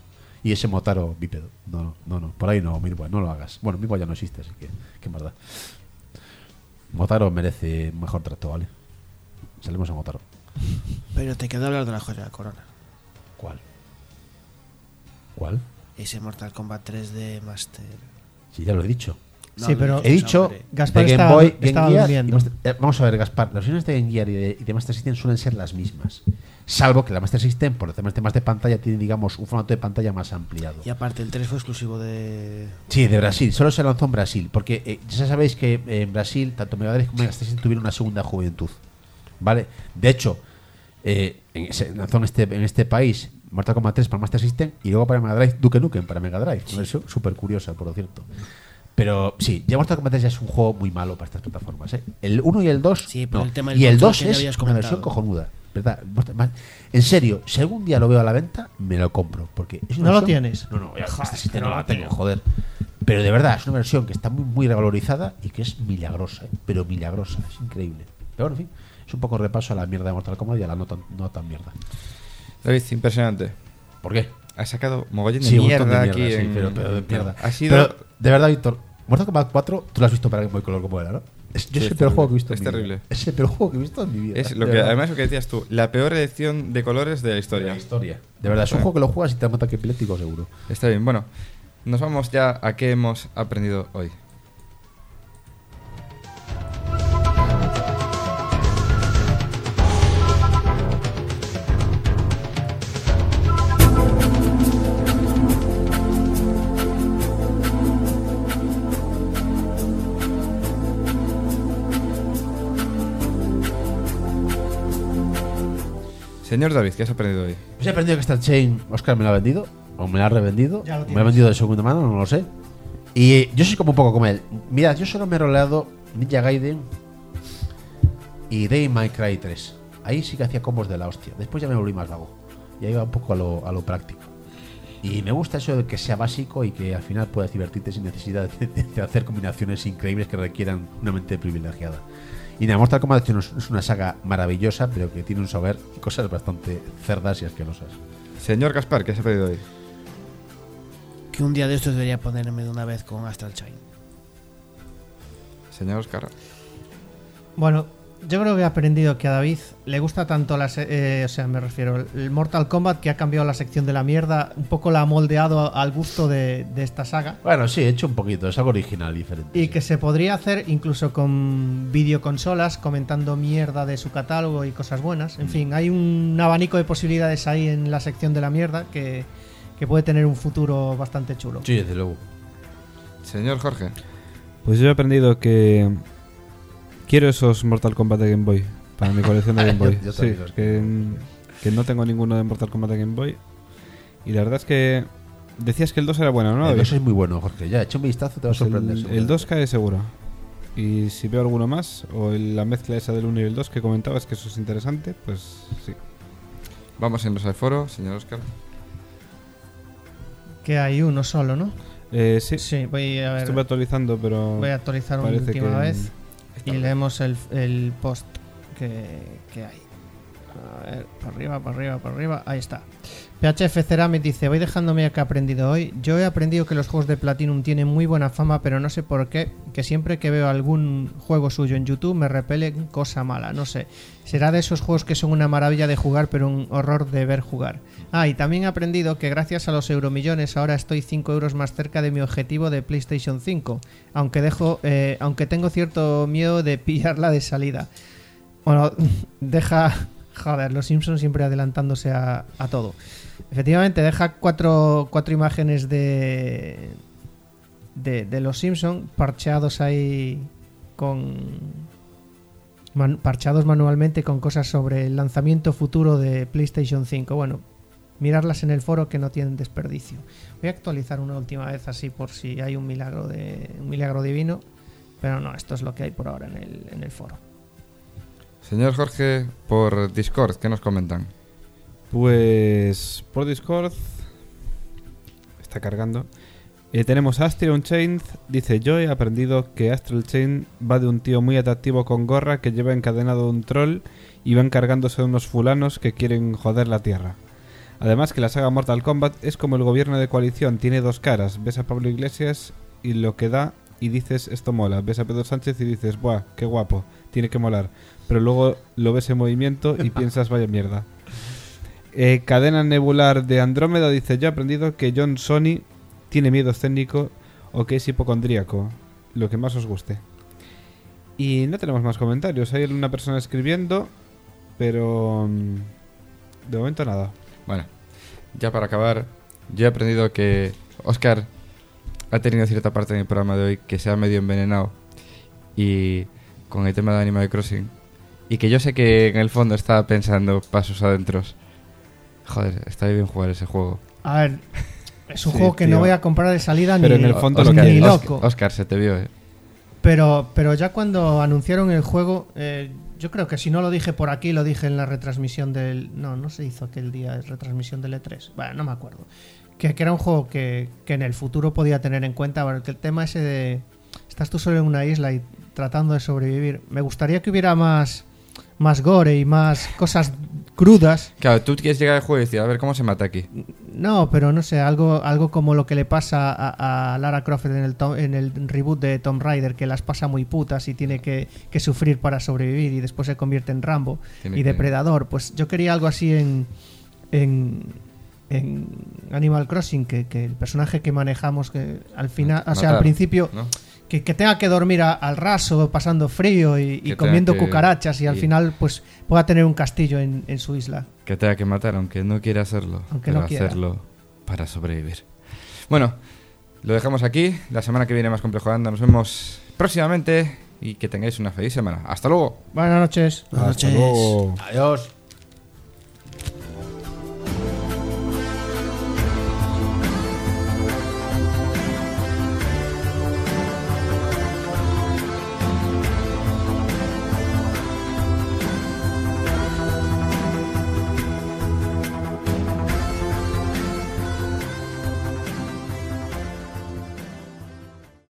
Y ese Motaro bípedo. No, no, no, no. Por ahí no, Mirboy, no lo hagas. Bueno, Mirboy ya no existe, así que qué más da. Motaro merece mejor trato, ¿vale? Salimos a Motaro. Pero te quedó hablar de la joya de la corona. ¿Cuál? ¿Cuál? Ese Mortal Kombat tres D Master. Sí, ya lo he dicho. No, Sí, no pero lo He dicho hombre. Gaspar de Game estaba- Boy, Game estaba Gear y durmiendo. Master- eh, vamos a ver, Gaspar, las versiones de Game Gear y de, y de Master System suelen ser las mismas. Salvo que la Master System, por temas temas de pantalla, tiene, digamos, un formato de pantalla más ampliado. Y aparte, el tres fue exclusivo de. Sí, de Brasil. Solo se lanzó en Brasil. Porque eh, ya sabéis que eh, en Brasil, tanto Mega Drive como Master System tuvieron una segunda juventud. ¿Vale? De hecho, eh, en, se lanzó en este, en este país Mortal Kombat tres para Master System y luego para Mega Drive Duke Nukem para Mega Drive. Una versión súper curiosa, por lo cierto. Pero sí, ya Mortal Kombat tres ya es un juego muy malo para estas plataformas. ¿eh? El uno y el dos. Sí, por no. el tema del Y el control dos que ya es habías una comentado. versión cojonuda. ¿Verdad? En serio, si algún día lo veo a la venta, me lo compro. Porque es una ¿No lo versión- tienes? No, no, ya, Joder, Master System pero no la lo tengo, tengo. joder. Pero de verdad, es una versión que está muy, muy revalorizada y que es milagrosa, ¿eh? Pero milagrosa, es increíble. Pero bueno, en fin, es un poco repaso a la mierda de Mortal Kombat y a la no tan, no tan mierda. David, impresionante. ¿Por qué? Has sacado mogollón de Sí, un mierda, montón de aquí mierda, sí, en... pero, pero de mierda. Ha sido... Pero, de verdad, Víctor, Mortal Kombat cuatro, tú lo has visto para Game Boy Color como era, ¿no? Es, yo Sí, es el es peor terrible. juego que he visto Es en mi terrible. vida. Es el peor juego que he visto en mi vida. Es lo de que, verdad. además, lo que decías tú, la peor elección de colores de la historia. De la historia. De verdad, es un Bueno. juego que lo juegas y te da un ataque epiléptico seguro. Está bien, bueno, nos vamos ya a qué hemos aprendido hoy. Señor David, ¿qué has aprendido hoy? Pues he aprendido que Star Chain, Oscar me lo ha vendido, o me lo ha revendido, Ya lo me lo ha tienes. vendido de segunda mano, no lo sé. Y eh, yo soy como un poco como él. Mirad, yo solo me he roleado Ninja Gaiden y Devil May Cry tres. Ahí sí que hacía combos de la hostia. Después ya me volví más vago. Y ahí va un poco a lo, a lo práctico. Y me gusta eso de que sea básico y que al final puedas divertirte sin necesidad de, de- de hacer combinaciones increíbles que requieran una mente privilegiada. Y nada, Mortal Kombat es es una saga maravillosa, pero que tiene un saber y cosas bastante cerdas y asquerosas. Señor Gaspar, ¿qué has aprendido hoy? Que un día de estos debería ponerme de una vez con Astral Chain. Señor Oscar. Bueno, yo creo que he aprendido que a David le gusta tanto la se- eh, o sea, me refiero el Mortal Kombat, que ha cambiado la sección de la mierda, un poco la ha moldeado al gusto de, de esta saga. Bueno, sí, he hecho un poquito, es algo original, diferente. Y sí. que se podría hacer incluso con videoconsolas, comentando mierda de su catálogo y cosas buenas. En fin, hay un abanico de posibilidades ahí en la sección de la mierda que, que puede tener un futuro bastante chulo. Sí, desde luego. Señor Jorge. Pues yo he aprendido que quiero esos Mortal Kombat de Game Boy para mi colección de Game Boy. Yo- yo sí, también los que, que no tengo ninguno de Mortal Kombat de Game Boy. Y la verdad es que decías que el dos era bueno, ¿no? El David? dos es muy bueno, Jorge. Ya, echa un vistazo, te va a Pues sorprender. el, seguro. el dos cae seguro. Y si veo alguno más, o el- la mezcla esa del uno y el dos que comentabas, que eso es interesante, pues sí. Vamos en los al foro, señor Oscar. Que hay uno solo, ¿no? Eh, sí, Sí, voy a ver. estuve actualizando, pero Voy a actualizar una parece última que- vez y leemos el, el post que, que hay. A ver, para arriba, para arriba, para arriba. Ahí está. P H F Ceramic dice: voy dejándome que he aprendido hoy. Yo he aprendido que los juegos de Platinum tienen muy buena fama, pero no sé por qué. Que siempre que veo algún juego suyo en YouTube me repelen cosa mala. No sé. Será de esos juegos que son una maravilla de jugar, pero un horror de ver jugar. Ah, y también he aprendido que gracias a los euromillones ahora estoy cinco euros más cerca de mi objetivo de PlayStation cinco. Aunque, dejo, eh, aunque tengo cierto miedo de pillarla de salida. Bueno, deja... Joder, los Simpsons siempre adelantándose a, a todo. Efectivamente, deja cuatro, cuatro imágenes de, de, de los Simpsons parcheados ahí con... man- parchados manualmente con cosas sobre el lanzamiento futuro de PlayStation cinco. Bueno, mirarlas en el foro que no tienen desperdicio. Voy a actualizar una última vez así por si hay un milagro de un milagro divino, pero no, esto es lo que hay por ahora en el, en el foro. Señor Jorge, por Discord, ¿qué nos comentan? Pues por Discord está cargando. Eh, tenemos Astral Chain. Dice: yo he aprendido que Astral Chain va de un tío muy atractivo con gorra que lleva encadenado un troll y van cargándose a unos fulanos que quieren joder la tierra. Además que la saga Mortal Kombat es como el gobierno de coalición, tiene dos caras. Ves a Pablo Iglesias y lo que da y dices esto mola. Ves a Pedro Sánchez y dices, buah, qué guapo, tiene que molar. Pero luego lo ves en movimiento y piensas, vaya mierda. Eh, cadena nebular de Andrómeda dice, yo he aprendido que John Sony tiene miedo escénico o que es hipocondríaco, lo que más os guste. Y no tenemos más comentarios, hay una persona escribiendo, pero de momento nada. Bueno, ya para acabar, yo he aprendido que Óscar ha tenido cierta parte en el programa de hoy que se ha medio envenenado y con el tema de Animal Crossing, y que yo sé que en el fondo estaba pensando pasos adentros. Joder, está bien jugar ese juego. A ver, es un Sí, juego que tío. no voy a comprar de salida Pero ni, en el fondo Oscar, lo que ni es. loco. Óscar, se te vio, eh. Pero, pero ya cuando anunciaron el juego, eh, yo creo que si no lo dije por aquí, lo dije en la retransmisión del... No, no se hizo aquel día de retransmisión del E tres. Bueno, no me acuerdo. Que, que era un juego que, que en el futuro podía tener en cuenta. Porque el tema ese de... Estás tú solo en una isla y tratando de sobrevivir. Me gustaría que hubiera más, más gore y más cosas crudas. Claro, tú quieres llegar al juego y decir, a ver cómo se mata aquí. No, pero no sé, algo, algo como lo que le pasa a, a Lara Croft en el, to- en el reboot de Tomb Raider, que las pasa muy putas y tiene que, que sufrir para sobrevivir y después se convierte en Rambo Tiene y que- Depredador. Pues yo quería algo así en, en, en Animal Crossing, que, que el personaje que manejamos, que al final, o sea, al Matar, principio... ¿no? Que, que tenga que dormir a- al raso, pasando frío y, y Que tenga comiendo que- cucarachas y al y- final pues pueda tener un castillo en, en su isla. Que tenga que matar, aunque no quiera hacerlo. Aunque pero no quiera. hacerlo para sobrevivir. Bueno, lo dejamos aquí. La semana que viene más Complejo Anda. Nos vemos próximamente y que tengáis una feliz semana. Hasta luego. Buenas noches. Buenas Hasta noches. luego. Adiós.